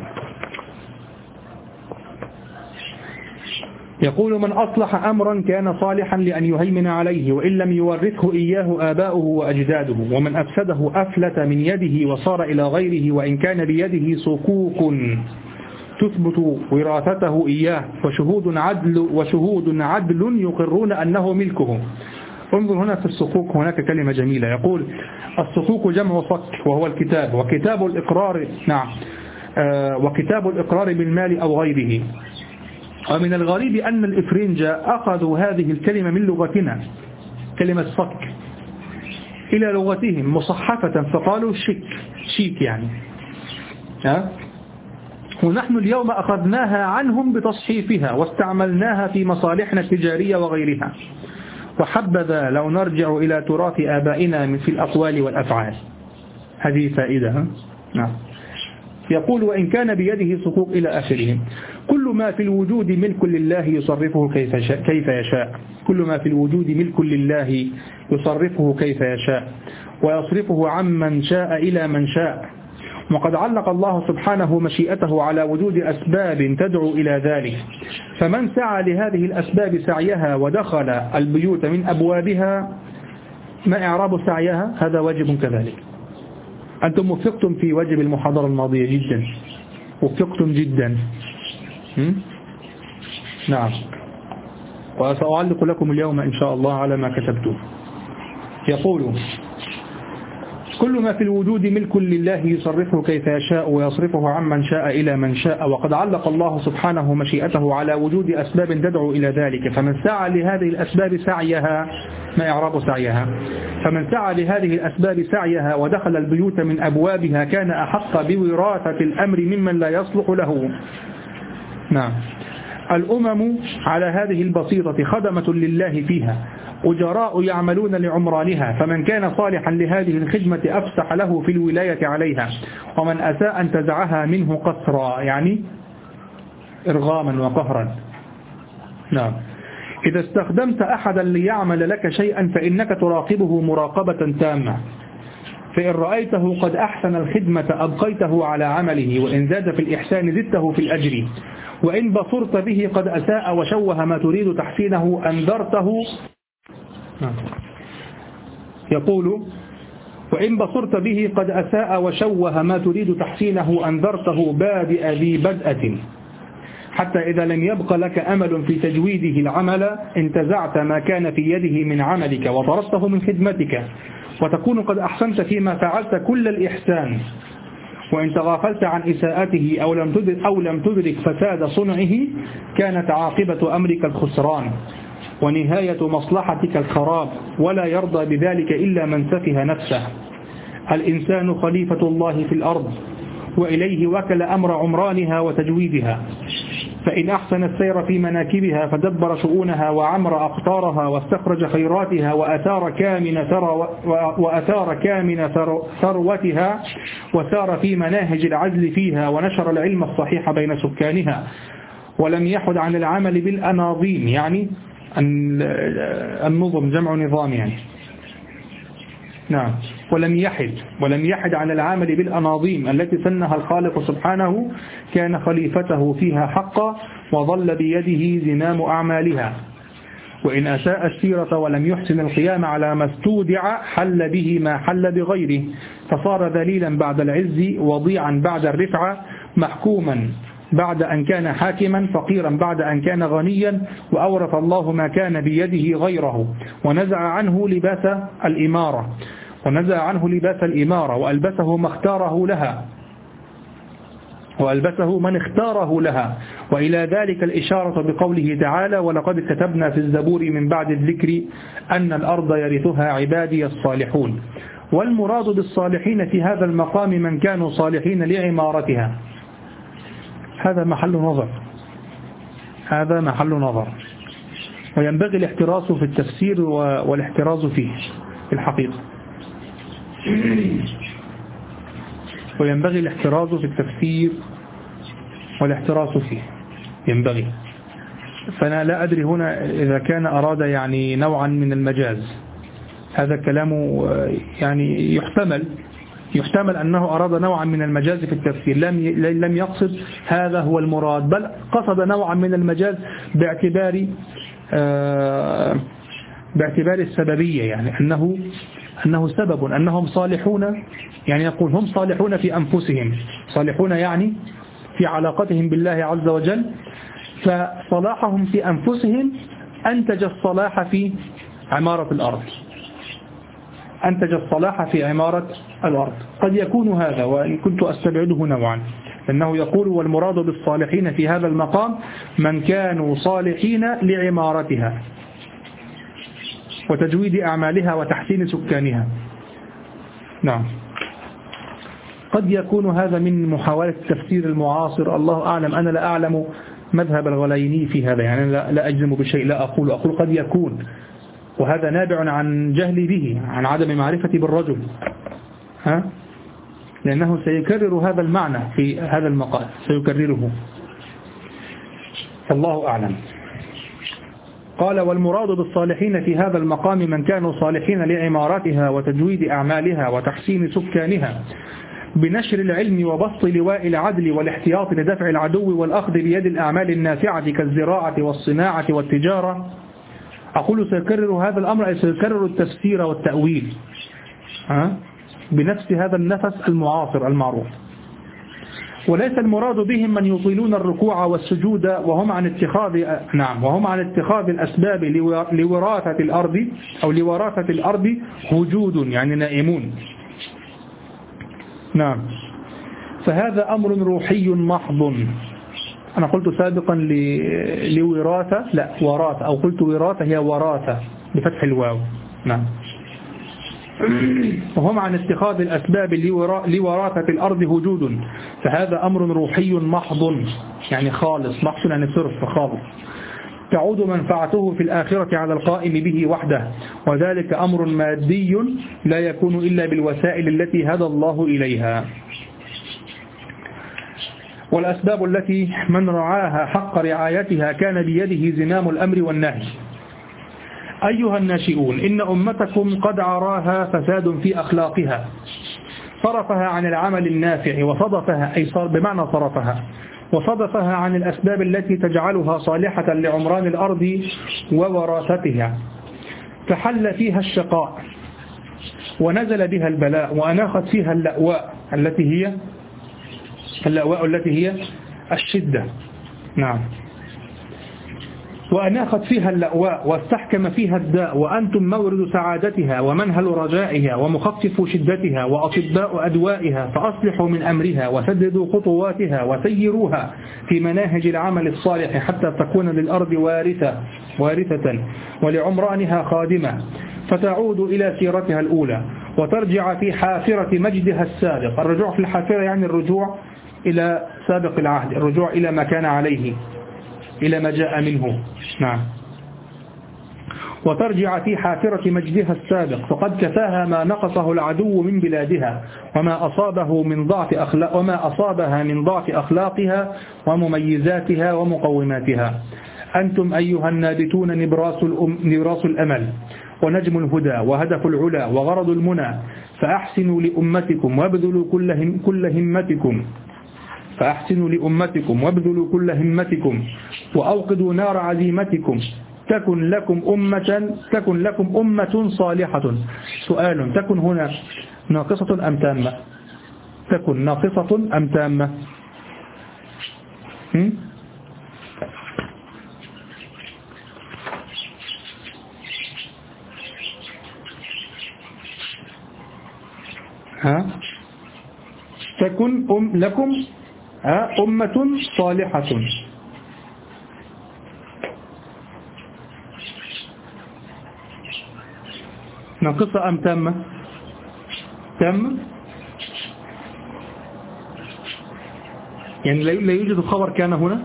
يقول: من أصلح أمرا كان صالحا لأن يهيمن عليه وإن لم يورثه إياه آباؤه وأجداده، ومن أفسده أفلت من يده وصار إلى غيره وإن كان بيده صكوك تثبت وراثته إياه وشهود عدل يقرون أنه ملكه. انظر هنا في الصكوك، هناك كلمة جميلة. يقول: الصكوك جمع صك وهو الكتاب، وكتاب الإقرار وكتاب الإقرار بالمال أو غيره. ومن الغريب أن الإفرنج أخذوا هذه الكلمة من لغتنا، كلمة صك، إلى لغتهم مصحفة فقالوا شيك يعني. ونحن اليوم أخذناها عنهم بتصحيفها واستعملناها في مصالحنا التجارية وغيرها. وحبذا لو نرجع إلى تراث آبائنا في الأقوال والأفعال. هذه فائدة. نعم. يقول: وإن كان بيده صكوك إلى آخره. كل ما في الوجود ملك لله يصرفه كيف يشاء. كل ما في الوجود ملك لله يصرفه كيف يشاء ويصرفه عمن شاء إلى من شاء. وقد علق الله سبحانه مشيئته على وجود أسباب تدعو إلى ذلك، فمن سعى لهذه الأسباب سعيها ودخل البيوت من أبوابها، ما إعراب سعيها؟ هذا واجب كذلك. أنتم وفقتم في واجب المحاضرة الماضية جدا، وفقتم جدا. نعم. وسأعلق لكم اليوم إن شاء الله على ما كتبتم. يقول: كل ما في الوجود ملك لله يصرفه كيف يشاء ويصرفه عمن شاء إلى من شاء. وقد علق الله سبحانه مشيئته على وجود أسباب تدعو إلى ذلك، فمن سعى لهذه الأسباب سعيها، ما إعراب سعيها؟ فمن سعى لهذه الأسباب سعيها ودخل البيوت من أبوابها كان أحق بوراثة الأمر ممن لا يصلح له. نعم. الأمم على هذه البسيطة خدمة لله فيها، أجراء يعملون لعمرانها، فمن كان صالحا لهذه الخدمة أفسح له في الولاية عليها، ومن أساء انتزعها منه قسرا، يعني إرغاما وقهرا. نعم. إذا استخدمت أحدا ليعمل لك شيئا فإنك تراقبه مراقبة تامة، فإن رأيته قد أحسن الخدمة أبقيته على عمله، وإن زاد في الإحسان زدته في الأجر، وإن بصرت به قد أساء وشوه ما تريد تحسينه أنذرته. يقول: وإن بصرت به قد أساء وشوه ما تريد تحسينه أنذرته بادئ ذي بدءة، حتى إذا لم يبق لك أمل في تجويده العمل انتزعت ما كان في يده من عملك وطردته من خدمتك، وتكون قد أحسنت فيما فعلت كل الإحسان. وإن تغافلت عن إساءته أو لم تدرك فساد صنعه كانت عاقبة أمرك الخسران ونهاية مصلحتك الخراب، ولا يرضى بذلك إلا من سفه نفسه. الإنسان خليفة الله في الأرض، وإليه وكل أمر عمرانها وتجويدها، فإن أحسن السير في مناكبها فدبر شؤونها وعمر أقطارها واستخرج خيراتها وأثار كامن ثروتها وسار في مناهج العدل فيها ونشر العلم الصحيح بين سكانها ولم يحد عن العمل بالأناظيم، يعني النظم جمع نظام يعني. نعم. ولم يحد عن العمل بالأناظيم التي سنها الخالق سبحانه، كان خليفته فيها حقا وظل بيده زمام أعمالها. وإن أساء السيرة ولم يحسن القيام على ما استودع حل به ما حل بغيره، فصار ذليلا بعد العز، وضيعا بعد الرفعة، محكوما بعد أن كان حاكما، فقيرا بعد أن كان غنيا، وأورث الله ما كان بيده غيره، ونزع عنه لباس الإمارة وألبسه من اختاره لها. وإلى ذلك الإشارة بقوله تعالى: ولقد كتبنا في الزبور من بعد الذكر أن الأرض يرثها عبادي الصالحون. والمراد بالصالحين في هذا المقام من كانوا صالحين لعمارتها. هذا محل نظر، وينبغي الاحتراز في التفسير والاحتراز فيه في الحقيقة. وينبغي الاحتراز في التفسير والاحتراز فيه ينبغي. فأنا لا أدري هنا إذا كان أراد يعني نوعا من المجاز. هذا الكلام يعني يحتمل أنه أراد نوعا من المجاز في التفسير، لم يقصد هذا هو المراد، بل قصد نوعا من المجاز باعتبار السببية، يعني أنه سبب أنهم صالحون، يعني يقول هم صالحون في أنفسهم، صالحون يعني في علاقتهم بالله عز وجل، فصلاحهم في أنفسهم أنتج الصلاح في عمارة الأرض. قد يكون هذا، وإن كنت أستبعده نوعا، لأنه يقول: والمراد بالصالحين في هذا المقام من كانوا صالحين لعمارتها وتجويد أعمالها وتحسين سكانها. نعم. قد يكون هذا من محاولة التفسير المعاصر، الله أعلم. أنا لا أعلم مذهب الغليني في هذا، يعني لا أجزم بشيء، لا أقول قد يكون، وهذا نابع عن جهلي به، عن عدم معرفتي بالرجل، لأنه سيكرر هذا المعنى في هذا المقال، سيكرره، فالله أعلم. قال: والمراد بالصالحين في هذا المقام من كانوا صالحين لعمارتها وتجويد أعمالها وتحسين سكانها، بنشر العلم وبسط لواء العدل والاحتياط لدفع العدو والأخذ بيد الأعمال النافعة كالزراعة والصناعة والتجارة. أقول سيكرر هذا الأمر، أي سيكرر التفسير والتأويل بنفس هذا النفس المعاصر المعروف. وليس المراد بهم من يطيلون الركوع والسجود وهم عن اتخاذ الأسباب لوراثة الأرض أو لوراثة الأرض هجود، يعني نائمون. نعم. فهذا أمر روحي محض. أنا قلت سابقا لوراثة، لا وراثة، أو قلت وراثة، هي وراثة بفتح الواو. نعم. وهم عن اتخاذ الأسباب لوراثة الأرض هجود، فهذا أمر روحي محض، يعني خالص، محض يعني صرف خالص، تعود منفعته في الآخرة على القائم به وحده، وذلك أمر مادي لا يكون إلا بالوسائل التي هدى الله إليها. والأسباب التي من رعاها حق رعايتها كان بيده زمام الأمر والنهي. أيها الناشئون، إن أمتكم قد عراها فساد في أخلاقها، صرفها عن العمل النافع وصدفها، أي صار بمعنى صرفها، وصدفها عن الأسباب التي تجعلها صالحة لعمران الأرض ووراثتها، فحل فيها الشقاء ونزل بها البلاء، وأناخت فيها اللأواء التي هي الشدة. نعم. وأناخت فيها اللأواء واستحكم فيها الداء، وأنتم مورد سعادتها ومنهل رجائها ومخفف شدتها وأطباء أدوائها، فأصلحوا من أمرها وسددوا خطواتها وسيروها في مناهج العمل الصالح حتى تكون للأرض وارثة ولعمرانها خادمة، فتعود إلى سيرتها الأولى وترجع في حافرة مجدها السابق. الرجوع في الحافرة يعني الرجوع إلى سابق العهد، الرجوع إلى ما كان عليه، إلى ما جاء منه. نعم. وترجع في حافرة مجدها السابق، فقد كفاها ما نقصه العدو من بلادها وما أصابها من ضعف أخلاقها ومميزاتها ومقوماتها. أنتم أيها النابتون نبراس الأمل ونجم الهدى وهدف العلا وغرض المنى، فأحسنوا لأمتكم وابذلوا كل همتكم وأوقدوا نار عزيمتكم، تكن لكم أمة صالحة. سؤال: تكن هنا ناقصة أم تامة؟ تكن ناقصة أم تامة؟ تكن لكم أمة صالحة. ناقصة أم تامة؟ تامة، يعني لا يوجد خبر كان هنا.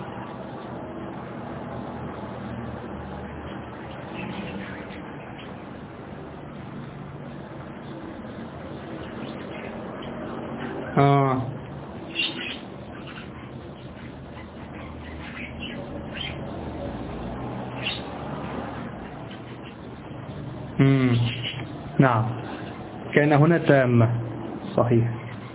نعم، كان هنا تامة، صحيح،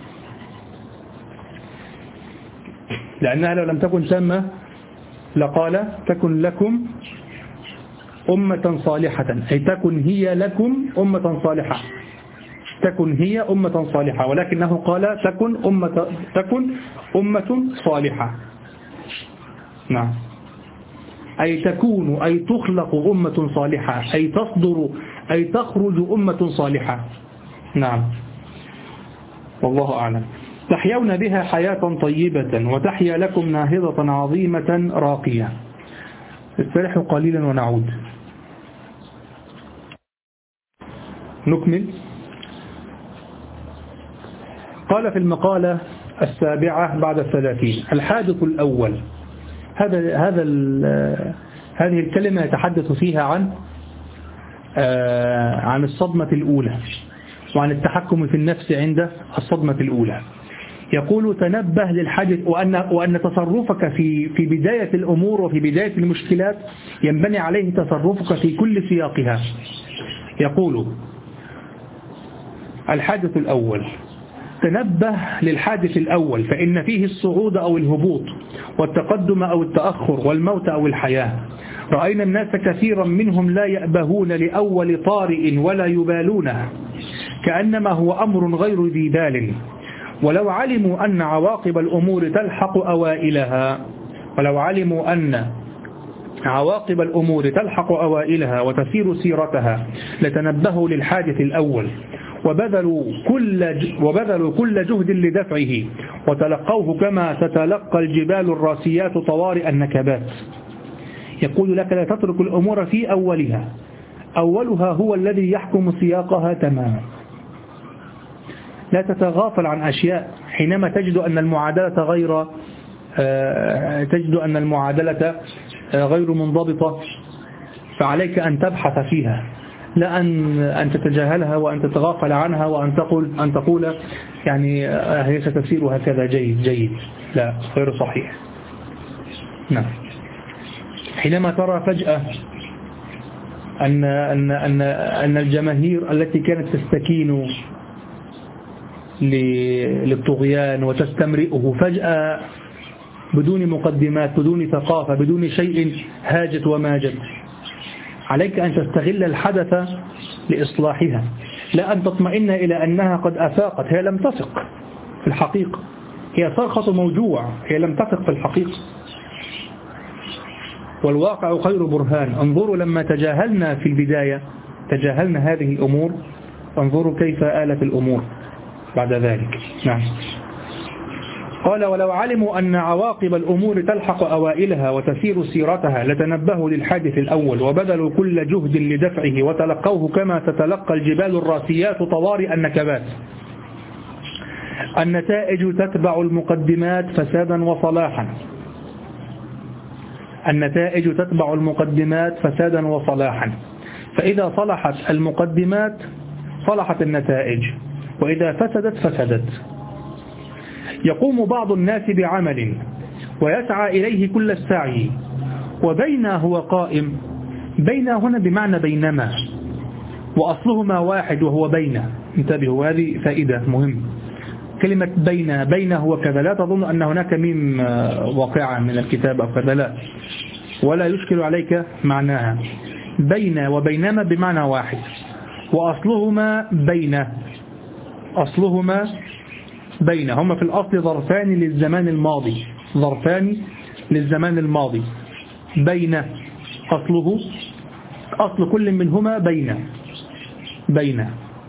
لأنها لو لم تكن تامة لقال تكن لكم أمة صالحة، أي تكن هي لكم أمة صالحة، تكن هي أمة صالحة، ولكنه قال تكن أمة صالحة. نعم، أي تكون، أي تخلق أمة صالحة، أي تصدر، أي تخرج أمة صالحة. نعم، والله أعلم. تحيون بها حياة طيبة وتحيا لكم ناهضة عظيمة راقية. استرحوا قليلا ونعود. نكمل. قال في المقالة 7 بعد 30: الحادث الأول. هذه الكلمة يتحدث فيها عن الصدمة الأولى وعن التحكم في النفس عند الصدمة الأولى. يقول: تنبه للحادث، وأن تصرفك في بداية الأمور وفي بداية المشكلات ينبني عليه تصرفك في كل سياقها. يقول: الحادث الأول، تنبه للحادث الأول، فإن فيه الصعود أو الهبوط والتقدم أو التأخر والموت أو الحياة. رأينا الناس كثيرا منهم لا يأبهون لأول طارئ ولا يبالونه، كأنما هو أمر غير ذي بال، ولو علموا أن عواقب الأمور تلحق أوائلها وتسير سيرتها لتنبهوا للحادث الأول وبذلوا كل جهد لدفعه وتلقوه كما تتلقى الجبال الراسيات طوارئ النكبات. يقول لك: لا تترك الأمور في أولها هو الذي يحكم سياقها تماما. لا تتغافل عن أشياء حينما تجد أن المعادلة غير منضبطة، فعليك أن تبحث فيها، لا أن تتجاهلها وأن تتغافل عنها وأن تقول يعني هي ستسير هكذا جيد. لا، غير صحيح. نعم. حينما ترى فجأة أن الجماهير التي كانت تستكين للطغيان وتستمرئه فجأة بدون مقدمات، بدون ثقافة، بدون شيء، هاجت وماجت، عليك أن تستغل الحدث لإصلاحها، لا أن تطمئن إلى أنها قد أفاقت. هي لم تفق في الحقيقة، هي صرخة موجوع، هي لم تفق في الحقيقة، والواقع خير برهان. انظروا لما تجاهلنا في البداية، تجاهلنا هذه الأمور، انظروا كيف آلت الأمور بعد ذلك. نعم. قال: ولو علموا أن عواقب الأمور تلحق أوائلها وتسير سيرتها لتنبهوا للحادث الأول وبذلوا كل جهد لدفعه وتلقوه كما تتلقى الجبال الراسيات طوارئ النكبات. النتائج تتبع المقدمات فسادا وصلاحا. النتائج تتبع المقدمات فسادا وصلاحا. فإذا صلحت المقدمات صلحت النتائج، وإذا فسدت فسدت. يقوم بعض الناس بعمل ويسعى إليه كل السعي وبينا هو قائم. بينا هنا بمعنى بينما، وأصلهما واحد وهو بين. انتبهوا، هذه فائدة مهمة. كلمة بين هو كذا، لا تظن أن هناك ميم واقعة من الكتاب أو كذا، لا، ولا يشكل عليك معناها. بين وبينما بمعنى واحد، وأصلهما بين. أصلهما بين، هما في الأصل ظرفان للزمان الماضي، ظرفان للزمان الماضي. بين أصله، أصل كل منهما بين.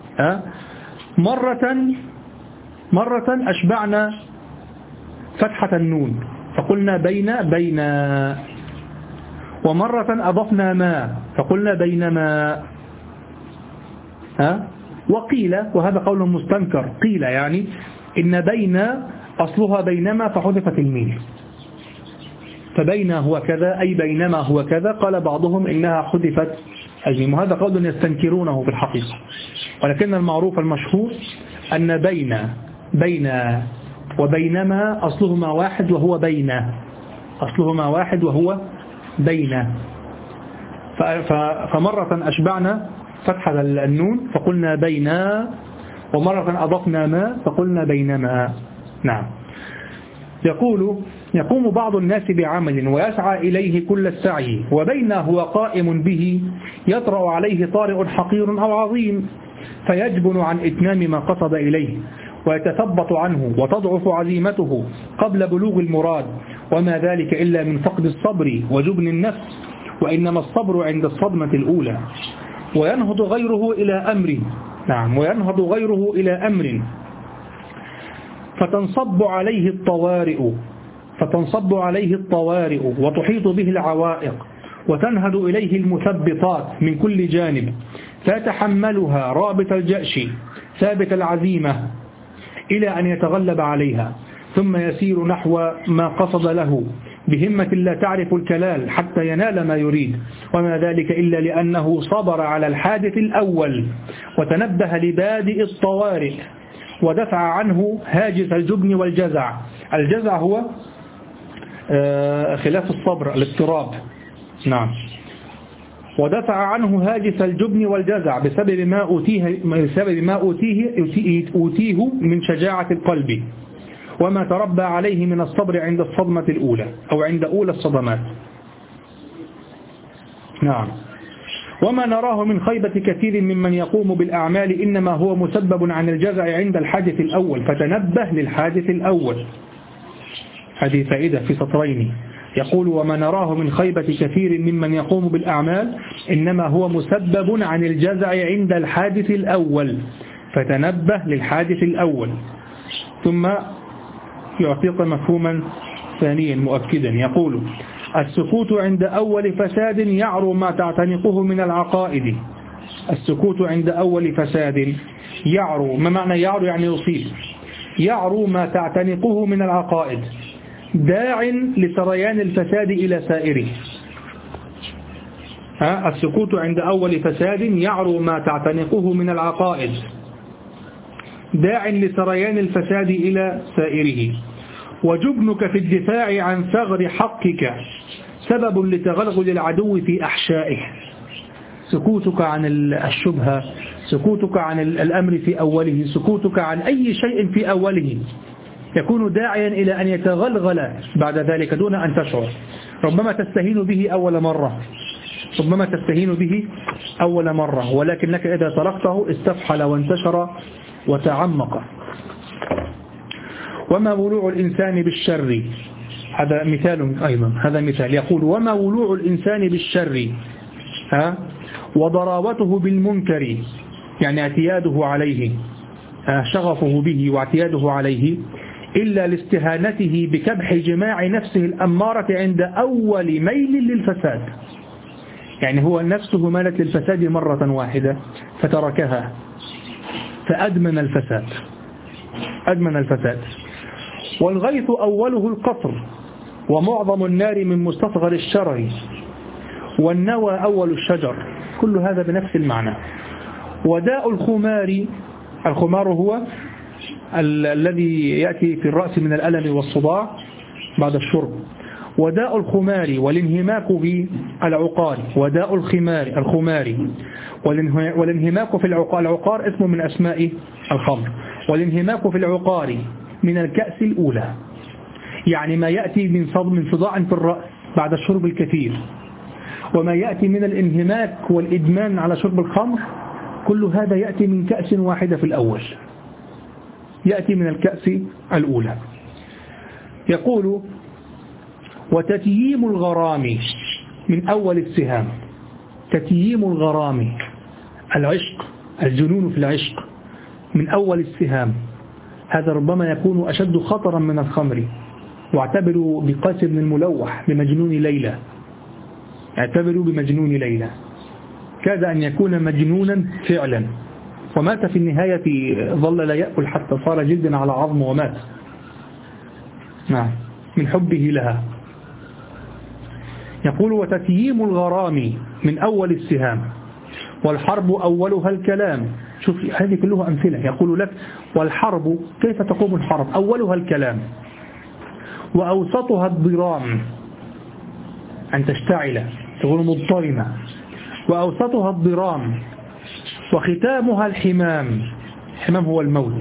مرة أشبعنا فتحة النون فقلنا بين، ومرة أضفنا ما فقلنا بينما. وقيل، وهذا قول مستنكر، قيل يعني إن بين أصلها بينما فحذفت الميم، فبين هو كذا أي بينما هو كذا. قال بعضهم إنها حذفت الميم، وهذا قول يستنكرونه في الحقيقة، ولكن المعروف المشهور أن بين وبينما أصلهما واحد وهو بين، أصلهما واحد وهو بين. فمرة أشبعنا فتحة النون فقلنا بين، ومرة أضفنا ما فقلنا بينما. نعم. يقوم بعض الناس بعمل ويسعى إليه كل السعي وبين هو قائم به، يطرأ عليه طارئ حقير أو عظيم فيجبن عن إتمام ما قصد إليه ويتثبط عنه وتضعف عزيمته قبل بلوغ المراد، وما ذلك إلا من فقد الصبر وجبن النفس، وإنما الصبر عند الصدمة الأولى. وينهض غيره إلى أمر، نعم، وينهض غيره إلى أمر فتنصب عليه الطوارئ وتحيط به العوائق وتنهد إليه المثبطات من كل جانب، فيتحملها رابط الجأش ثابت العزيمة إلى أن يتغلب عليها، ثم يسير نحو ما قصد له بهمة لا تعرف الكلال حتى ينال ما يريد، وما ذلك إلا لأنه صبر على الحادث الأول وتنبه لبادئ الطوارئ ودفع عنه هاجس الجبن والجزع. الجزع هو خلاف الصبر، الاضطراب. نعم. ودفع عنه هاجس الجبن والجزع بسبب ما أوتيه من شجاعة القلب وما تربى عليه من الصبر عند الصدمة الأولى أو عند أولى الصدمات. نعم. وما نراه من خيبة كثير ممن يقوم بالأعمال إنما هو مسبب عن الجزع عند الحادث الأول، فتنبه للحادث الأول. هذه فائدة في سطرين. يقول وما نراه من خيبة كثير ممن يقوم بالأعمال إنما هو مسبب عن الجزع عند الحادث الأول، فتنبه للحادث الأول. ثم يعطيك مفهوما ثانيا مؤكدا، يقول السكوت عند أول فساد يعرو ما تعتنقه من العقائد. السكوت عند أول فساد يعرو، ما معنى يعرو؟ يعني يصيب. يعرو ما تعتنقه من العقائد داع لسريان الفساد إلى سائره. السكوت عند أول فساد يعرو ما تعتنقه من العقائد داع لسريان الفساد إلى سائره. وجبنك في الدفاع عن ثغر حقك سبب لتغلغل العدو في أحشائه. سكوتك عن الشبهة، سكوتك عن الأمر في أوله، سكوتك عن أي شيء في أوله يكون داعيا إلى أن يتغلغل بعد ذلك دون أن تشعر. ربما تستهين به أول مرة، ربما تستهين به أول مرة، ولكنك إذا تركته استفحل وانتشر وتعمق. وما ولوع الإنسان بالشر، هذا مثال أيضا، هذا مثال. يقول وما ولوع الإنسان بالشر وضراوته بالمنكر، يعني اعتياده عليه، شغفه به واعتياده عليه، إلا لاستهانته بكبح جماع نفسه الأمارة عند أول ميل للفساد. يعني هو نفسه مالت للفساد مرة واحدة فتركها فأدمن الفساد، أدمن الفساد. والغيث أوله القطر ومعظم النار من مستصغر الشرر، والنوى أول الشجر كل هذا بنفس المعنى. وداء الخمار هو الذي يأتي في الرأس من الألم والصداع بعد الشرب. وداء الخمار والانهماك في العقار. وداء الخمار والانهماك في العقار. العقار اسم من أسماء الخمر. والانهماك في العقار من الكأس الأولى، يعني ما يأتي من صداع في الرأس بعد الشرب الكثير، وما يأتي من الانهماك والإدمان على شرب الخمر، كل هذا يأتي من كأس واحدة في الأول، يأتي من الكأس الأولى. يقول: وتتييم الغرام من أول السهام. تتييم الغرام، العشق، الجنون في العشق، من أول السهام، هذا ربما يكون أشد خطرا من الخمر. واعتبروا بقيس بن الملوح بمجنون ليلى، اعتبروا بمجنون ليلى، كاد أن يكون مجنونا فعلا، ومات في النهاية، ظل لا يأكل حتى صار جلدا على عظم ومات، نعم، من حبه لها. يقول: وتتييم الغرام من أول السهام، والحرب أولها الكلام. شوف هذه كلها أمثلة. يقول لك: والحرب، كيف تقوم الحرب؟ أولها الكلام، وأوسطها الضرام، أن تشتعل، تكون مضطرمة، وأوسطها الضرام، وختامها الحمام. الحمام هو الموت،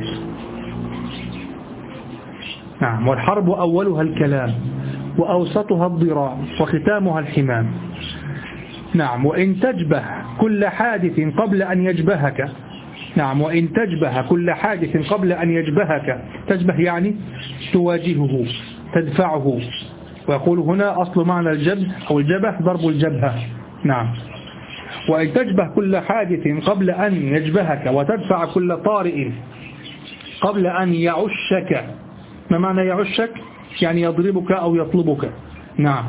نعم. والحرب أولها الكلام، وأوسطها الضرام، وختامها الحمام، نعم. وإن تجبه كل حادث قبل أن يجبهك، نعم. وإن تجبه كل حادث قبل أن يجبهك، تجبه يعني تواجهه، تدفعه. ويقول هنا أصل معنى الجبه أو الجبه ضرب الجبهة، نعم. وإن تجبه كل حادث قبل أن يجبهك، وتدفع كل طارئ قبل أن يعشك. ما معنى يعشك؟ يعني يضربك أو يطلبك، نعم.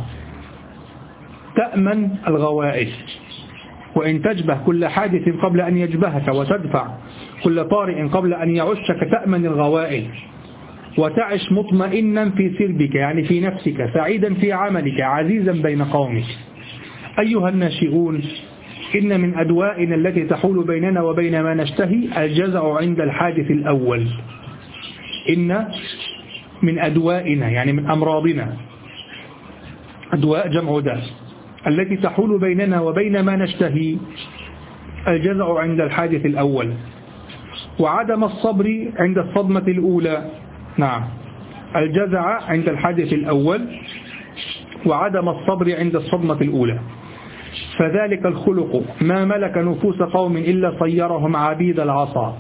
تأمن الغوائل. وإن تجبه كل حادث قبل أن يجبهك، وتدفع كل طارئ قبل أن يعشك، تأمن الغوائل. وتعش مطمئنا في سربك، يعني في نفسك، سعيدا في عملك، عزيزا بين قومك. أيها الناشئون، إن من أدوائنا التي تحول بيننا وبين ما نشتهي الجزع عند الحادث الأول. إن من أدوائنا، يعني من أمراضنا، أدواء جمع داء، التي تحول بيننا وبين ما نشتهي الجزع عند الحادث الأول، وعدم الصبر عند الصدمة الأولى، نعم. الجزع عند الحادث الأول، وعدم الصبر عند الصدمة الأولى. فذلك الخلق ما ملك نفوس قوم إلا صيرهم عبيد العصا.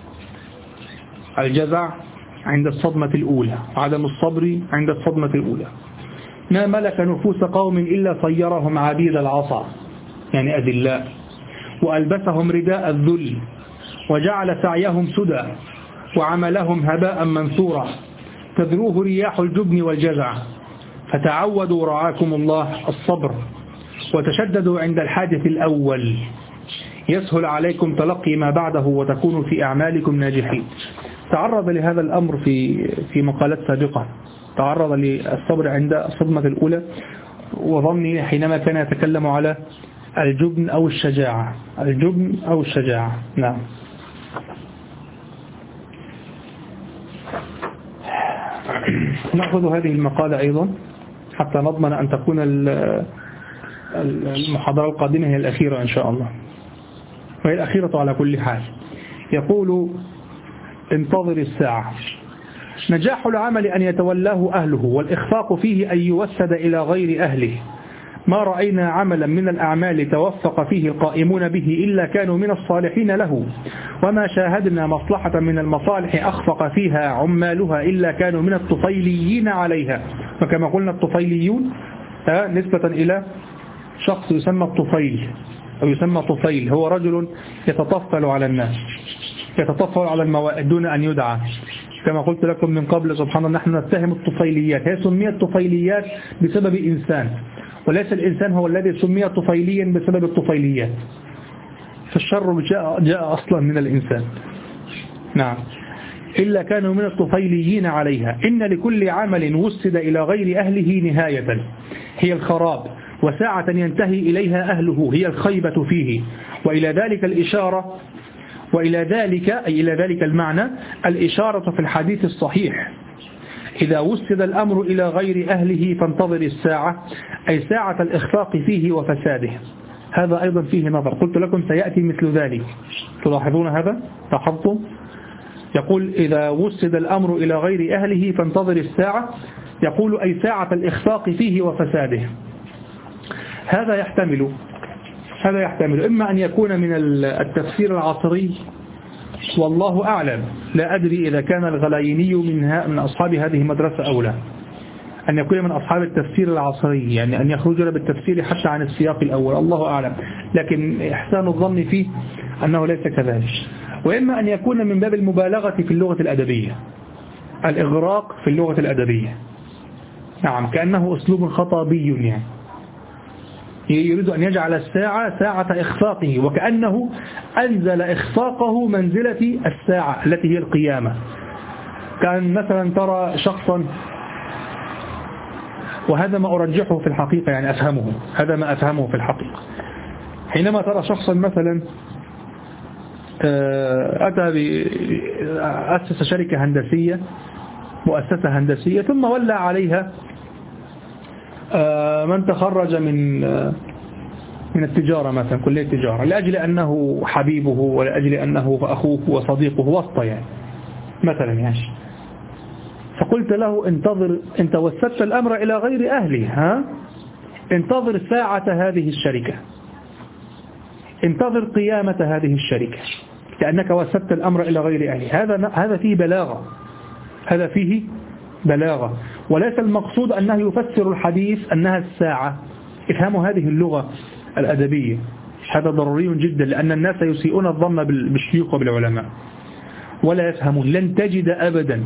الجزع عند الصدمة الأولى، عدم الصبر عند الصدمة الأولى. ما ملك نفوس قوم إلا صيرهم عبيد العصا، يعني أذلاء، وألبسهم رداء الذل، وجعل سعيهم سدى، وعملهم هباء منثورا، تذروه رياح الجبن والجزع. فتعودوا رعاكم الله الصبر، وتشددوا عند الحادث الأول، يسهل عليكم تلقي ما بعده، وتكونوا في أعمالكم ناجحين. تعرض لهذا الأمر في مقالات سابقة، تعرض للصبر عند الصدمة الأولى، وظني حينما كان يتكلم على الجبن أو الشجاعة، الجبن أو الشجاعة، نعم. نأخذ هذه المقالة أيضا حتى نضمن أن تكون المحاضرة القادمة هي الأخيرة إن شاء الله، وهي الأخيرة على كل حال. يقول: انتظر الساعة. نجاح العمل أن يتولاه أهله، والإخفاق فيه أن يوسد إلى غير أهله. ما رأينا عملا من الأعمال توفق فيه القائمون به إلا كانوا من الصالحين له، وما شاهدنا مصلحة من المصالح أخفق فيها عمالها إلا كانوا من الطفيليين عليها. وكما قلنا الطفيليون نسبة إلى شخص يسمى الطفيل أو يسمى طفيل، هو رجل يتطفل على الناس، يتطفل على الموائد دون أن يدعى. كما قلت لكم من قبل، سبحان الله، نحن نتهم الطفيليات، هي سميت طفيليات بسبب إنسان، وليس الإنسان هو الذي سمي طفيليا بسبب الطفيليات، فالشر جاء أصلا من الإنسان، نعم. إلا كانوا من الطفيليين عليها. إن لكل عمل وسد إلى غير أهله نهاية، هي الخراب، وساعة ينتهي إليها أهله هي الخيبة فيه. وإلى ذلك الإشارة، وإلى ذلك أي إلى ذلك المعنى الإشارة في الحديث الصحيح: إذا وسد الأمر إلى غير أهله فانتظر الساعة، أي ساعة الإخفاق فيه وفساده. هذا أيضا فيه نظر، قلت لكم سيأتي مثل ذلك، تلاحظون هذا؟ لاحظتم؟ يقول إذا وسد الأمر إلى غير أهله فانتظر الساعة، يقول أي ساعة الإخفاق فيه وفساده. هذا يحتمل إما أن يكون من التفسير العصري، والله أعلم، لا أدري إذا كان الغلايني من أصحاب هذه المدرسة أو لا، أن يكون من أصحاب التفسير العصري، يعني أن يخرجون بالتفسير حتى عن السياق الأول، الله أعلم، لكن إحسان الظن فيه أنه ليس كذلك. وإما أن يكون من باب المبالغة في اللغة الأدبية، الإغراق في اللغة الأدبية، نعم، كأنه أسلوب خطابي، يعني يريد أن يجعل الساعة ساعة إخفاقه، وكأنه أنزل إخفاقه منزلة الساعة التي هي القيامة. كان مثلا ترى شخصا، وهذا ما أرجحه في الحقيقة، يعني أفهمه، هذا ما أفهمه في الحقيقة، حينما ترى شخصا مثلا أسس شركة هندسية، مؤسسة هندسية، ثم ولى عليها من تخرج من التجارة مثلا، كلية التجارة، لأجل أنه حبيبه ولأجل أنه أخوه وصديقه وسط، يعني مثلا، يعني فقلت له انتظر، انت وسدت الأمر إلى غير أهله، ها، انتظر ساعة هذه الشركة، انتظر قيامة هذه الشركة، لأنك وسدت الأمر إلى غير أهله. هذا فيه بلاغة، هذا فيه بلاغة، وليس المقصود أنه يفسر الحديث أنها الساعة. افهموا هذه اللغة الأدبية، هذا ضروري جدا، لأن الناس يسيئون الظن بالشيوخ وبالعلماء ولا يفهمون. لن تجد أبدا،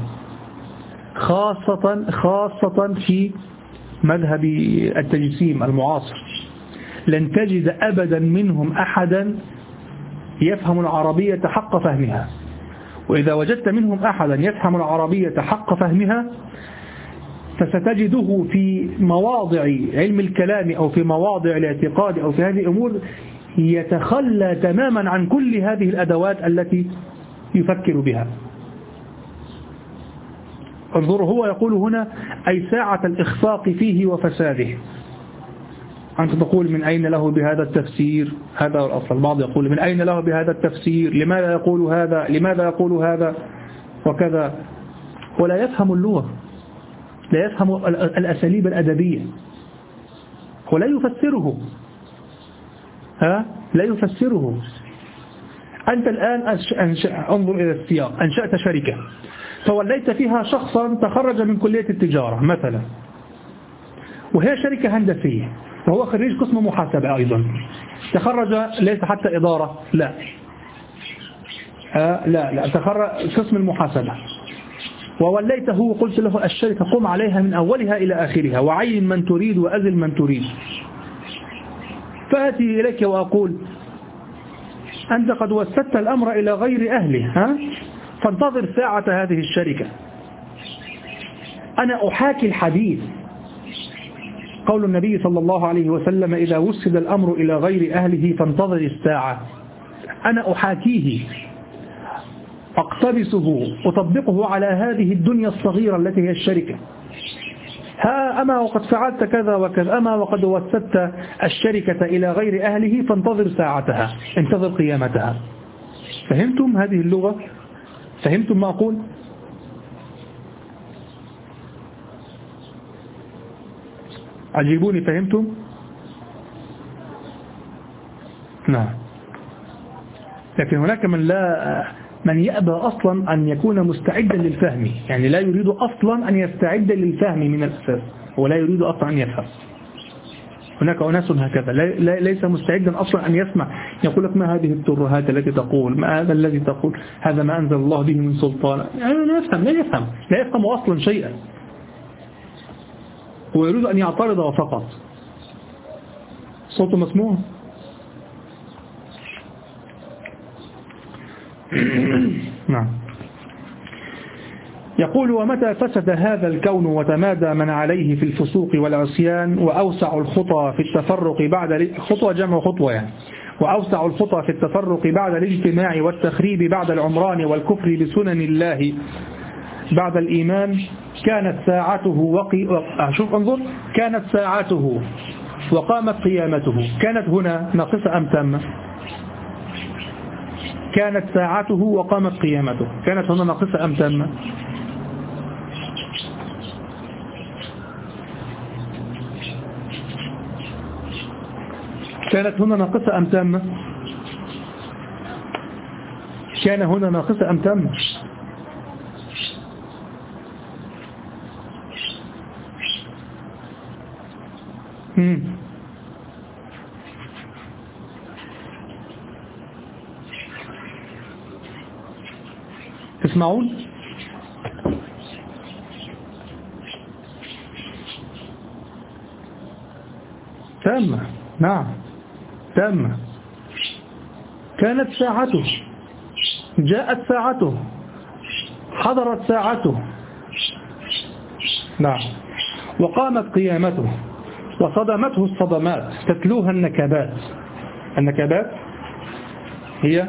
خاصة في مذهب التجسيم المعاصر، لن تجد أبدا منهم أحدا يفهم العربية حق فهمها. وإذا وجدت منهم أحدا يفهم العربية حق فهمها، فستجده في مواضع علم الكلام أو في مواضع الاعتقاد أو في هذه الأمور يتخلى تماما عن كل هذه الأدوات التي يفكر بها. انظروا، هو يقول هنا أي ساعة الإخفاق فيه وفساده. أنت تقول من أين له بهذا التفسير؟ هذا هو الأصل. البعض يقول من أين له بهذا التفسير؟ لماذا يقول هذا؟ لماذا يقول هذا؟ وكذا، ولا يفهم اللغة، لا يفهم الأساليب الأدبية، ولا يفسره، لا يفسره. أنت الآن انظر إلى السياق، أنشأت شركة فوليت فيها شخصا تخرج من كلية التجارة مثلا، وهي شركة هندسية، وهو خريج قسم محاسبة أيضا، تخرج ليس حتى إدارة، لا تخرج قسم المحاسبة، ووليته وقلت له الشركة قم عليها من أولها إلى آخرها، وعين من تريد وأزل من تريد. فأتي إليك وأقول أنت قد وسدت الأمر إلى غير أهله، فانتظر ساعة هذه الشركة. أنا أحاكي الحديث، قول النبي صلى الله عليه وسلم إذا وسد الأمر إلى غير أهله فانتظر الساعة، أنا أحاكيه، أقتبسه، أطبقه على هذه الدنيا الصغيرة التي هي الشركة. أما وقد فعلت كذا وكذا، أما وقد وسدت الشركة إلى غير أهله فانتظر ساعتها، انتظر قيامتها. فهمتم هذه اللغة؟ فهمتم ما أقول؟ عجيبوني، فهمتم؟ نعم. لكن هناك من يأبى أصلا أن يكون مستعدا للفهم، يعني لا يريد أصلا أن يستعد للفهم من الأساس، ولا يريد أصلا أن يفهم. هناك أناس هكذا ليس مستعدا أصلا أن يسمع، يقول لك ما هذه الترهات التي تقول، ما هذا الذي تقول، هذا ما أنزل الله به من سلطان، يعني لا يفهم أصلا شيئا، هو يريد أن يعترض فقط. صوته مسموع؟ نعم. يقول: ومتى فسد هذا الكون وتمادى من عليه في الفسوق والعصيان وأوسع الخطى في التفرق بعد خطوة جمع خطوة يعني وأوسع الخطى في التفرق بعد الاجتماع والتخريب بعد العمران والكفر بسنن الله بعد الإيمان كانت ساعته كانت ساعته وقامت قيامته. كانت هنا ناقصة أم تامة؟ كانت ساعته وقامت قيامته. كانت هنا ناقصة أم تامة؟ كانت هنا ناقصة أم تامة؟ كان هنا ناقصة أم تامة؟ تسمعون؟ تامة. نعم تامة. كانت ساعته، جاءت ساعته، حضرت ساعته. نعم. وقامت قيامته وصدمته الصدمات تتلوها النكبات. النكبات هي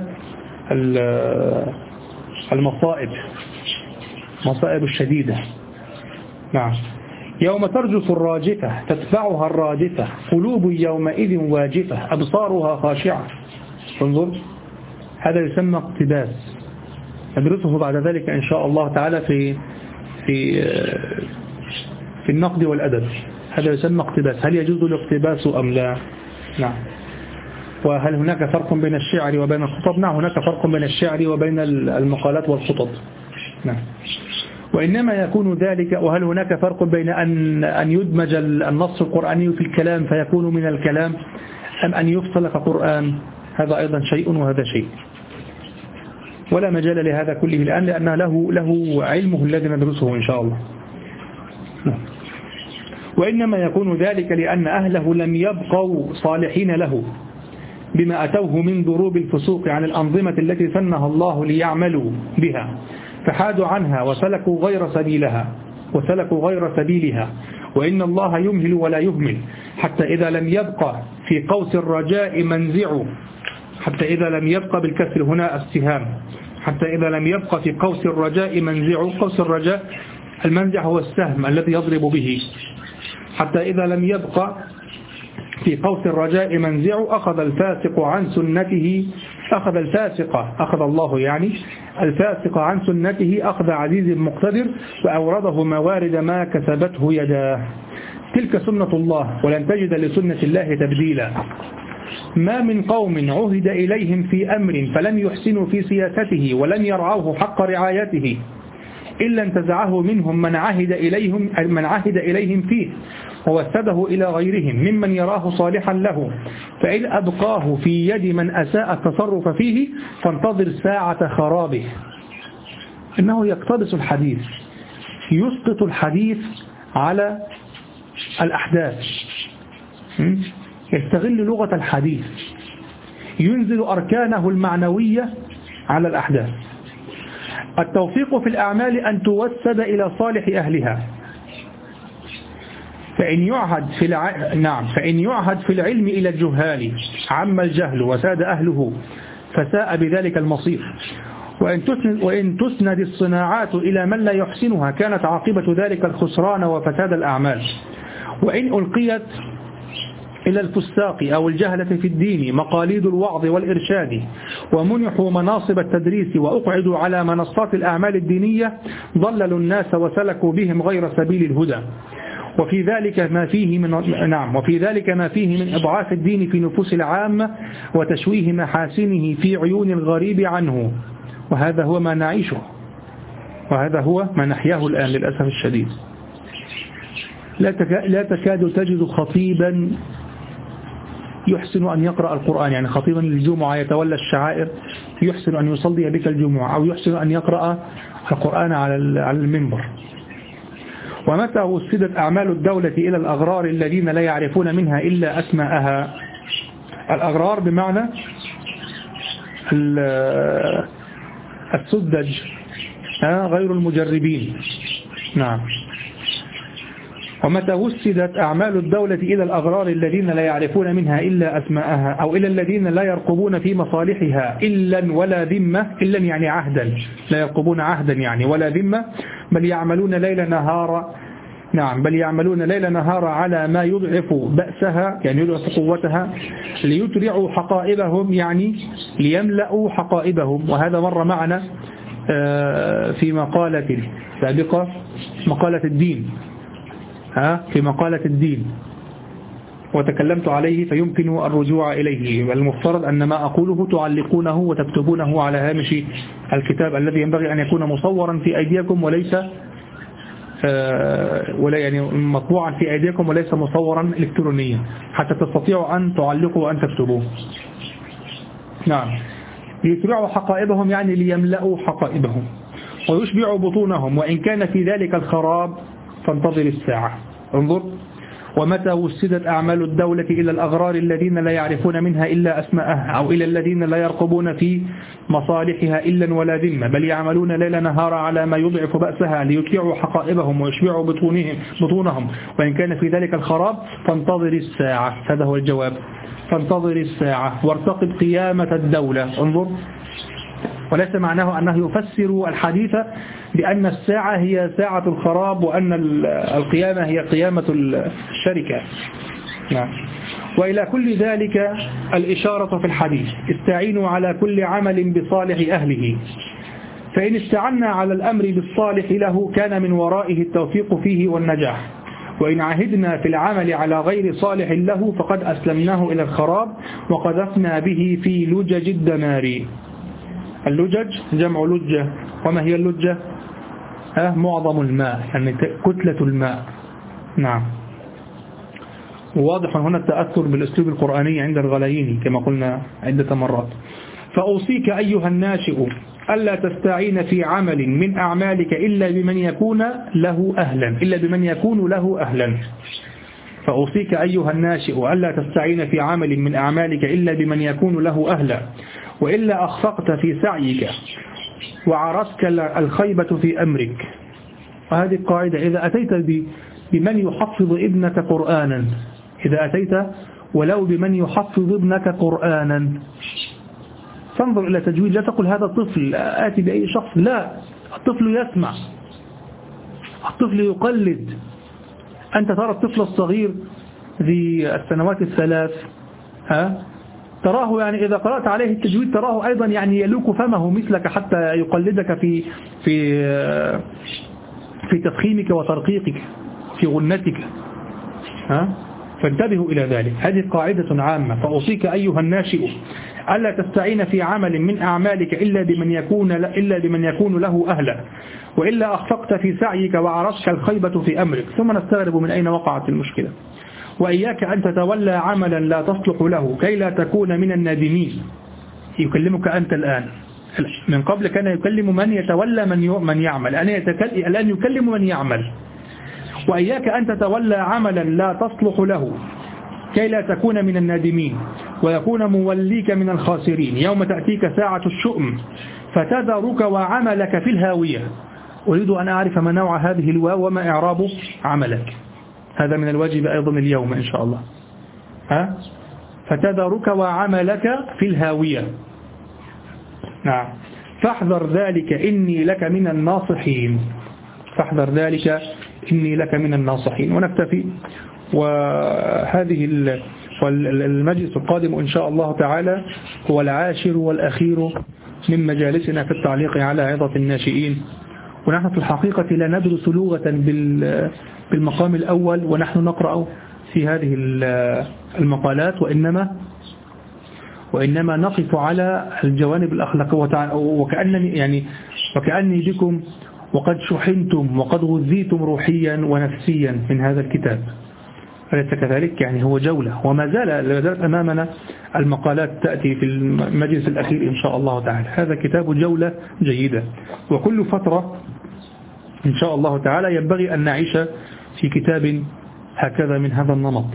المصائب، مصائب الشديدة. نعم. يوم ترجف الراجفة تتبعها الرادفة قلوب يومئذ واجفة أبصارها خاشعة. انظر، هذا يسمى اقتباس، ندرسه بعد ذلك إن شاء الله تعالى في النقد والأدب. هذا يسمى اقتباس. هل يجوز الاقتباس أم لا؟ نعم. وهل هناك فرق بين الشعر وبين الخطب؟ نعم، هناك فرق بين الشعر وبين المقالات والخطب. نعم. وإنما يكون ذلك. وهل هناك فرق بين أن يدمج النص القرآني في الكلام فيكون من الكلام، أم أن يفصل كقرآن؟ هذا أيضا شيء وهذا شيء، ولا مجال لهذا كله الآن لأن له علمه الذي ندرسه إن شاء الله. وإنما يكون ذلك لأن أهله لم يبقوا صالحين له بما أتوه من ضروب الفسوق عن الأنظمة التي سنها الله ليعملوا بها، فحادوا عنها وسلكوا غير سبيلها. وإن الله يمهل ولا يهمل حتى إذا لم يبقى في قوس الرجاء منزع، حتى إذا لم يبقى بالكسر هنا السهام، حتى إذا لم يبقى في قوس الرجاء منزع. قوس الرجاء المنزع هو السهم الذي يضرب به. حتى إذا لم يبقى في قوس الرجاء منزع أخذ الفاسق عن سنته، أخذ الله يعني الفاسق عن سنته أخذ عزيز مقتدر وأورده موارد ما كسبته يداه. تلك سنة الله ولن تجد لسنة الله تبديلا. ما من قوم عهد إليهم في أمر فلم يحسنوا في سياسته ولم يرعوه حق رعايته إلا انتزعه منهم من عهد إليهم فيه ووسده إلى غيرهم ممن يراه صالحا له، فإن أبقاه في يد من أساء التصرف فيه فانتظر ساعة خرابه. إنه يقتبس الحديث، يسقط الحديث على الأحداث، يستغل لغة الحديث، ينزل أركانه المعنوية على الأحداث. التوفيق في الأعمال أن توسد إلى صالح أهلها، فإن يعهد في العلم إلى الجهال عم الجهل وساد أهله فساء بذلك المصير. وإن تسند الصناعات إلى من لا يحسنها كانت عاقبة ذلك الخسران وفساد الأعمال. وإن ألقيت إلى الفساق أو الجهلة في الدين مقاليد الوعظ والإرشاد ومنحوا مناصب التدريس وأقعدوا على منصات الأعمال الدينية ضللوا الناس وسلكوا بهم غير سبيل الهدى. وفي ذلك ما فيه من إضعاف الدين في نفوس العامة وتشويه محاسنه في عيون الغريب عنه. وهذا هو ما نعيشه، وهذا هو ما نحياه الآن للأسف الشديد. لا تكاد تجد خطيبا يحسن أن يقرأ القرآن، يعني خطيبا للجمعة يتولى الشعائر يحسن أن يصلي بك الجمعة أو يحسن أن يقرأ القرآن على المنبر. ومتى وسدت أعمال الدولة إلى الأغرار الذين لا يعرفون منها إلا أسماءها. الأغرار بمعنى السذج غير المجربين. نعم. ومتى وسدت أعمال الدولة إلى الأغرار الذين لا يعرفون منها إلا أسماءها أو إلى الذين لا يرقبون في مصالحها إلا ولا ذمة، إلا يعني عهدا، لا يرقبون عهدا يعني ولا ذمة، بل يعملون ليل نهار. نعم، بل يعملون ليل نهار على ما يضعف بأسها، يعني يضعف قوتها، ليترعوا حقائبهم، يعني ليملأوا حقائبهم. وهذا مر معنا في مقالة سابقة، مقالة الدين، في مقالة الدين، وتكلمت عليه فيمكن الرجوع إليه. المفترض أن ما أقوله تعلقونه وتكتبونه على هامش الكتاب الذي ينبغي أن يكون مصورا في أيديكم وليس ولا يعني مطبوعا في أيديكم وليس مصورا إلكترونيا، حتى تستطيعوا أن تعلقوا وأن تكتبوه. نعم. ليتبعوا حقائبهم يعني ليملأوا حقائبهم، ويشبعوا بطونهم، وإن كان في ذلك الخراب فانتظر الساعة. انظر: ومتى وسدت أعمال الدولة إلى الأغرار الذين لا يعرفون منها إلا أسماءها أو إلى الذين لا يرقبون في مصالحها إلا ولا ذمة، بل يعملون ليل نهار على ما يضعف بأسها، ليتبعوا حقائبهم ويشبعوا بطونهم، وإن كان في ذلك الخراب فانتظر الساعة. هذا هو الجواب: فانتظر الساعة وارتقب قيامة الدولة. انظر، وليس معناه أنه يفسر الحديث بأن الساعة هي ساعة الخراب وأن القيامة هي قيامة الشركة. نعم. وإلى كل ذلك الإشارة في الحديث: استعينوا على كل عمل بصالح أهله، فإن استعنا على الأمر بالصالح له كان من ورائه التوفيق فيه والنجاح، وإن عهدنا في العمل على غير صالح له فقد أسلمناه إلى الخراب وقذفنا به في لجج الدمار. اللجج جمع لجة. وما هي اللجة؟ معظم الماء، يعني كتلة الماء. نعم. وواضح هنا التأثر بالأسلوب القرآني عند الغلايين كما قلنا عدة مرات. فأوصيك أيها الناشئ ألا تستعين في عمل من أعمالك إلا بمن يكون له أهلا، إلا بمن يكون له أهلا. فأوصيك أيها الناشئ ألا تستعين في عمل من أعمالك إلا بمن يكون له أهلا، وإلا أخفقت في سعيك وعرسك الخيبة في أمرك. وهذه القاعدة: إذا أتيت بمن يحفظ ابنك قرآنا، إذا أتيت ولو بمن يحفظ ابنك قرآنا، فانظر إلى تجويد. لا تقل هذا الطفل، آتي بأي شخص، لا، الطفل يسمع، الطفل يقلد. أنت ترى الطفل الصغير ذي السنوات الثلاث، تراه يعني إذا قرأت عليه التجويد تراه أيضا يعني يلوك فمه مثلك حتى يقلدك في تفخيمك وترقيقك، في غنتك. فانتبهوا إلى ذلك. هذه قاعدة عامة. فأوصيك أيها الناشئ ألا تستعين في عمل من أعمالك إلا بمن يكون له أهلا، وإلا أخفقت في سعيك وعرسك الخيبة في أمرك. ثم نستغرب من أين وقعت المشكلة. وإياك أن تتولى عملا لا تصلح له كي لا تكون من النادمين. يكلمك أنت الآن، من قبل كان يكلم من يتولى من يعمل، الآن يكلم من يعمل. وإياك أن تتولى عملا لا تصلح له كي لا تكون من النادمين ويكون موليك من الخاسرين يوم تأتيك ساعة الشؤم فتذرك وعملك في الهاوية. أريد أن أعرف ما نوع هذه الواو وما إعراب عملك. هذا من الواجب أيضا اليوم إن شاء الله. فتذرك وعملك في الهاوية. نعم. فاحذر ذلك إني لك من الناصحين. فاحذر ذلك إني لك من الناصحين. ونكتفي. وهذه المجلس القادم إن شاء الله تعالى هو العاشر والأخير من مجالسنا في التعليق على عظة الناشئين. ونحن في الحقيقة لا ندرس لغة بالمقام الأول ونحن نقرأ في هذه المقالات، وإنما نقف على الجوانب الأخلاقية. وكأني بكم وقد شحنتم وقد غذيتم روحيا ونفسيا من هذا الكتاب. أليس كذلك؟ يعني هو جولة، وما زالت أمامنا المقالات تأتي في المجلس الأخير إن شاء الله تعالى. هذا كتاب جولة جيدة، وكل فترة إن شاء الله تعالى ينبغي أن نعيش في كتاب هكذا من هذا النمط،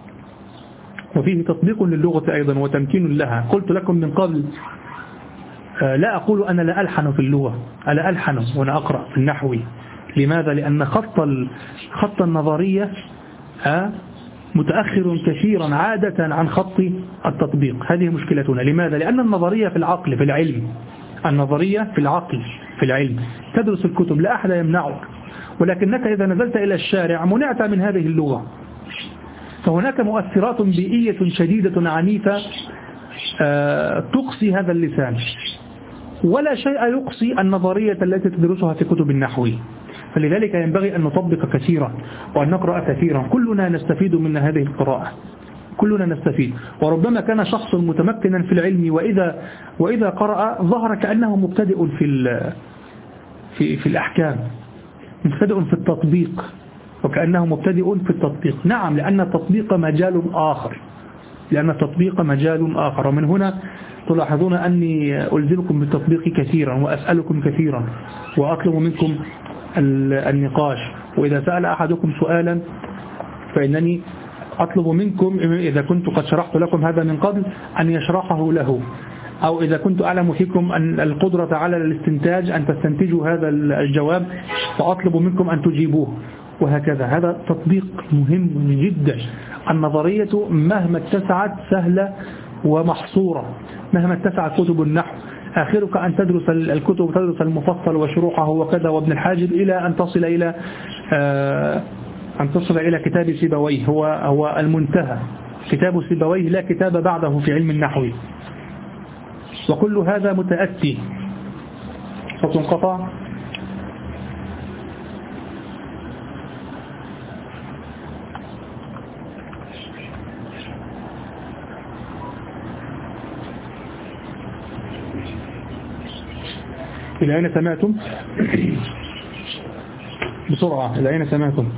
وفيه تطبيق للغة أيضا وتمكين لها. قلت لكم من قبل لا أقول أنا لا ألحن في اللغة، ألا ألحن وأنا أقرأ في النحو. لماذا؟ لأن خط النظرية متأخر كثيرا عادة عن خط التطبيق. هذه مشكلتنا. لماذا؟ لأن النظرية في العقل في العلم، النظرية في العقل في العلم تدرس الكتب لا أحد يمنعك، ولكنك إذا نزلت إلى الشارع منعت من هذه اللغة. فهناك مؤثرات بيئية شديدة عنيفة تقصي هذا اللسان، ولا شيء يقصي النظرية التي تدرسها في كتب النحو. فلذلك ينبغي أن نطبق كثيرا وأن نقرأ كثيرا. كلنا نستفيد من هذه القراءة، كلنا نستفيد. وربما كان شخص متمكنا في العلم وإذا قرأ ظهر كأنه مبتدئ في الأحكام، مبتدئ في التطبيق، وكأنه مبتدئ في التطبيق. نعم، لأن التطبيق مجال آخر. ومن هنا تلاحظون أني ألزمكم بالتطبيق كثيرا وأسألكم كثيرا وأطلب منكم النقاش. وإذا سأل أحدكم سؤالا فإنني أطلب منكم إذا كنت قد شرحت لكم هذا من قبل أن يشرحه له، أو إذا كنت أعلم فيكم أن القدرة على الاستنتاج أن تستنتجوا هذا الجواب فأطلب منكم أن تجيبوه، وهكذا. هذا تطبيق مهم جدا. النظرية مهما اتسعت سهلة ومحصورة، مهما اتسعت كتب النحو آخرك أن تدرس الكتب، تدرس المفصل وشروحه وكذا وابن الحاجب إلى أن تصل إلى كتاب سيبويه. هو المنتهى. كتاب سيبويه لا كتاب بعده في علم النحو. وكل هذا متأتي. صوت انقطع. إلى أين سمعتم؟ بسرعة، إلى أين سمعتم؟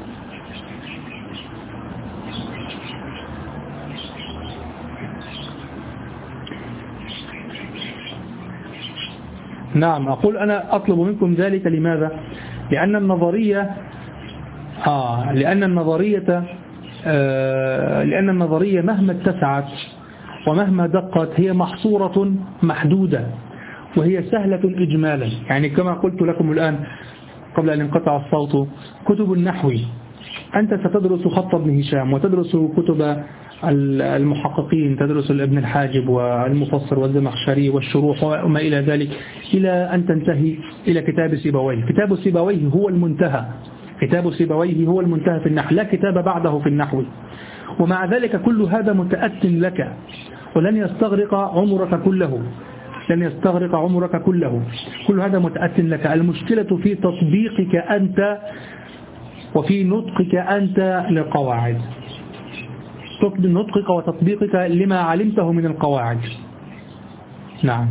نعم، أقول أنا أطلب منكم ذلك. لماذا؟ لأن النظرية مهما اتسعت ومهما دقت هي محصورة محدودة، وهي سهلة إجمالا. يعني كما قلت لكم الآن قبل أن ينقطع الصوت، كتب النحو أنت ستدرس خط ابن هشام وتدرس كتب المحققين، تدرس ابن الحاجب والمفسر والزمخشري والشروح وما إلى ذلك، إلى أن تنتهي إلى كتاب سيبويه. كتاب سيبويه هو المنتهى، كتاب سيبويه هو المنتهى في النحو، لا كتاب بعده في النحو. ومع ذلك كل هذا متأت لك ولن يستغرق عمرك كله، لن يستغرق عمرك كله. كل هذا متأت لك. المشكلة في تطبيقك أنت وفي نطقك أنت للقواعد، نطقك وتطبيقك لما علمته من القواعد. نعم.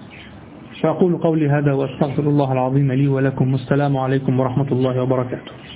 فأقول قولي هذا وأستغفر الله العظيم لي ولكم، والسلام عليكم ورحمة الله وبركاته.